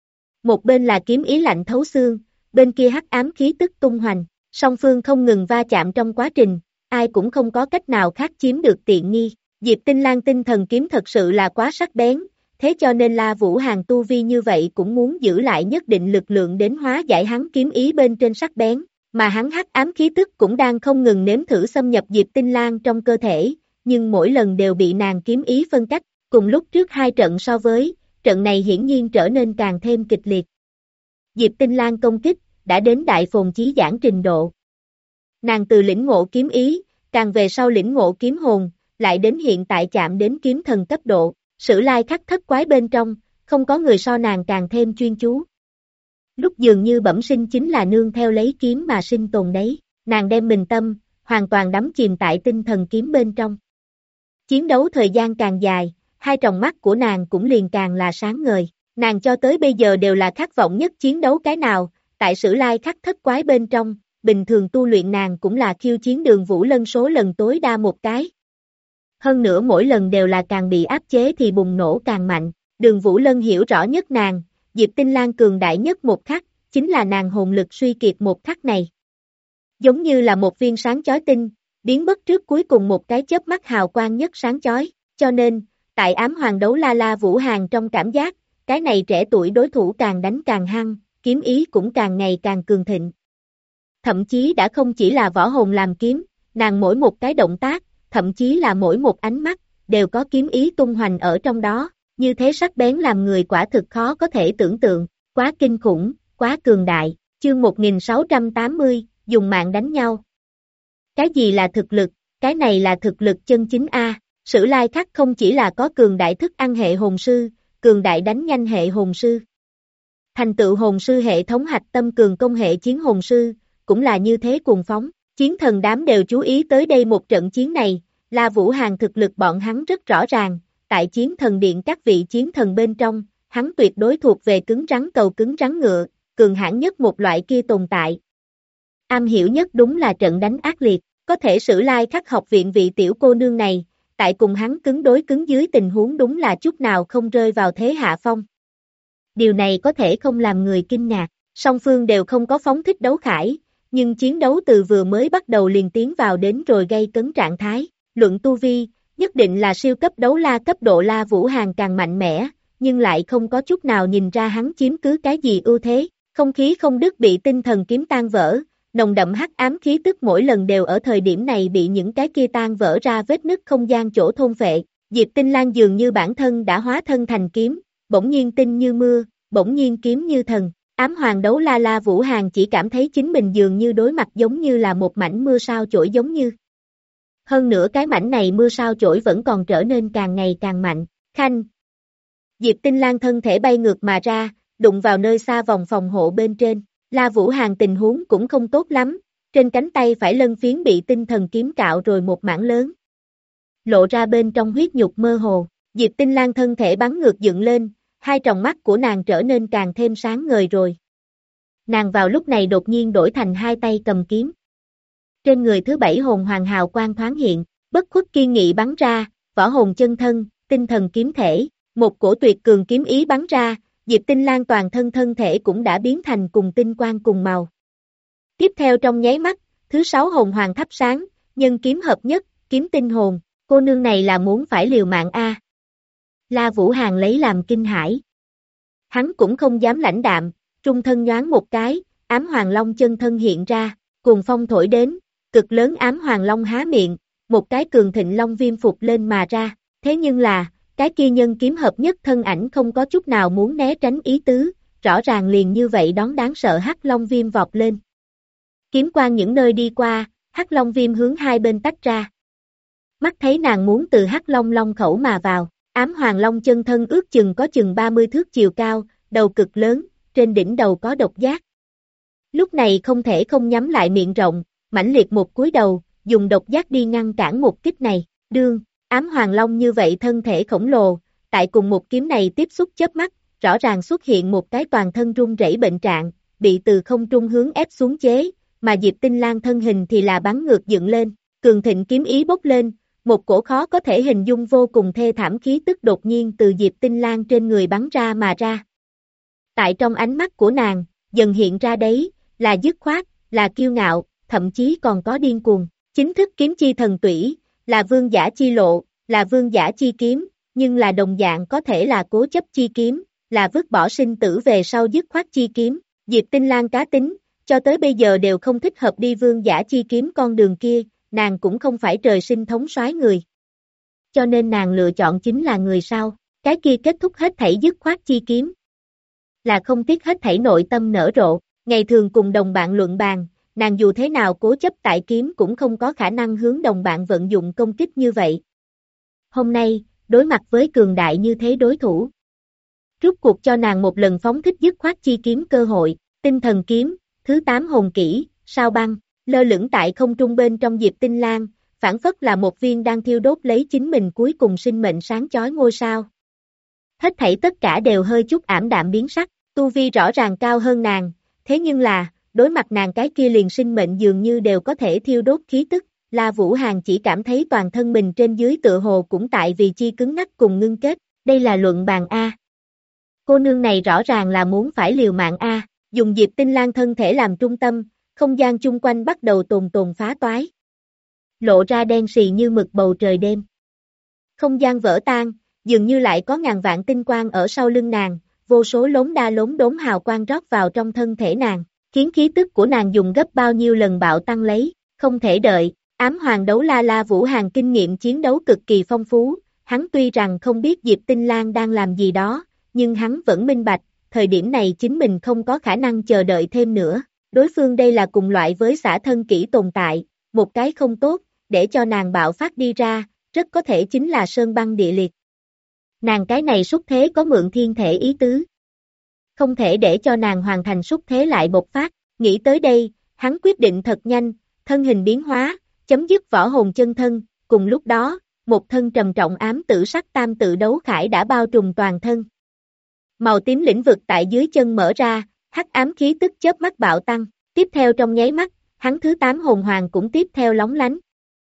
Một bên là kiếm ý lạnh thấu xương, bên kia hắc ám khí tức tung hoành, song phương không ngừng va chạm trong quá trình, ai cũng không có cách nào khác chiếm được tiện nghi. Diệp Tinh Lang tinh thần kiếm thật sự là quá sắc bén, thế cho nên La Vũ Hàn tu vi như vậy cũng muốn giữ lại nhất định lực lượng đến hóa giải hắn kiếm ý bên trên sắc bén, mà hắn hắc ám khí tức cũng đang không ngừng nếm thử xâm nhập Diệp Tinh Lang trong cơ thể, nhưng mỗi lần đều bị nàng kiếm ý phân cách, cùng lúc trước hai trận so với, trận này hiển nhiên trở nên càng thêm kịch liệt. Diệp Tinh Lang công kích, đã đến đại phồn chí giảng trình độ. Nàng từ lĩnh ngộ kiếm ý, càng về sau lĩnh ngộ kiếm hồn, lại đến hiện tại chạm đến kiếm thần cấp độ, Sử Lai Khắc thất quái bên trong, không có người so nàng càng thêm chuyên chú. Lúc dường như bẩm sinh chính là nương theo lấy kiếm mà sinh tồn đấy, nàng đem mình tâm, hoàn toàn đắm chìm tại tinh thần kiếm bên trong. Chiến đấu thời gian càng dài, hai tròng mắt của nàng cũng liền càng là sáng ngời, nàng cho tới bây giờ đều là khát vọng nhất chiến đấu cái nào, tại Sử Lai Khắc thất quái bên trong, bình thường tu luyện nàng cũng là khiêu chiến Đường Vũ Lân số lần tối đa một cái. Hơn nữa mỗi lần đều là càng bị áp chế thì bùng nổ càng mạnh, Đường Vũ Lân hiểu rõ nhất nàng, Diệp Tinh Lang cường đại nhất một khắc, chính là nàng hồn lực suy kiệt một khắc này. Giống như là một viên sáng chói tinh, biến mất trước cuối cùng một cái chớp mắt hào quang nhất sáng chói, cho nên, tại ám hoàng đấu La Vũ Hàn trong cảm giác, cái này trẻ tuổi đối thủ càng đánh càng hăng, kiếm ý cũng càng ngày càng cường thịnh. Thậm chí đã không chỉ là võ hồn làm kiếm, nàng mỗi một cái động tác, thậm chí là mỗi một ánh mắt, đều có kiếm ý tung hoành ở trong đó, như thế sắc bén làm người quả thực khó có thể tưởng tượng, quá kinh khủng, quá cường đại. Chương 1680, dùng mạng đánh nhau. Cái gì là thực lực, cái này là thực lực chân chính A, Sử Lai Khắc không chỉ là có cường đại thức ăn hệ hồn sư, cường đại đánh nhanh hệ hồn sư. Thành tựu hồn sư hệ thống hạch tâm cường công hệ chiến hồn sư, cũng là như thế cuồng phóng, chiến thần đám đều chú ý tới đây một trận chiến này, La Vũ Hàn thực lực bọn hắn rất rõ ràng, tại chiến thần điện các vị chiến thần bên trong, hắn tuyệt đối thuộc về cứng rắn cầu cứng rắn ngựa, cường hãn nhất một loại kia tồn tại. Am hiểu nhất đúng là trận đánh ác liệt, có thể Sử Lai Khắc học viện vị tiểu cô nương này, tại cùng hắn cứng đối cứng dưới tình huống đúng là chút nào không rơi vào thế hạ phong. Điều này có thể không làm người kinh ngạc, song phương đều không có phóng thích đấu khải, nhưng chiến đấu từ vừa mới bắt đầu liền tiến vào đến rồi gây cấn trạng thái, luận tu vi, nhất định là siêu cấp đấu la cấp độ La Vũ Hàn càng mạnh mẽ, nhưng lại không có chút nào nhìn ra hắn chiếm cứ cái gì ưu thế, không khí không đứt bị tinh thần kiếm tan vỡ, nồng đậm hắc ám khí tức mỗi lần đều ở thời điểm này bị những cái kia tan vỡ ra vết nứt không gian chỗ thôn phệ, Diệp Tinh Lang dường như bản thân đã hóa thân thành kiếm, bỗng nhiên tinh như mưa, bỗng nhiên kiếm như thần. Ám hoàng đấu La Vũ Hàn chỉ cảm thấy chính mình dường như đối mặt giống như là một mảnh mưa sao chổi giống như. Hơn nữa cái mảnh này mưa sao chổi vẫn còn trở nên càng ngày càng mạnh, khanh. Diệp Tinh Lang thân thể bay ngược mà ra, đụng vào nơi xa vòng phòng hộ bên trên, La Vũ Hàn tình huống cũng không tốt lắm, trên cánh tay phải lân phiến bị tinh thần kiếm cạo rồi một mảng lớn. Lộ ra bên trong huyết nhục mơ hồ, Diệp Tinh Lang thân thể bắn ngược dựng lên, hai tròng mắt của nàng trở nên càng thêm sáng ngời rồi. Nàng vào lúc này đột nhiên đổi thành hai tay cầm kiếm. Trên người thứ bảy hồn hoàng hào quang thoáng hiện, bất khuất kiên nghị bắn ra, võ hồn chân thân, tinh thần kiếm thể, một cổ tuyệt cường kiếm ý bắn ra, Diệp Tinh Lang toàn thân thể cũng đã biến thành cùng tinh quang cùng màu. Tiếp theo trong nháy mắt, thứ sáu hồn hoàng thắp sáng, nhân kiếm hợp nhất, kiếm tinh hồn, cô nương này là muốn phải liều mạng a. La Vũ Hàn lấy làm kinh hãi. Hắn cũng không dám lãnh đạm, trung thân nhoáng một cái, ám hoàng long chân thân hiện ra, cuồng phong thổi đến, cực lớn ám hoàng long há miệng, một cái cường thịnh long viêm phục lên mà ra, thế nhưng là, cái kia nhân kiếm hợp nhất thân ảnh không có chút nào muốn né tránh ý tứ, rõ ràng liền như vậy đón đáng sợ hắc long viêm vọt lên. Kiếm quang những nơi đi qua, hắc long viêm hướng hai bên tách ra. Mắt thấy nàng muốn từ hắc long long khẩu mà vào, ám hoàng long chân thân ước chừng có chừng 30 thước chiều cao, đầu cực lớn, trên đỉnh đầu có độc giác. Lúc này không thể không nhắm lại miệng rộng, mãnh liệt một cúi đầu, dùng độc giác đi ngăn cản một kích này, đương, ám hoàng long như vậy thân thể khổng lồ, tại cùng một kiếm này tiếp xúc chớp mắt, rõ ràng xuất hiện một cái toàn thân run rẩy bệnh trạng, bị từ không trung hướng ép xuống chế, mà Diệp Tinh Lang thân hình thì là bắn ngược dựng lên, cường thịnh kiếm ý bốc lên, một cổ khó có thể hình dung vô cùng thê thảm khí tức đột nhiên từ Diệp Tinh Lang trên người bắn ra mà ra. Tại trong ánh mắt của nàng, dần hiện ra đấy, là dứt khoát, là kiêu ngạo, thậm chí còn có điên cuồng, chính thức kiếm chi thần tủy, là vương giả chi lộ, là vương giả chi kiếm, nhưng là đồng dạng có thể là cố chấp chi kiếm, là vứt bỏ sinh tử về sau dứt khoát chi kiếm, Diệp Tinh Lang cá tính, cho tới bây giờ đều không thích hợp đi vương giả chi kiếm con đường kia, nàng cũng không phải trời sinh thống soái người. Cho nên nàng lựa chọn chính là người sau, cái kia kết thúc hết thảy dứt khoát chi kiếm. Là không tiếc hết thảy nội tâm nở rộ, ngày thường cùng đồng bạn luận bàn, nàng dù thế nào cố chấp tại kiếm cũng không có khả năng hướng đồng bạn vận dụng công kích như vậy. Hôm nay, đối mặt với cường đại như thế đối thủ. Rút cuộc cho nàng một lần phóng thích dứt khoát chi kiếm cơ hội, tinh thần kiếm, thứ 8 hồn kỹ, sao băng, lơ lửng tại không trung bên trong Diệp Tinh Lang, phản phất là một viên đang thiêu đốt lấy chính mình cuối cùng sinh mệnh sáng chói ngôi sao. Hết thảy tất cả đều hơi chút ảm đạm biến sắc, tu vi rõ ràng cao hơn nàng, thế nhưng là, đối mặt nàng cái kia liền sinh mệnh dường như đều có thể thiêu đốt khí tức, La Vũ Hàn chỉ cảm thấy toàn thân mình trên dưới tựa hồ cũng tại vì chi cứng ngắc cùng ngưng kết, đây là luận bàn A. Cô nương này rõ ràng là muốn phải liều mạng A, dùng Diệp Tinh Lang thân thể làm trung tâm, không gian chung quanh bắt đầu tồn phá toái. Lộ ra đen sì như mực bầu trời đêm. Không gian vỡ tan, dường như lại có ngàn vạn tinh quang ở sau lưng nàng, vô số lốm đa lốm đốm hào quang rót vào trong thân thể nàng, khiến khí tức của nàng dùng gấp bao nhiêu lần bạo tăng lấy, không thể đợi. Ám hoàng đấu La Vũ Hàn kinh nghiệm chiến đấu cực kỳ phong phú, hắn tuy rằng không biết Diệp Tinh Lang đang làm gì đó, nhưng hắn vẫn minh bạch, thời điểm này chính mình không có khả năng chờ đợi thêm nữa, đối phương đây là cùng loại với xả thân kỹ tồn tại, một cái không tốt, để cho nàng bạo phát đi ra, rất có thể chính là sơn băng địa liệt. Nàng cái này xuất thế có mượn thiên thể ý tứ. Không thể để cho nàng hoàn thành xuất thế lại bộc phát, nghĩ tới đây, hắn quyết định thật nhanh, thân hình biến hóa, chấm dứt võ hồn chân thân, cùng lúc đó, một thân trầm trọng ám tử sắc tam tự đấu khải đã bao trùm toàn thân. Màu tím lĩnh vực tại dưới chân mở ra, hắc ám khí tức chớp mắt bạo tăng, tiếp theo trong nháy mắt, hắn thứ 8 hồn hoàng cũng tiếp theo lóng lánh.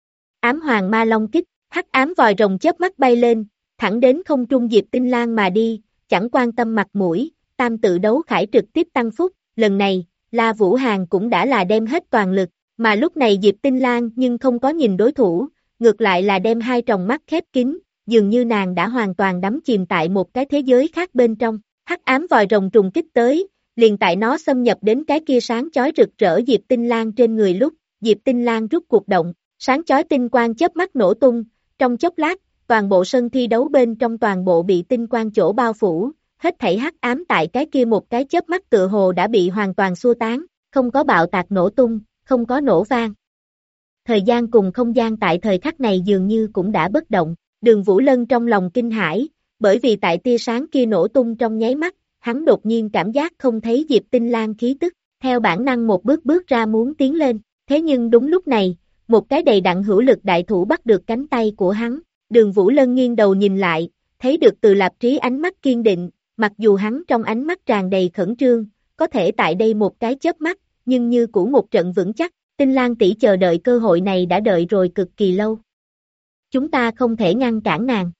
Ám hoàng ma long kích, hắc ám vòi rồng chớp mắt bay lên, thẳng đến không trung Diệp Tinh Lang mà đi, chẳng quan tâm mặt mũi, tam tự đấu khải trực tiếp tăng phúc, lần này, La Vũ Hàn cũng đã là đem hết toàn lực, mà lúc này Diệp Tinh Lang nhưng không có nhìn đối thủ, ngược lại là đem hai tròng mắt khép kín, dường như nàng đã hoàn toàn đắm chìm tại một cái thế giới khác bên trong, hắc ám vòi rồng trùng kích tới, liền tại nó xâm nhập đến cái kia sáng chói rực rỡ Diệp Tinh Lang trên người lúc, Diệp Tinh Lang rút cuộc động, sáng chói tinh quang chớp mắt nổ tung, trong chốc lát, toàn bộ sân thi đấu bên trong toàn bộ bị tinh quang chỗ bao phủ, hết thảy hắc ám tại cái kia một cái chớp mắt tựa hồ đã bị hoàn toàn xua tán, không có bạo tạc nổ tung, không có nổ vang. Thời gian cùng không gian tại thời khắc này dường như cũng đã bất động, Đường Vũ Lân trong lòng kinh hãi, bởi vì tại tia sáng kia nổ tung trong nháy mắt, hắn đột nhiên cảm giác không thấy Diệp Tinh Lang khí tức, theo bản năng một bước bước ra muốn tiến lên, thế nhưng đúng lúc này, một cái đầy đặn hữu lực đại thủ bắt được cánh tay của hắn, Đường Vũ Lân nghiêng đầu nhìn lại, thấy được Từ Lạp Trí ánh mắt kiên định, mặc dù hắn trong ánh mắt tràn đầy khẩn trương, có thể tại đây một cái chớp mắt, nhưng như cũ một trận vững chắc, Tinh Lang tỷ chờ đợi cơ hội này đã đợi rồi cực kỳ lâu. Chúng ta không thể ngăn cản nàng.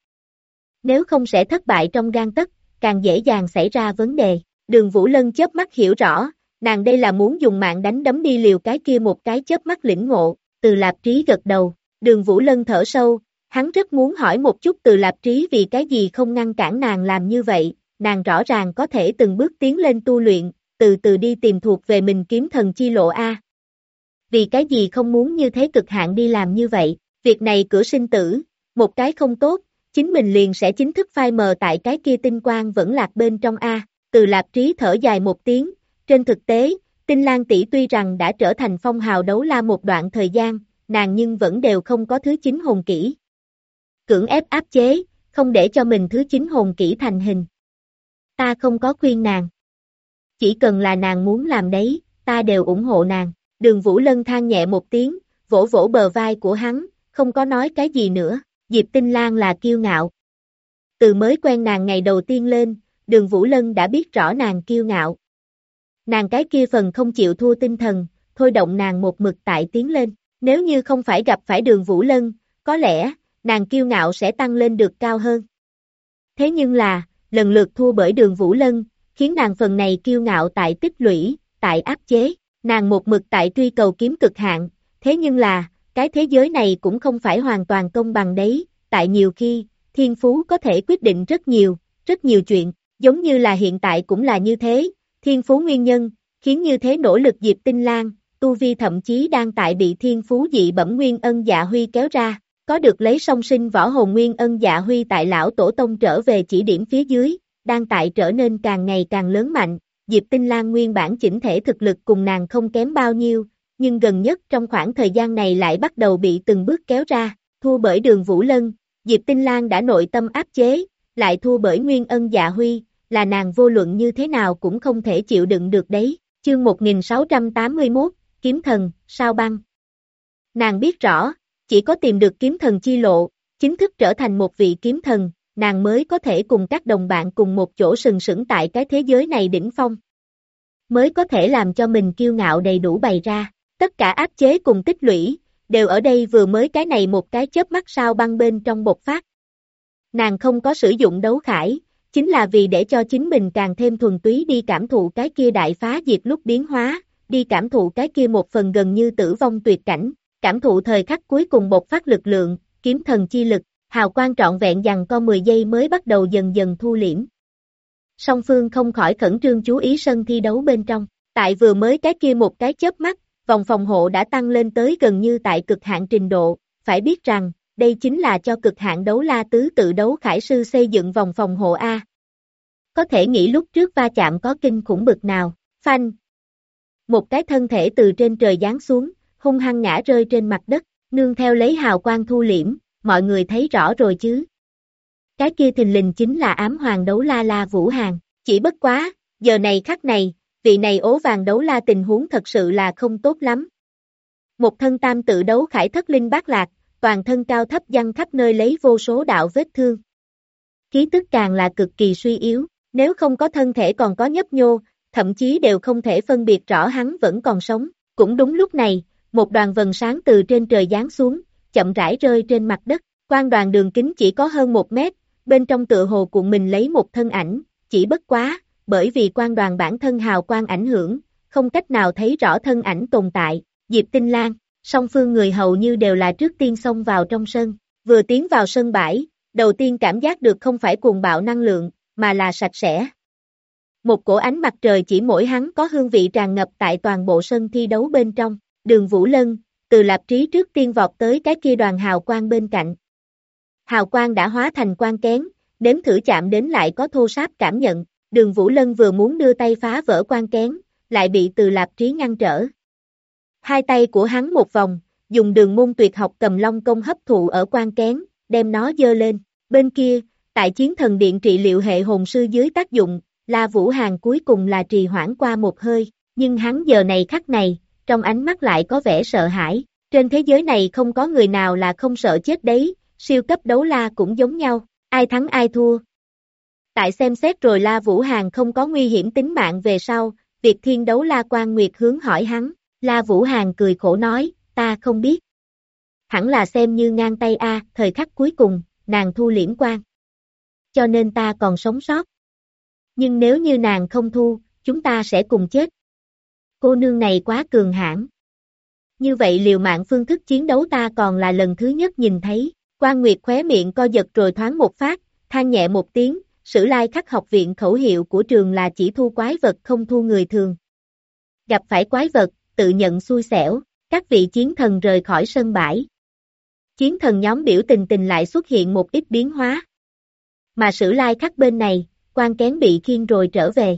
Nếu không sẽ thất bại trong gang tấc, càng dễ dàng xảy ra vấn đề. Đường Vũ Lân chớp mắt hiểu rõ, nàng đây là muốn dùng mạng đánh đấm đi liều cái kia một cái chớp mắt lĩnh ngộ, Từ Lạp Trí gật đầu, Đường Vũ Lân thở sâu, hắn rất muốn hỏi một chút Từ Lạp Trí vì cái gì không ngăn cản nàng làm như vậy, nàng rõ ràng có thể từng bước tiến lên tu luyện, từ từ đi tìm thuộc về mình kiếm thần chi lộ A. Vì cái gì không muốn như thế cực hạn đi làm như vậy, việc này cửa sinh tử, một cái không tốt, chính mình liền sẽ chính thức phai mờ tại cái kia tinh quang vẫn lạc bên trong A. Từ Lạp Trí thở dài một tiếng, trên thực tế, Tinh Lang tỷ tuy rằng đã trở thành phong hào đấu la một đoạn thời gian, nàng nhưng vẫn đều không có thứ 9 hồn kỹ. Cưỡng ép áp chế, không để cho mình thứ 9 hồn kỹ thành hình. Ta không có khuyên nàng. Chỉ cần là nàng muốn làm đấy, ta đều ủng hộ nàng. Đường Vũ Lân than nhẹ một tiếng, vỗ vỗ bờ vai của hắn, không có nói cái gì nữa. Diệp Tinh Lang là kiêu ngạo. Từ mới quen nàng ngày đầu tiên lên, Đường Vũ Lân đã biết rõ nàng kiêu ngạo. Nàng cái kia phần không chịu thua tinh thần, thôi động nàng một mực tại tiến lên. Nếu như không phải gặp phải Đường Vũ Lân, có lẽ, nàng kiêu ngạo sẽ tăng lên được cao hơn. Thế nhưng là, lần lượt thua bởi Đường Vũ Lân, khiến nàng phần này kiêu ngạo tại tích lũy, tại áp chế. Nàng một mực tại truy cầu kiếm cực hạn, thế nhưng là, cái thế giới này cũng không phải hoàn toàn công bằng đấy, tại nhiều khi, thiên phú có thể quyết định rất nhiều chuyện, giống như là hiện tại cũng là như thế, thiên phú nguyên nhân, khiến như thế nỗ lực Diệp Tinh Lang, tu vi thậm chí đang tại bị thiên phú dị bẩm Nguyên Ân Dạ Huy kéo ra, có được lấy song sinh võ hồn Nguyên Ân Dạ Huy tại lão tổ tông trở về chỉ điểm phía dưới, đang tại trở nên càng ngày càng lớn mạnh. Diệp Tinh Lang nguyên bản chỉnh thể thực lực cùng nàng không kém bao nhiêu, nhưng gần nhất trong khoảng thời gian này lại bắt đầu bị từng bước kéo ra, thua bởi Đường Vũ Lân, Diệp Tinh Lang đã nội tâm áp chế, lại thua bởi Nguyên Ân Dạ Huy, là nàng vô luận như thế nào cũng không thể chịu đựng được đấy. Chương 1681, Kiếm Thần, Sao Băng. Nàng biết rõ, chỉ có tìm được kiếm thần chi lộ, chính thức trở thành một vị kiếm thần, nàng mới có thể cùng các đồng bạn cùng một chỗ sừng sững tại cái thế giới này đỉnh phong. Mới có thể làm cho mình kiêu ngạo đầy đủ bày ra, tất cả áp chế cùng tích lũy, đều ở đây vừa mới cái này một cái chớp mắt sao băng bên trong bộc phát. Nàng không có sử dụng đấu khải, chính là vì để cho chính mình càng thêm thuần túy đi cảm thụ cái kia đại phá diệt lúc biến hóa, đi cảm thụ cái kia một phần gần như tử vong tuyệt cảnh, cảm thụ thời khắc cuối cùng bộc phát lực lượng, kiếm thần chi lực. Hào quang trọn vẹn dằng co 10 giây mới bắt đầu dần dần thu liễm. Song phương không khỏi khẩn trương chú ý sân thi đấu bên trong, tại vừa mới cái kia một cái chớp mắt, vòng phòng hộ đã tăng lên tới gần như tại cực hạn trình độ, phải biết rằng, đây chính là cho cực hạn đấu la tứ tự đấu khải sư xây dựng vòng phòng hộ A. Có thể nghĩ lúc trước va chạm có kinh khủng bực nào, phanh. Một cái thân thể từ trên trời giáng xuống, hung hăng ngã rơi trên mặt đất, nương theo lấy hào quang thu liễm. Mọi người thấy rõ rồi chứ. Cái kia thình lình chính là ám hoàng đấu la La Vũ Hàn, chỉ bất quá, giờ này khắc này, vị này ố vàng đấu la tình huống thật sự là không tốt lắm. Một thân tam tự đấu khải thất linh bát lạc, toàn thân cao thấp giăng khắp nơi lấy vô số đạo vết thương. Khí tức càng là cực kỳ suy yếu, nếu không có thân thể còn có nhấp nhô, thậm chí đều không thể phân biệt rõ hắn vẫn còn sống. Cũng đúng lúc này, một đoàn vầng sáng từ trên trời giáng xuống, chậm rãi rơi trên mặt đất, quang đoàn đường kính chỉ có hơn 1 mét, bên trong tựa hồ cuộn mình lấy một thân ảnh, chỉ bất quá, bởi vì quang đoàn bản thân hào quang ảnh hưởng, không cách nào thấy rõ thân ảnh tồn tại, Diệp Tinh Lang, song phương người hầu như đều là trước tiên xông vào trong sân, vừa tiến vào sân bãi, đầu tiên cảm giác được không phải cuồng bạo năng lượng, mà là sạch sẽ. Một cổ ánh mặt trời chỉ mỗi hắn có hương vị tràn ngập tại toàn bộ sân thi đấu bên trong, Đường Vũ Lân, Từ Lạp Trí trước tiên vọt tới cái kia đoàn hào quang bên cạnh. Hào quang đã hóa thành quang kén, nếm thử chạm đến lại có thô ráp cảm nhận, Đường Vũ Lân vừa muốn đưa tay phá vỡ quang kén, lại bị Từ Lạp Trí ngăn trở. Hai tay của hắn một vòng, dùng đường môn tuyệt học Cầm Long công hấp thụ ở quang kén, đem nó dơ lên, bên kia, tại Chiến Thần Điện trị liệu hệ hồn sư dưới tác dụng, La Vũ Hàn cuối cùng là trì hoãn qua một hơi, Nhưng hắn giờ này khắc này, trong ánh mắt lại có vẻ sợ hãi. Trên thế giới này không có người nào là không sợ chết đấy, siêu cấp đấu la cũng giống nhau, ai thắng ai thua. Tại xem xét rồi La Vũ Hàn không có nguy hiểm tính mạng về sau, Việt Thiên đấu la Quan Nguyệt hướng hỏi hắn, La Vũ Hàn cười khổ nói, ta không biết. Hẳn là xem như ngang tay a, thời khắc cuối cùng, nàng thu liễm quan. Cho nên ta còn sống sót. Nhưng nếu như nàng không thu, chúng ta sẽ cùng chết. Cô nương này quá cường hãn. Như vậy liều mạng phương thức chiến đấu ta còn là lần thứ nhất nhìn thấy. Quan Nguyệt khóe miệng co giật rồi thoáng một phát, than nhẹ một tiếng, Sử Lai Khắc học viện khẩu hiệu của trường là chỉ thu quái vật không thu người thường. Gặp phải quái vật, tự nhận xui xẻo, các vị chiến thần rời khỏi sân bãi. Chiến thần nhóm biểu tình lại xuất hiện một ít biến hóa. Mà Sử Lai Khắc bên này, quan kén bị khiêng rồi trở về.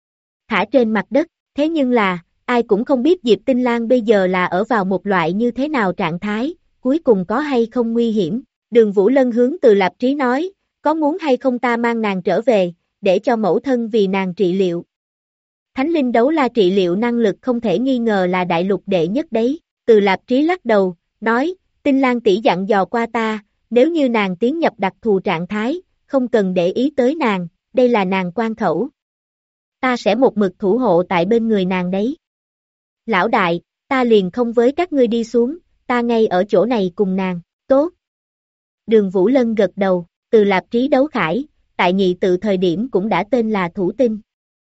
Thả trên mặt đất, thế nhưng là, ai cũng không biết Diệp Tinh Lang bây giờ là ở vào một loại như thế nào trạng thái, cuối cùng có hay không nguy hiểm. Đường Vũ Lân hướng Từ Lạp Trí nói, có muốn hay không ta mang nàng trở về, để cho mẫu thân vì nàng trị liệu. Thánh linh đấu la trị liệu năng lực không thể nghi ngờ là đại lục đệ nhất đấy. Từ Lạp Trí lắc đầu, nói, Tinh Lang tỷ dặn dò qua ta, nếu như nàng tiến nhập đặc thù trạng thái, không cần để ý tới nàng, đây là nàng quan khẩu. Ta sẽ một mực thủ hộ tại bên người nàng đấy. Lão đại, ta liền không với các ngươi đi xuống, ta ngay ở chỗ này cùng nàng, tốt. Đường Vũ Lân gật đầu, Từ Lạp Trí đấu khải, tại nhị tự thời điểm cũng đã tên là Thủ Tinh.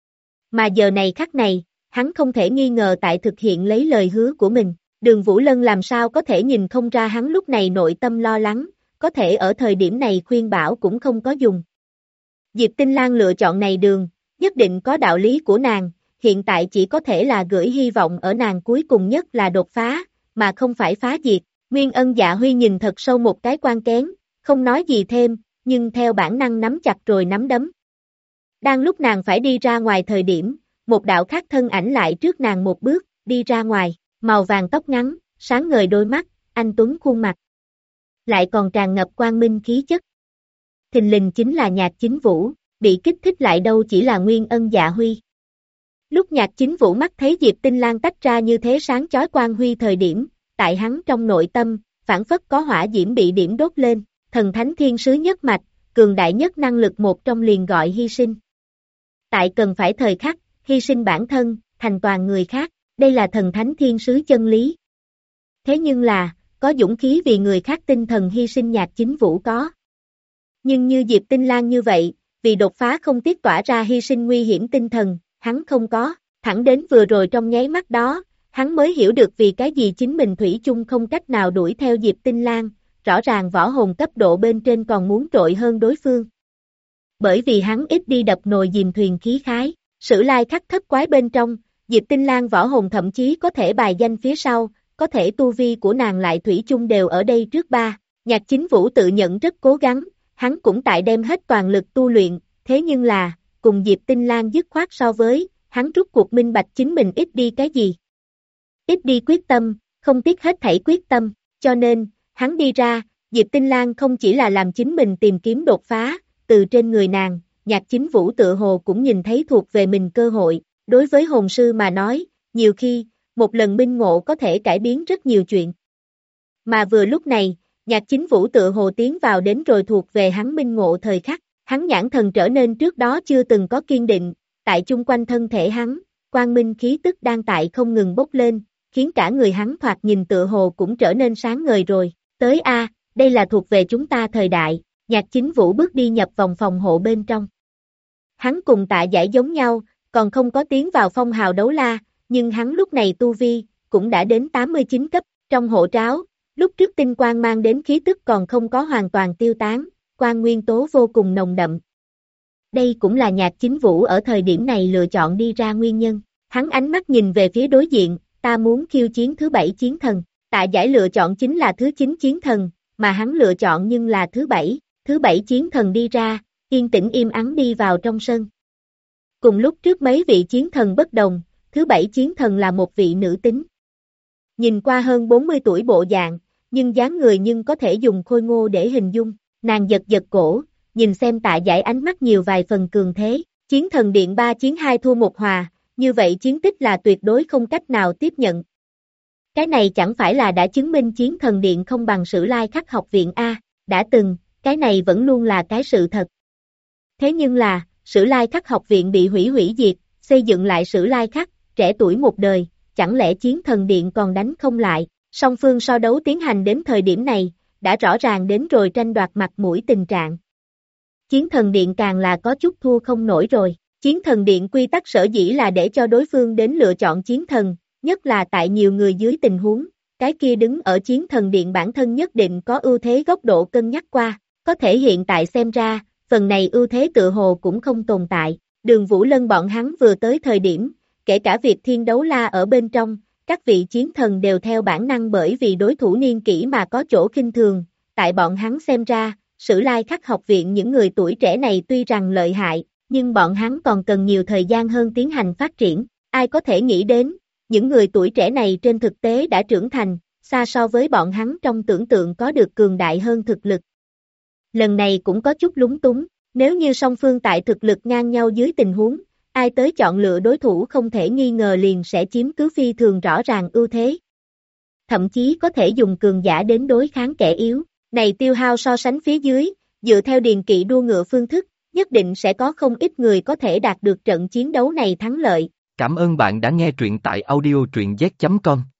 Mà giờ này khắc này, hắn không thể nghi ngờ tại thực hiện lấy lời hứa của mình. Đường Vũ Lân làm sao có thể nhìn không ra hắn lúc này nội tâm lo lắng, có thể ở thời điểm này khuyên bảo cũng không có dùng. Diệp Tinh Lang lựa chọn này đường, nhất định có đạo lý của nàng, hiện tại chỉ có thể là gửi hy vọng ở nàng cuối cùng nhất là đột phá, mà không phải phá diệt. Nguyên Ân Dạ Huy nhìn thật sâu một cái quan kén, không nói gì thêm, nhưng theo bản năng nắm chặt rồi nắm đấm. Đang lúc nàng phải đi ra ngoài thời điểm, một đạo khác thân ảnh lại trước nàng một bước, đi ra ngoài, màu vàng tóc ngắn, sáng ngời đôi mắt, anh tuấn khuôn mặt. Lại còn tràn ngập quang minh khí chất. Thình lình chính là Nhạc Chính Vũ, bị kích thích lại đâu chỉ là Nguyên Ân Dạ Huy. Lúc Nhạc Chính Vũ mắt thấy Diệp Tinh Lang tách ra như thế sáng chói quang huy thời điểm, tại hắn trong nội tâm, phảng phất có hỏa diễm bị điểm đốt lên, thần thánh thiên sứ nhất mạch, cường đại nhất năng lực một trong liền gọi hy sinh. Tại cần phải thời khắc, hy sinh bản thân, thành toàn người khác, đây là thần thánh thiên sứ chân lý. Thế nhưng là, có dũng khí vì người khác tinh thần hy sinh Nhạc Chính Vũ có. Nhưng như Diệp Tinh Lang như vậy, vì đột phá không tiếc tỏa ra hy sinh nguy hiểm tinh thần, hắn không có, thẳng đến vừa rồi trong nháy mắt đó, hắn mới hiểu được vì cái gì chính mình thủy chung không cách nào đuổi theo Diệp Tinh Lang, rõ ràng võ hồn cấp độ bên trên còn muốn trội hơn đối phương. Bởi vì hắn ít đi đập nồi dìm thuyền khí khái, Sử Lai Khắc thất quái bên trong, Diệp Tinh Lang võ hồn thậm chí có thể bài danh phía sau, có thể tu vi của nàng lại thủy chung đều ở đây trước ba. Nhạc Chính Vũ tự nhận rất cố gắng, hắn cũng tại đem hết toàn lực tu luyện, thế nhưng là, cùng Diệp Tinh Lang dứt khoát so với, hắn rút cuộc minh bạch chính mình ít đi cái gì. Ít đi quyết tâm, không tiếc hết thảy quyết tâm, cho nên, hắn đi ra, Diệp Tinh Lang không chỉ là làm chính mình tìm kiếm đột phá, từ trên người nàng, Nhạc Chính Vũ tựa hồ cũng nhìn thấy thuộc về mình cơ hội, đối với hồn sư mà nói, nhiều khi, một lần minh ngộ có thể cải biến rất nhiều chuyện. Mà vừa lúc này, Nhạc Chính Vũ tựa hồ tiến vào đến rồi thuộc về hắn minh ngộ thời khắc, hắn nhãn thần trở nên trước đó chưa từng có kiên định, tại chung quanh thân thể hắn, quang minh khí tức đang tại không ngừng bốc lên, khiến cả người hắn thoạt nhìn tựa hồ cũng trở nên sáng ngời rồi, tới a, đây là thuộc về chúng ta thời đại. Nhạc Chính Vũ bước đi nhập vòng phòng hộ bên trong. Hắn cùng Tạ Giải giống nhau, còn không có tiến vào phong hào đấu la, nhưng hắn lúc này tu vi, cũng đã đến 89 cấp, trong hộ tráo, lúc trước tinh quang mang đến khí tức còn không có hoàn toàn tiêu tán, quang nguyên tố vô cùng nồng đậm. Đây cũng là Nhạc Chính Vũ ở thời điểm này lựa chọn đi ra nguyên nhân, hắn ánh mắt nhìn về phía đối diện, ta muốn khiêu chiến thứ 7 chiến thần, Tạ Giải lựa chọn chính là thứ 9 chiến thần, mà hắn lựa chọn nhưng là thứ 7. Thứ 7 chiến thần đi ra, yên tĩnh im ắng đi vào trong sân. Cùng lúc trước mấy vị chiến thần bất đồng, thứ 7 chiến thần là một vị nữ tính. Nhìn qua hơn 40 tuổi bộ dạng, nhưng dáng người nhưng có thể dùng khôi ngô để hình dung, nàng giật giật cổ, nhìn xem Tạ Giải ánh mắt nhiều vài phần cường thế, chiến thần điện 3 chiến 2 thua 1 hòa, như vậy chiến tích là tuyệt đối không cách nào tiếp nhận. Cái này chẳng phải là đã chứng minh Chiến Thần Điện không bằng Sử Lai Khắc học viện A, đã từng, cái này vẫn luôn là cái sự thật. Thế nhưng là, Sử Lai Khắc học viện bị hủy diệt, xây dựng lại Sử Lai Khắc, trẻ tuổi một đời, chẳng lẽ Chiến Thần Điện còn đánh không lại, song phương so đấu tiến hành đến thời điểm này, đã rõ ràng đến rồi tranh đoạt mặt mũi tình trạng. Chiến Thần Điện càng là có chút thua không nổi rồi, Chiến Thần Điện quy tắc sở dĩ là để cho đối phương đến lựa chọn chiến thần, nhất là tại nhiều người dưới tình huống, cái kia đứng ở Chiến Thần Điện bản thân nhất định có ưu thế góc độ cân nhắc qua, có thể hiện tại xem ra, phần này ưu thế tự hồ cũng không tồn tại, Đường Vũ Lân bọn hắn vừa tới thời điểm, kể cả việc Thiên Đấu La ở bên trong, các vị chiến thần đều theo bản năng bởi vì đối thủ niên kỷ mà có chỗ khinh thường, tại bọn hắn xem ra, Sử Lai Khắc học viện những người tuổi trẻ này tuy rằng lợi hại, nhưng bọn hắn còn cần nhiều thời gian hơn tiến hành phát triển, ai có thể nghĩ đến, những người tuổi trẻ này trên thực tế đã trưởng thành, xa so với bọn hắn trong tưởng tượng có được cường đại hơn thực lực. Lần này cũng có chút lúng túng, nếu như song phương tại thực lực ngang nhau dưới tình huống, ai tới chọn lựa đối thủ không thể nghi ngờ liền sẽ chiếm cứ phi thường rõ ràng ưu thế. Thậm chí có thể dùng cường giả đến đối kháng kẻ yếu, này tiêu hao so sánh phía dưới, dựa theo điền kỵ đua ngựa phương thức, nhất định sẽ có không ít người có thể đạt được trận chiến đấu này thắng lợi. Cảm ơn bạn đã nghe truyện tại audio truyện z.com.